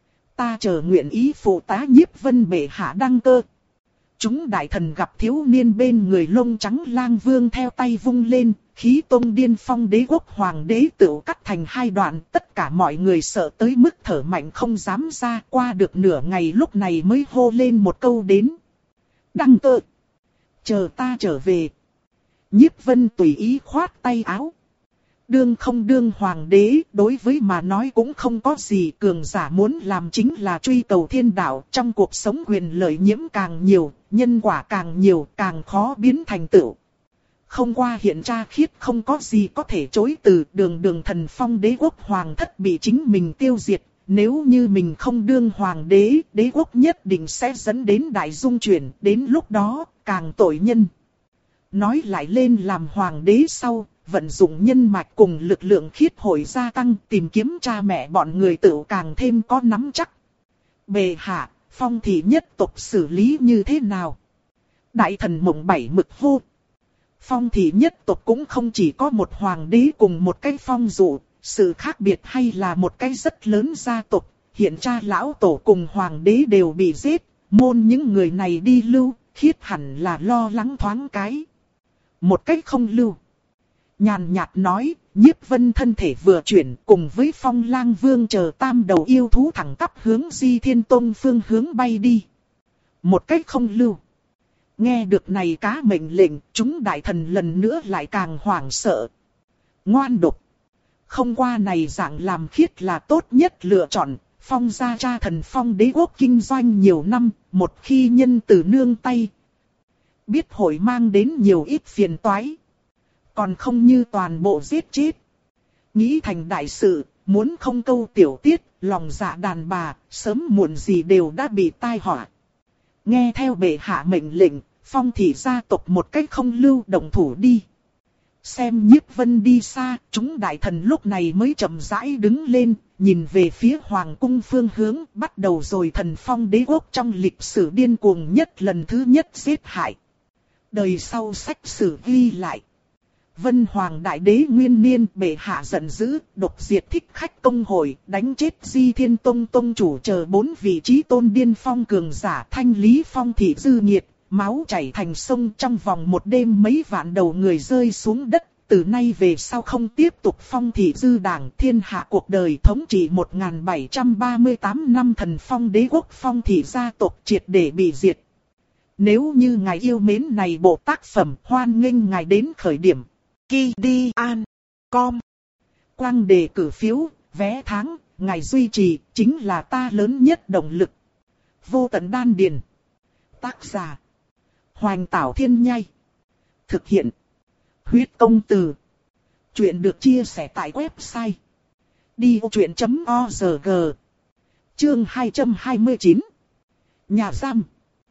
Ta chờ nguyện ý phụ tá Nhiếp Vân bệ hạ đăng cơ. Chúng đại thần gặp thiếu niên bên người lông trắng Lang Vương theo tay vung lên, khí tông điên phong đế quốc hoàng đế tự cắt thành hai đoạn, tất cả mọi người sợ tới mức thở mạnh không dám ra, qua được nửa ngày lúc này mới hô lên một câu đến. Đăng cơ! Chờ ta trở về. Nhiếp Vân tùy ý khoát tay áo. Đương không đương hoàng đế, đối với mà nói cũng không có gì, cường giả muốn làm chính là truy cầu thiên đạo, trong cuộc sống quyền lợi nhiễm càng nhiều, nhân quả càng nhiều, càng khó biến thành tựu. Không qua hiện tra khiết không có gì có thể chối từ, đường đường thần phong đế quốc hoàng thất bị chính mình tiêu diệt, nếu như mình không đương hoàng đế, đế quốc nhất định sẽ dẫn đến đại dung chuyển, đến lúc đó, càng tội nhân. Nói lại lên làm hoàng đế sau, vận dụng nhân mạch cùng lực lượng khiết hội gia tăng, tìm kiếm cha mẹ bọn người tự càng thêm có nắm chắc. Bệ hạ, phong thị nhất tộc xử lý như thế nào? Đại thần mộng bảy mực hô. Phong thị nhất tộc cũng không chỉ có một hoàng đế cùng một cái phong dụ, sự khác biệt hay là một cái rất lớn gia tộc. Hiện cha lão tổ cùng hoàng đế đều bị giết, môn những người này đi lưu, khiết hẳn là lo lắng thoáng cái. Một cách không lưu. Nhàn nhạt nói, Nhiếp Vân thân thể vừa chuyển cùng với Phong Lang Vương chờ tam đầu yêu thú thẳng tắp hướng Di Thiên Tông phương hướng bay đi. Một cách không lưu. Nghe được này cá mệnh lệnh, chúng đại thần lần nữa lại càng hoảng sợ. Ngoan độc. Không qua này dạng làm khiết là tốt nhất lựa chọn. Phong gia cha thần Phong đế quốc kinh doanh nhiều năm, một khi nhân từ nương tay. Biết hội mang đến nhiều ít phiền toái. Còn không như toàn bộ giết chết. Nghĩ thành đại sự, muốn không câu tiểu tiết, lòng dạ đàn bà, sớm muộn gì đều đã bị tai họa. Nghe theo bệ hạ mệnh lệnh, Phong thị gia tộc một cách không lưu động thủ đi. Xem Nhiếp Vân đi xa, chúng đại thần lúc này mới chậm rãi đứng lên, nhìn về phía hoàng cung phương hướng, bắt đầu rồi thần Phong đế quốc trong lịch sử điên cuồng nhất lần thứ nhất giết hại. Đời sau sách sử ghi lại. Vân Hoàng Đại Đế Nguyên Niên bệ hạ giận dữ, độc diệt thích khách công hội, đánh chết Di Thiên Tông Tông chủ chờ bốn vị trí tôn điên phong cường giả, thanh lý phong thị dư nhiệt, máu chảy thành sông, trong vòng một đêm mấy vạn đầu người rơi xuống đất. Từ nay về sau không tiếp tục phong thị dư đảng, thiên hạ cuộc đời thống trị một nghìn bảy trăm ba mươi tám năm thần phong đế quốc, phong thị gia tộc triệt để bị diệt. Nếu như ngài yêu mến này bộ tác phẩm, hoan nghênh ngài đến khởi điểm kidian chấm com. Quang đề cử phiếu, vé tháng, ngài duy trì, chính là ta lớn nhất động lực. Vô tận đan điền. Tác giả: Hoành Tảo Thiên Nhai. Thực hiện: Huyết Công Từ. Chuyện được chia sẻ tại website đi ô chuyện chấm org. Chương hai trăm hai mươi chín. Nhà giam.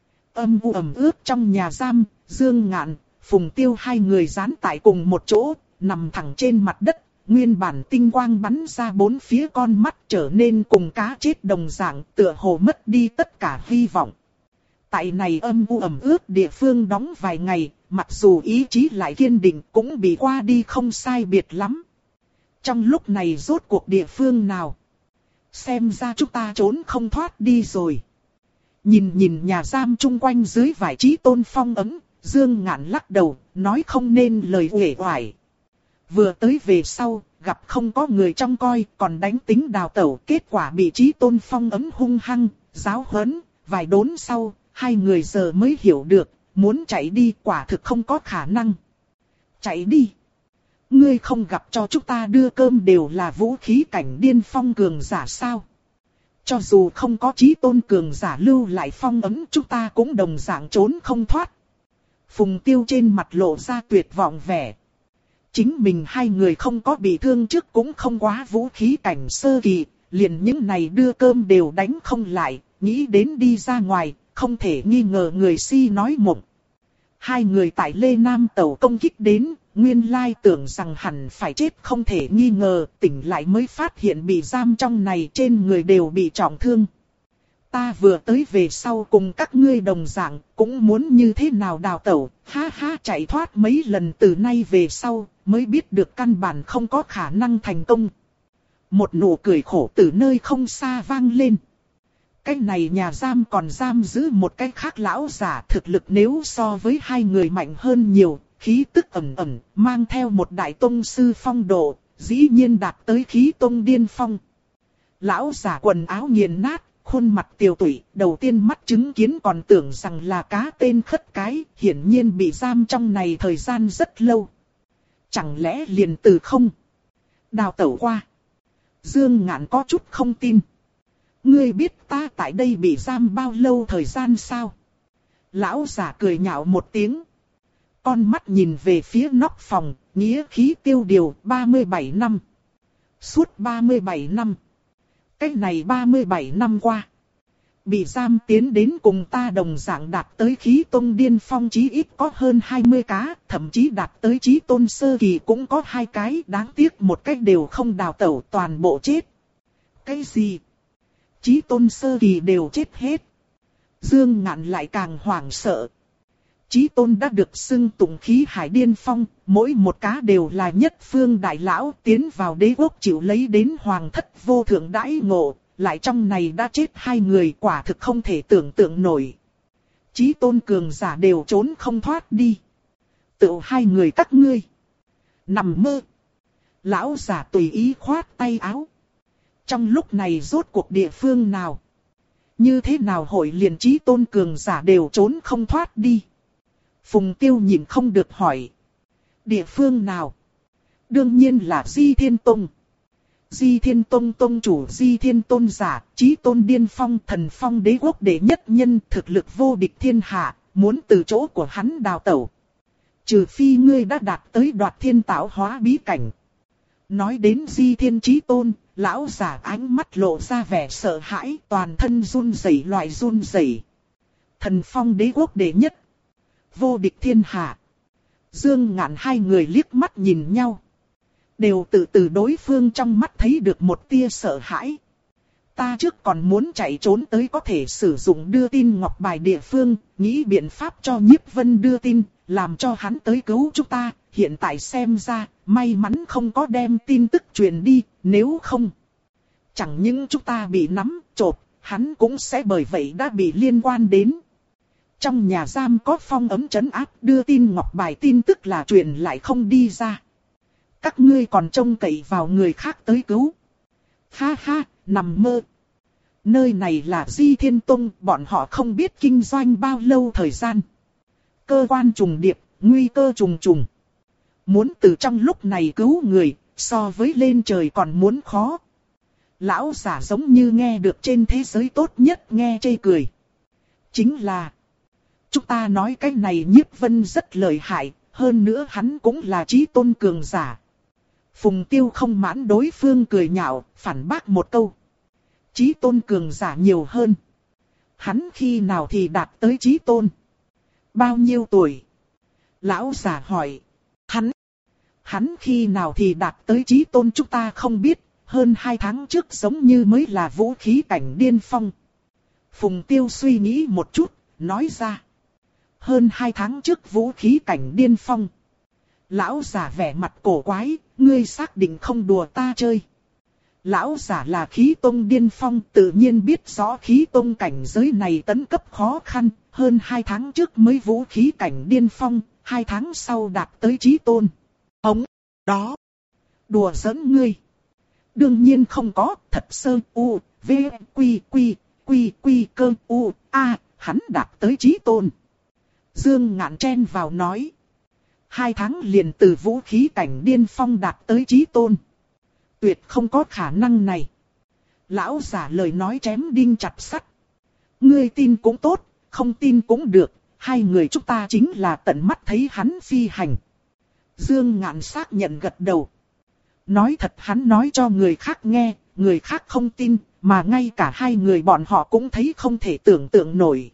Âm u ẩm ướt trong nhà giam, Dương Ngạn, Phùng Tiêu hai người dán tại cùng một chỗ, nằm thẳng trên mặt đất, nguyên bản tinh quang bắn ra bốn phía, con mắt trở nên cùng cá chết đồng dạng, tựa hồ mất đi tất cả hy vọng. Tại này âm u ẩm ướt địa phương đóng vài ngày, mặc dù ý chí lại kiên định cũng bị qua đi không sai biệt lắm. Trong lúc này rốt cuộc địa phương nào? Xem ra chúng ta trốn không thoát đi rồi. Nhìn nhìn nhà giam chung quanh dưới vài trí tôn phong ấm, Dương Ngạn lắc đầu, nói không nên lời uể oải. Vừa tới về sau, gặp không có người trông coi, còn đánh tính đào tẩu, kết quả bị Chí Tôn phong ấn hung hăng, giáo huấn, vài đốn sau, hai người giờ mới hiểu được, muốn chạy đi quả thực không có khả năng. Chạy đi! Ngươi không gặp cho chúng ta đưa cơm đều là vũ khí cảnh điên phong cường giả sao? Cho dù không có Chí Tôn cường giả lưu lại phong ấn, chúng ta cũng đồng dạng trốn không thoát. Phùng Tiêu trên mặt lộ ra tuyệt vọng vẻ. Chính mình hai người không có bị thương trước cũng không quá vũ khí cảnh sơ kỳ, liền những này đưa cơm đều đánh không lại, nghĩ đến đi ra ngoài, không thể nghi ngờ người si nói mộng. Hai người tại Lê Nam tàu công kích đến, nguyên lai tưởng rằng hẳn phải chết không thể nghi ngờ, tỉnh lại mới phát hiện bị giam trong này trên người đều bị trọng thương. Ta vừa tới về sau cùng các ngươi đồng dạng, cũng muốn như thế nào đào tẩu, ha ha chạy thoát mấy lần từ nay về sau, mới biết được căn bản không có khả năng thành công. Một nụ cười khổ từ nơi không xa vang lên. Cái này nhà giam còn giam giữ một cái khác lão giả, thực lực nếu so với hai người mạnh hơn nhiều, khí tức ẩn ẩn, mang theo một đại tông sư phong độ, dĩ nhiên đạt tới khí tông điên phong. Lão giả quần áo nghiền nát, khuôn mặt tiều tụy, đầu tiên mắt chứng kiến còn tưởng rằng là cá tên khất cái, hiển nhiên bị giam trong này thời gian rất lâu. Chẳng lẽ liền từ không đào tẩu qua? Dương Ngạn có chút không tin. Ngươi biết ta tại đây bị giam bao lâu thời gian sao? Lão giả cười nhạo một tiếng. Con mắt nhìn về phía nóc phòng, nghĩa khí tiêu điều ba mươi bảy năm. Suốt ba mươi bảy năm. Cách này ba mươi bảy năm qua. Bị giam tiến đến cùng ta đồng dạng đạt tới khí tôn điên phong chí ít có hơn hai mươi cá, thậm chí đạt tới chí tôn sơ kỳ cũng có hai cái, đáng tiếc một cách đều không đào tẩu, toàn bộ chết. Cái gì? Chí tôn sơ kỳ đều chết hết. Dương Ngạn lại càng hoảng sợ. Chí tôn đã được xưng tụng khí hải điên phong, mỗi một cá đều là nhất phương đại lão, tiến vào đế quốc chịu lấy đến hoàng thất vô thượng đãi ngộ, lại trong này đã chết hai người, quả thực không thể tưởng tượng nổi. Chí tôn cường giả đều trốn không thoát đi. Tự hai người các ngươi nằm mơ. Lão giả tùy ý khoát tay áo. Trong lúc này rốt cuộc địa phương nào? Như thế nào hội liền chí tôn cường giả đều trốn không thoát đi? Phùng Tiêu nhìn không được hỏi. Địa phương nào? Đương nhiên là Di Thiên Tông. Di Thiên Tông tông chủ Di Thiên Tôn giả, chí tôn điên phong, thần phong đế quốc đệ nhất nhân, thực lực vô địch thiên hạ, muốn từ chỗ của hắn đào tẩu. Trừ phi ngươi đã đạt tới đoạt thiên tạo hóa bí cảnh. Nói đến Di Thiên chí tôn, lão giả ánh mắt lộ ra vẻ sợ hãi, toàn thân run rẩy loại run rẩy. Thần phong đế quốc đệ nhất, vô địch thiên hạ. Dương Ngạn hai người liếc mắt nhìn nhau. Đều tự từ đối phương trong mắt thấy được một tia sợ hãi. Ta trước còn muốn chạy trốn tới có thể sử dụng đưa tin ngọc bài địa phương, nghĩ biện pháp cho Nhiếp Vân đưa tin, làm cho hắn tới cứu chúng ta. Hiện tại xem ra, may mắn không có đem tin tức truyền đi, nếu không. Chẳng những chúng ta bị nắm, chộp, hắn cũng sẽ bởi vậy đã bị liên quan đến. Trong nhà giam có phong ấm trấn áp, đưa tin ngọc bài tin tức là truyền lại không đi ra. Các ngươi còn trông cậy vào người khác tới cứu. Ha ha, nằm mơ. Nơi này là Di Thiên Tông, bọn họ không biết kinh doanh bao lâu thời gian. Cơ quan trùng điệp, nguy cơ trùng trùng. Muốn từ trong lúc này cứu người, so với lên trời còn muốn khó. Lão giả giống như nghe được trên thế giới tốt nhất nghe chê cười. Chính là, chúng ta nói cái này Nhiếp Vân rất lợi hại, hơn nữa hắn cũng là chí tôn cường giả. Phùng Tiêu không mãn đối phương cười nhạo, phản bác một câu. Chí tôn cường giả nhiều hơn. Hắn khi nào thì đạt tới chí tôn? Bao nhiêu tuổi? Lão giả hỏi. Hắn, hắn khi nào thì đạt tới chí tôn chúng ta không biết, hơn hai tháng trước giống như mới là vũ khí cảnh điên phong. Phùng Tiêu suy nghĩ một chút, nói ra. Hơn hai tháng trước vũ khí cảnh điên phong. Lão giả vẻ mặt cổ quái, ngươi xác định không đùa ta chơi. Lão giả là khí tông điên phong, tự nhiên biết rõ khí tông cảnh giới này tấn cấp khó khăn, hơn hai tháng trước mới vũ khí cảnh điên phong, hai tháng sau đạt tới chí tôn. Hống! đó. Đùa giỡn ngươi. Đương nhiên không có, thật sơ u, v, quy, quy, quy, quy, cơ, u, a, hắn đạt tới chí tôn. Dương Ngạn chen vào nói. Hai tháng liền từ vũ khí cảnh điên phong đạt tới chí tôn. Tuyệt không có khả năng này. Lão giả lời nói chém đinh chặt sắt. Ngươi tin cũng tốt, không tin cũng được, hai người chúng ta chính là tận mắt thấy hắn phi hành. Dương Ngạn xác nhận gật đầu. Nói thật hắn nói cho người khác nghe, người khác không tin, mà ngay cả hai người bọn họ cũng thấy không thể tưởng tượng nổi.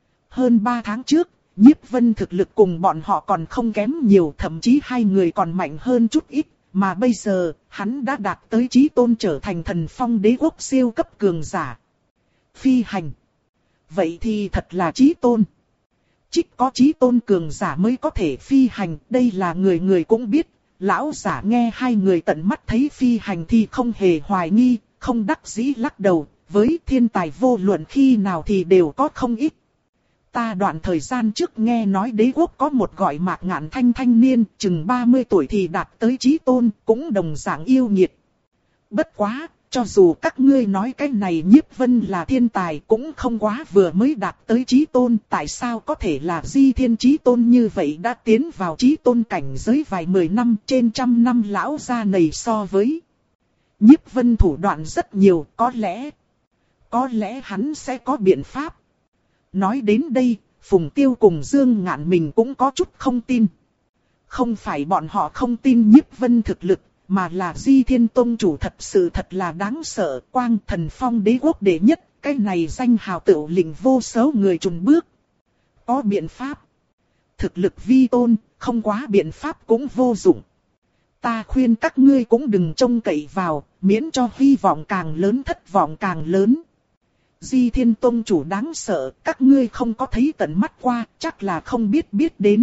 Hơn ba tháng trước, Nhiếp Vân thực lực cùng bọn họ còn không kém nhiều, thậm chí hai người còn mạnh hơn chút ít, mà bây giờ, hắn đã đạt tới chí tôn trở thành thần phong đế quốc siêu cấp cường giả. Phi hành. Vậy thì thật là chí tôn. Chỉ có chí tôn cường giả mới có thể phi hành, đây là người người cũng biết. Lão giả nghe hai người tận mắt thấy phi hành thì không hề hoài nghi, không đắc dĩ lắc đầu, với thiên tài vô luận khi nào thì đều có không ít. Ta đoạn thời gian trước nghe nói đế quốc có một gọi Mạc Ngạn Thanh thanh niên, chừng ba mươi tuổi thì đạt tới chí tôn, cũng đồng dạng yêu nghiệt. Bất quá, cho dù các ngươi nói cái này Nhiếp Vân là thiên tài cũng không quá vừa mới đạt tới chí tôn, tại sao có thể là di thiên chí tôn như vậy đã tiến vào chí tôn cảnh giới vài mười năm trên trăm năm lão gia này so với. Nhiếp Vân thủ đoạn rất nhiều, có lẽ, có lẽ hắn sẽ có biện pháp. Nói đến đây, Phùng Tiêu cùng Dương Ngạn mình cũng có chút không tin. Không phải bọn họ không tin Nhiếp Vân thực lực, mà là Di Thiên Tông chủ thật sự thật là đáng sợ, quang thần phong đế quốc đệ nhất, cái này danh hào tựu lình vô số người chùn bước. Có biện pháp. Thực lực vi tôn, không quá biện pháp cũng vô dụng. Ta khuyên các ngươi cũng đừng trông cậy vào, miễn cho hy vọng càng lớn thất vọng càng lớn. Di Thiên Tông chủ đáng sợ, các ngươi không có thấy tận mắt qua, chắc là không biết biết đến.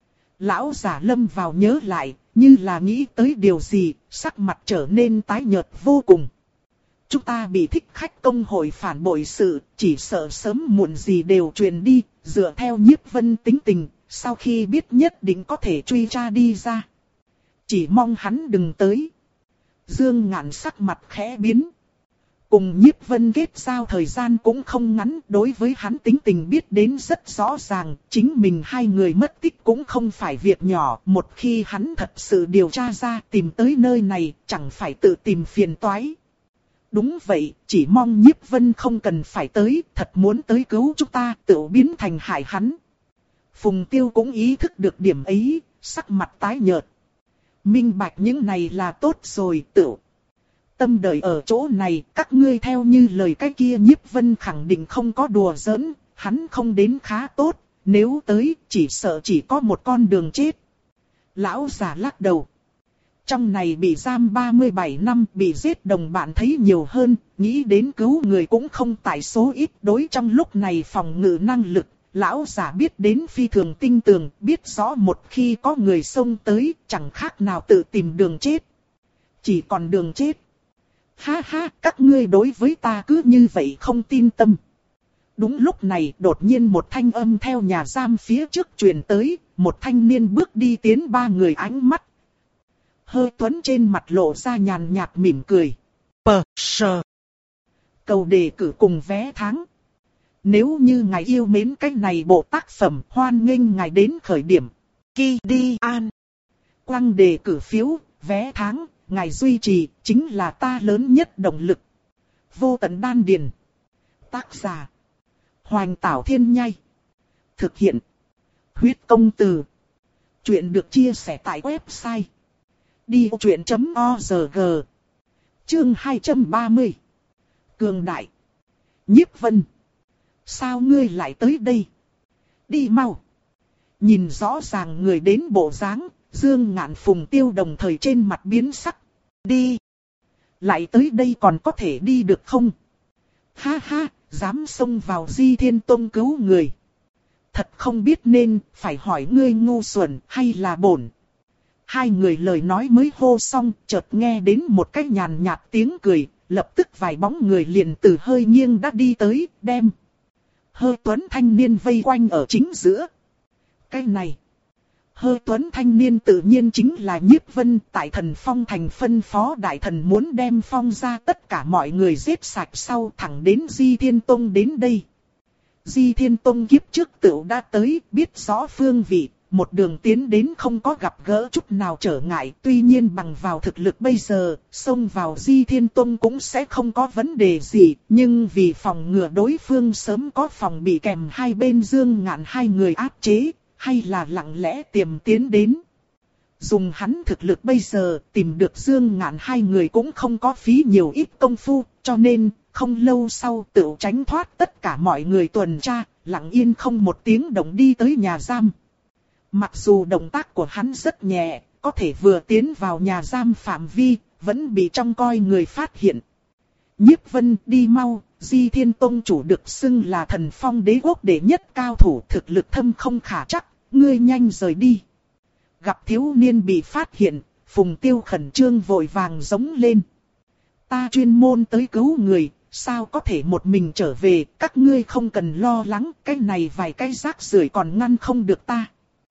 Lão giả lâm vào nhớ lại, như là nghĩ tới điều gì, sắc mặt trở nên tái nhợt vô cùng. Chúng ta bị thích khách công hội phản bội sự, chỉ sợ sớm muộn gì đều truyền đi, dựa theo Nhiếp Vân tính tình, sau khi biết nhất định có thể truy tra đi ra. Chỉ mong hắn đừng tới. Dương Ngạn sắc mặt khẽ biến. Cùng Nhiếp Vân kết giao thời gian cũng không ngắn, đối với hắn tính tình biết đến rất rõ ràng, chính mình hai người mất tích cũng không phải việc nhỏ, một khi hắn thật sự điều tra ra tìm tới nơi này, chẳng phải tự tìm phiền toái. Đúng vậy, chỉ mong Nhiếp Vân không cần phải tới, thật muốn tới cứu chúng ta, tự biến thành hại hắn. Phùng Tiêu cũng ý thức được điểm ấy, sắc mặt tái nhợt. Minh bạch những này là tốt rồi, tự tâm đợi ở chỗ này, các ngươi theo như lời cái kia Nhiếp Vân khẳng định không có đùa giỡn, hắn không đến khá tốt, nếu tới chỉ sợ chỉ có một con đường chết. Lão già lắc đầu. Trong này bị giam ba mươi bảy năm, bị giết đồng bạn thấy nhiều hơn, nghĩ đến cứu người cũng không tại số ít, đối trong lúc này phòng ngự năng lực. Lão giả biết đến phi thường tinh tường, biết rõ một khi có người xông tới, chẳng khác nào tự tìm đường chết. Chỉ còn đường chết. Ha ha, các ngươi đối với ta cứ như vậy không tin tâm. Đúng lúc này, đột nhiên một thanh âm theo nhà giam phía trước truyền tới, một thanh niên bước đi tiến ba người ánh mắt. Hơi tuấn trên mặt lộ ra nhàn nhạt mỉm cười. Pờ, sờ. Cầu đề cử cùng vé tháng. Nếu như ngài yêu mến cái này bộ tác phẩm, hoan nghênh ngài đến khởi điểm. Ki đi an. Quăng đề cử phiếu, vé tháng, ngài duy trì, chính là ta lớn nhất động lực. Vô tận đan điền. Tác giả. Hoành Tảo Thiên Nhai. Thực hiện. Huyết công từ. Chuyện được chia sẻ tại website. đi vô chuyện chấm org. Chương hai trăm ba mươi. Cường đại. Nhiếp Vân. Sao ngươi lại tới đây? Đi mau. Nhìn rõ ràng người đến bộ dáng, Dương Ngạn Phùng Tiêu đồng thời trên mặt biến sắc. Đi. Lại tới đây còn có thể đi được không? Ha ha, dám xông vào Di Thiên Tông cứu người. Thật không biết nên phải hỏi ngươi ngu xuẩn hay là bổn. Hai người lời nói mới hô xong, chợt nghe đến một cái nhàn nhạt tiếng cười, lập tức vài bóng người liền từ hơi nghiêng đã đi tới, đem Hơi tuấn thanh niên vây quanh ở chính giữa. Cái này. Hơi tuấn thanh niên tự nhiên chính là Nhiếp Vân, tại Thần Phong thành phân phó đại thần muốn đem Phong ra tất cả mọi người giết sạch sau thẳng đến Di Thiên Tông đến đây. Di Thiên Tông kiếp trước tựu đã tới, biết rõ phương vị, một đường tiến đến không có gặp gỡ chút nào trở ngại. Tuy nhiên bằng vào thực lực bây giờ, xông vào Di Thiên Tông cũng sẽ không có vấn đề gì. Nhưng vì phòng ngừa đối phương sớm có phòng bị kèm hai bên Dương Ngạn hai người áp chế, hay là lặng lẽ tiềm tiến đến. Dùng hắn thực lực bây giờ, tìm được Dương Ngạn hai người cũng không có phí nhiều ít công phu, cho nên không lâu sau tự tránh thoát tất cả mọi người tuần tra, lặng yên không một tiếng động đi tới nhà giam. Mặc dù động tác của hắn rất nhẹ, có thể vừa tiến vào nhà giam phạm vi, vẫn bị trong coi người phát hiện. Nhiếp Vân, đi mau, Di Thiên Tông chủ được xưng là Thần Phong đế quốc đệ nhất cao thủ, thực lực thâm không khả trắc, ngươi nhanh rời đi. Gặp thiếu niên bị phát hiện, Phùng Tiêu khẩn trương vội vàng giống lên. Ta chuyên môn tới cứu người, sao có thể một mình trở về, các ngươi không cần lo lắng, cái này vài cái rác rưởi còn ngăn không được ta.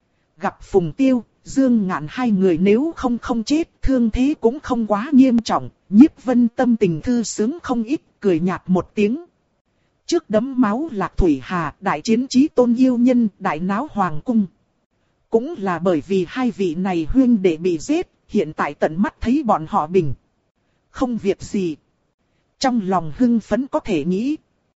Gặp Phùng Tiêu, Dương Ngạn hai người nếu không không chết, thương thế cũng không quá nghiêm trọng, Nhiếp Vân tâm tình thư sướng không ít, cười nhạt một tiếng. Trước đấm máu Lạc Thủy Hà, đại chiến chí tôn yêu nhân, đại náo hoàng cung. Cũng là bởi vì hai vị này huynh đệ bị giết, hiện tại tận mắt thấy bọn họ bình. Không việc gì. Trong lòng hưng phấn có thể nghĩ.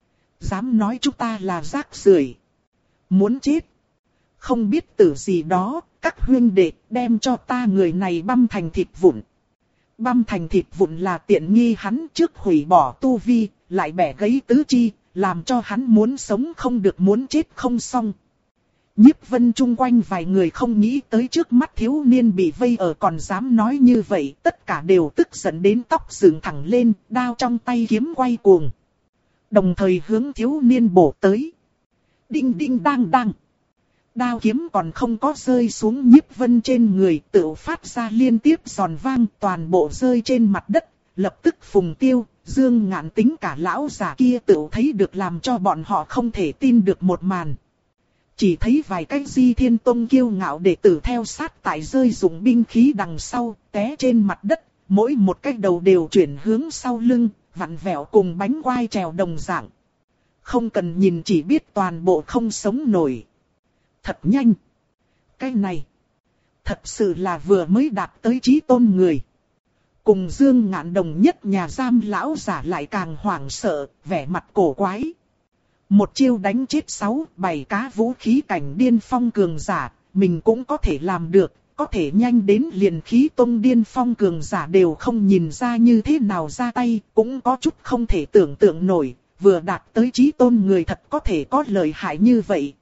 Dám nói chúng ta là rác rưởi, muốn chết. Không biết từ gì đó, các huynh đệ đem cho ta người này băm thành thịt vụn. Băm thành thịt vụn là tiện nghi hắn, trước hủy bỏ tu vi, lại bẻ gãy tứ chi, làm cho hắn muốn sống không được, muốn chết không xong. Nhiếp Vân chung quanh vài người không nghĩ tới trước mắt thiếu niên bị vây ở còn dám nói như vậy, tất cả đều tức giận đến tóc dựng thẳng lên, đao trong tay kiếm quay cuồng. Đồng thời hướng thiếu niên bổ tới. Đinh đinh đang đang. Đao kiếm còn không có rơi xuống Nhiếp Vân trên người, tự phát ra liên tiếp giòn vang, toàn bộ rơi trên mặt đất. Lập tức Phùng Tiêu, Dương Ngạn tính cả lão già kia tự thấy được làm cho bọn họ không thể tin được một màn. Chỉ thấy vài cái Di Thiên Tông kiêu ngạo đệ tử theo sát tại rơi dụng binh khí đằng sau, té trên mặt đất, mỗi một cái đầu đều chuyển hướng sau lưng, vặn vẹo cùng bánh quai trèo đồng dạng. Không cần nhìn chỉ biết toàn bộ không sống nổi. Thật nhanh. Cái này, thật sự là vừa mới đạt tới chí tôn người. Cùng Dương Ngạn đồng nhất nhà giam lão giả lại càng hoảng sợ, vẻ mặt cổ quái. Một chiêu đánh chết sáu, bảy cá vũ khí cảnh điên phong cường giả, mình cũng có thể làm được, có thể nhanh đến liền khí tông điên phong cường giả đều không nhìn ra như thế nào ra tay, cũng có chút không thể tưởng tượng nổi, vừa đạt tới chí tôn người thật có thể có lợi hại như vậy.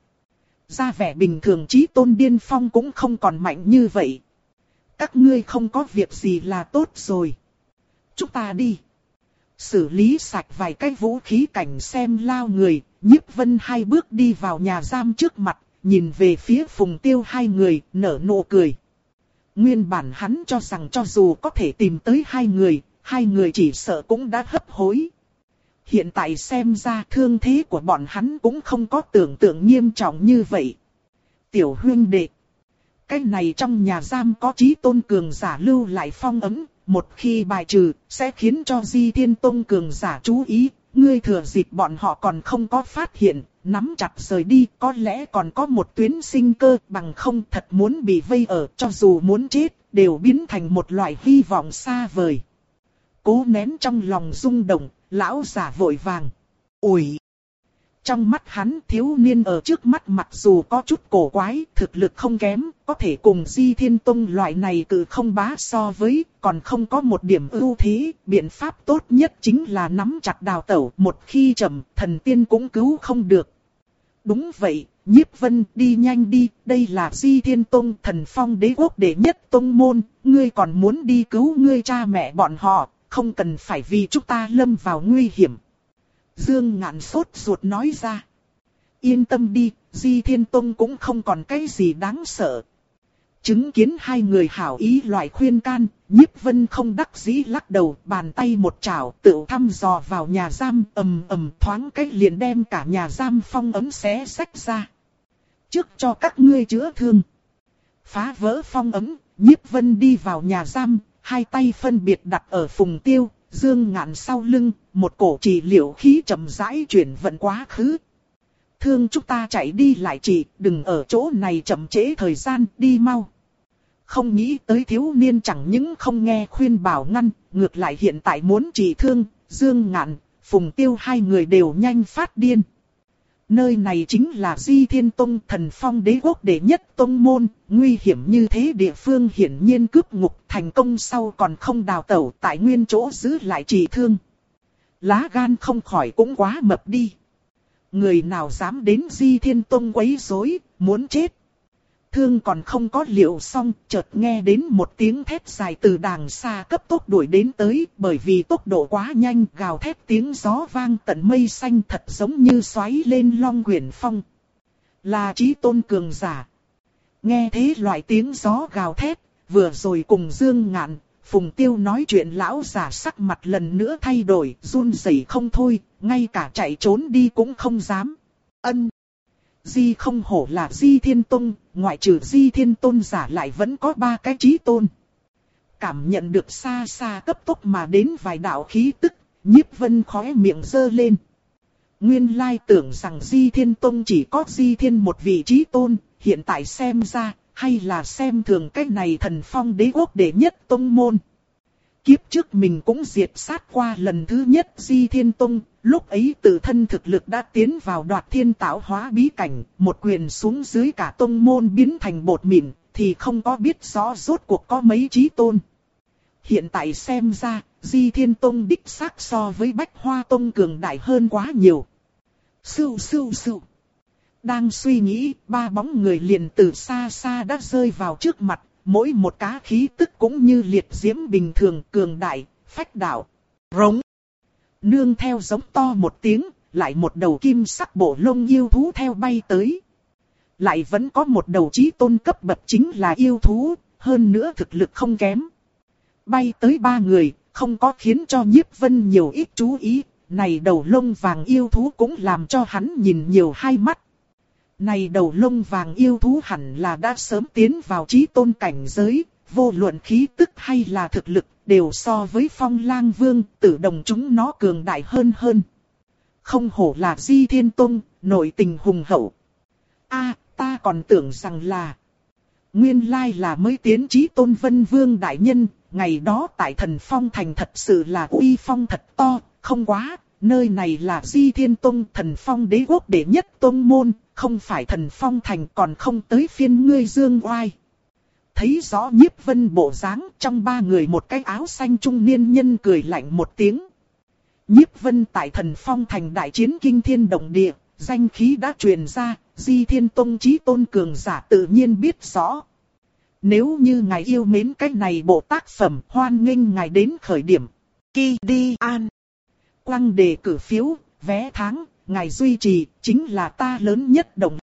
Ra vẻ bình thường chí tôn điên phong cũng không còn mạnh như vậy. Các ngươi không có việc gì là tốt rồi. Chúng ta đi. Xử lý sạch vài cái vũ khí cảnh xem lao người, Nhiếp Vân hai bước đi vào nhà giam trước mặt, nhìn về phía Phùng Tiêu hai người, nở nụ cười. Nguyên bản hắn cho rằng cho dù có thể tìm tới hai người, hai người chỉ sợ cũng đã hấp hối. Hiện tại xem ra thương thế của bọn hắn cũng không có tưởng tượng nghiêm trọng như vậy. Tiểu huynh đệ, cái này trong nhà giam có chí tôn cường giả lưu lại phong ấn, một khi bài trừ, sẽ khiến cho Di Thiên Tông cường giả chú ý. Ngươi thừa dịp bọn họ còn không có phát hiện, nắm chặt rời đi, có lẽ còn có một tuyến sinh cơ, bằng không thật muốn bị vây ở, cho dù muốn chết, đều biến thành một loại hy vọng xa vời. Cố nén trong lòng rung động, lão giả vội vàng. Ủi! Trong mắt hắn, thiếu niên ở trước mắt mặc dù có chút cổ quái, thực lực không kém, có thể cùng Di Thiên Tông loại này cự không bá so với, còn không có một điểm ưu thế, biện pháp tốt nhất chính là nắm chặt đào tẩu, một khi chậm, thần tiên cũng cứu không được. Đúng vậy, Nhiếp Vân, đi nhanh đi, đây là Di Thiên Tông, Thần Phong đế quốc đệ nhất tông môn, ngươi còn muốn đi cứu ngươi cha mẹ bọn họ, không cần phải vì chúng ta lâm vào nguy hiểm. Dương Ngạn sốt ruột nói ra. Yên tâm đi, Di Thiên Tông cũng không còn cái gì đáng sợ. Chứng kiến hai người hảo ý loại khuyên can, Nhiếp Vân không đắc dĩ lắc đầu, bàn tay một chảo tự thăm dò vào nhà giam, ầm ầm thoáng cách liền đem cả nhà giam phong ấm xé xách ra. Trước cho các ngươi chữa thương. Phá vỡ phong ấn, Nhiếp Vân đi vào nhà giam, hai tay phân biệt đặt ở Phùng Tiêu, Dương Ngạn sau lưng, một cổ trị liệu khí chậm rãi chuyển vận quá khứ. Thương chúng ta chạy đi lại chị, đừng ở chỗ này chậm trễ thời gian, đi mau. Không nghĩ tới thiếu niên chẳng những không nghe khuyên bảo ngăn, ngược lại hiện tại muốn trị thương, Dương Ngạn, Phùng Tiêu hai người đều nhanh phát điên. Nơi này chính là Di Thiên Tông, Thần Phong Đế quốc đệ nhất tông môn, nguy hiểm như thế địa phương hiển nhiên cướp ngục, thành công sau còn không đào tẩu, tại nguyên chỗ giữ lại trị thương. Lá gan không khỏi cũng quá mập đi. Người nào dám đến Di Thiên Tông quấy rối, muốn chết. Thương còn không có liệu xong, chợt nghe đến một tiếng thét dài từ đàng xa cấp tốc đuổi đến tới, bởi vì tốc độ quá nhanh, gào thét tiếng gió vang tận mây xanh thật giống như xoáy lên long quyển phong. Là Chí Tôn cường giả. Nghe thế loại tiếng gió gào thét, vừa rồi cùng Dương Ngạn, Phùng Tiêu nói chuyện lão giả sắc mặt lần nữa thay đổi, run rẩy không thôi, ngay cả chạy trốn đi cũng không dám. Ân. Di không hổ là Di Thiên Tôn, ngoại trừ Di Thiên Tôn giả lại vẫn có ba cái Chí Tôn. Cảm nhận được xa xa cấp tốc mà đến vài đạo khí tức, Nhiếp Vân khóe miệng giơ lên. Nguyên lai tưởng rằng Di Thiên Tôn chỉ có Di Thiên một vị Chí Tôn, hiện tại xem ra, hay là xem thường cái này Thần Phong Đế quốc đệ nhất tông môn. Kiếp trước mình cũng diệt sát qua lần thứ nhất Di Thiên Tông, lúc ấy tự thân thực lực đã tiến vào Đoạt Thiên Tạo Hóa bí cảnh, một quyền xuống dưới cả tông môn biến thành bột mịn, thì không có biết rõ rốt cuộc có mấy Chí Tôn. Hiện tại xem ra, Di Thiên Tông đích xác so với Bách Hoa Tông cường đại hơn quá nhiều. Sưu sưu sưu. Đang suy nghĩ, ba bóng người liền từ xa xa đã rơi vào trước mặt. Mỗi một cá khí tức cũng như liệt diễm bình thường, cường đại, phách đạo. Rống. Nương theo giống to một tiếng, lại một đầu kim sắc bộ lông yêu thú theo bay tới. Lại vẫn có một đầu Chí Tôn cấp bậc chính là yêu thú, hơn nữa thực lực không kém. Bay tới ba người, không có khiến cho Nhiếp Vân nhiều ít chú ý, này đầu lông vàng yêu thú cũng làm cho hắn nhìn nhiều hai mắt. Này đầu lông vàng yêu thú hẳn là đã sớm tiến vào Chí Tôn cảnh giới, vô luận khí tức hay là thực lực, đều so với Phong Lang Vương, Tử Đồng chúng nó cường đại hơn hơn. Không hổ là Di Thiên Tôn, nội tình hùng hậu. A, ta còn tưởng rằng là... Nguyên lai là mới tiến Chí Tôn Vân Vương đại nhân, ngày đó tại Thần Phong Thành thật sự là uy phong thật to, không quá, nơi này là Di Thiên Tông, Thần Phong Đế quốc đệ nhất tông môn. Không phải Thần Phong Thành còn không tới phiên ngươi dương oai. Thấy rõ Nhiếp Vân bộ dáng, trong ba người một cái áo xanh trung niên nhân cười lạnh một tiếng. Nhiếp Vân tại Thần Phong Thành đại chiến kinh thiên động địa, danh khí đã truyền ra, Di Thiên Tông Chí Tôn cường giả tự nhiên biết rõ. Nếu như ngài yêu mến cái này bộ tác phẩm, hoan nghênh ngài đến khởi điểm. Ki đi an. Quăng đề cử phiếu, vé tháng. Ngài duy trì, chính là ta lớn nhất động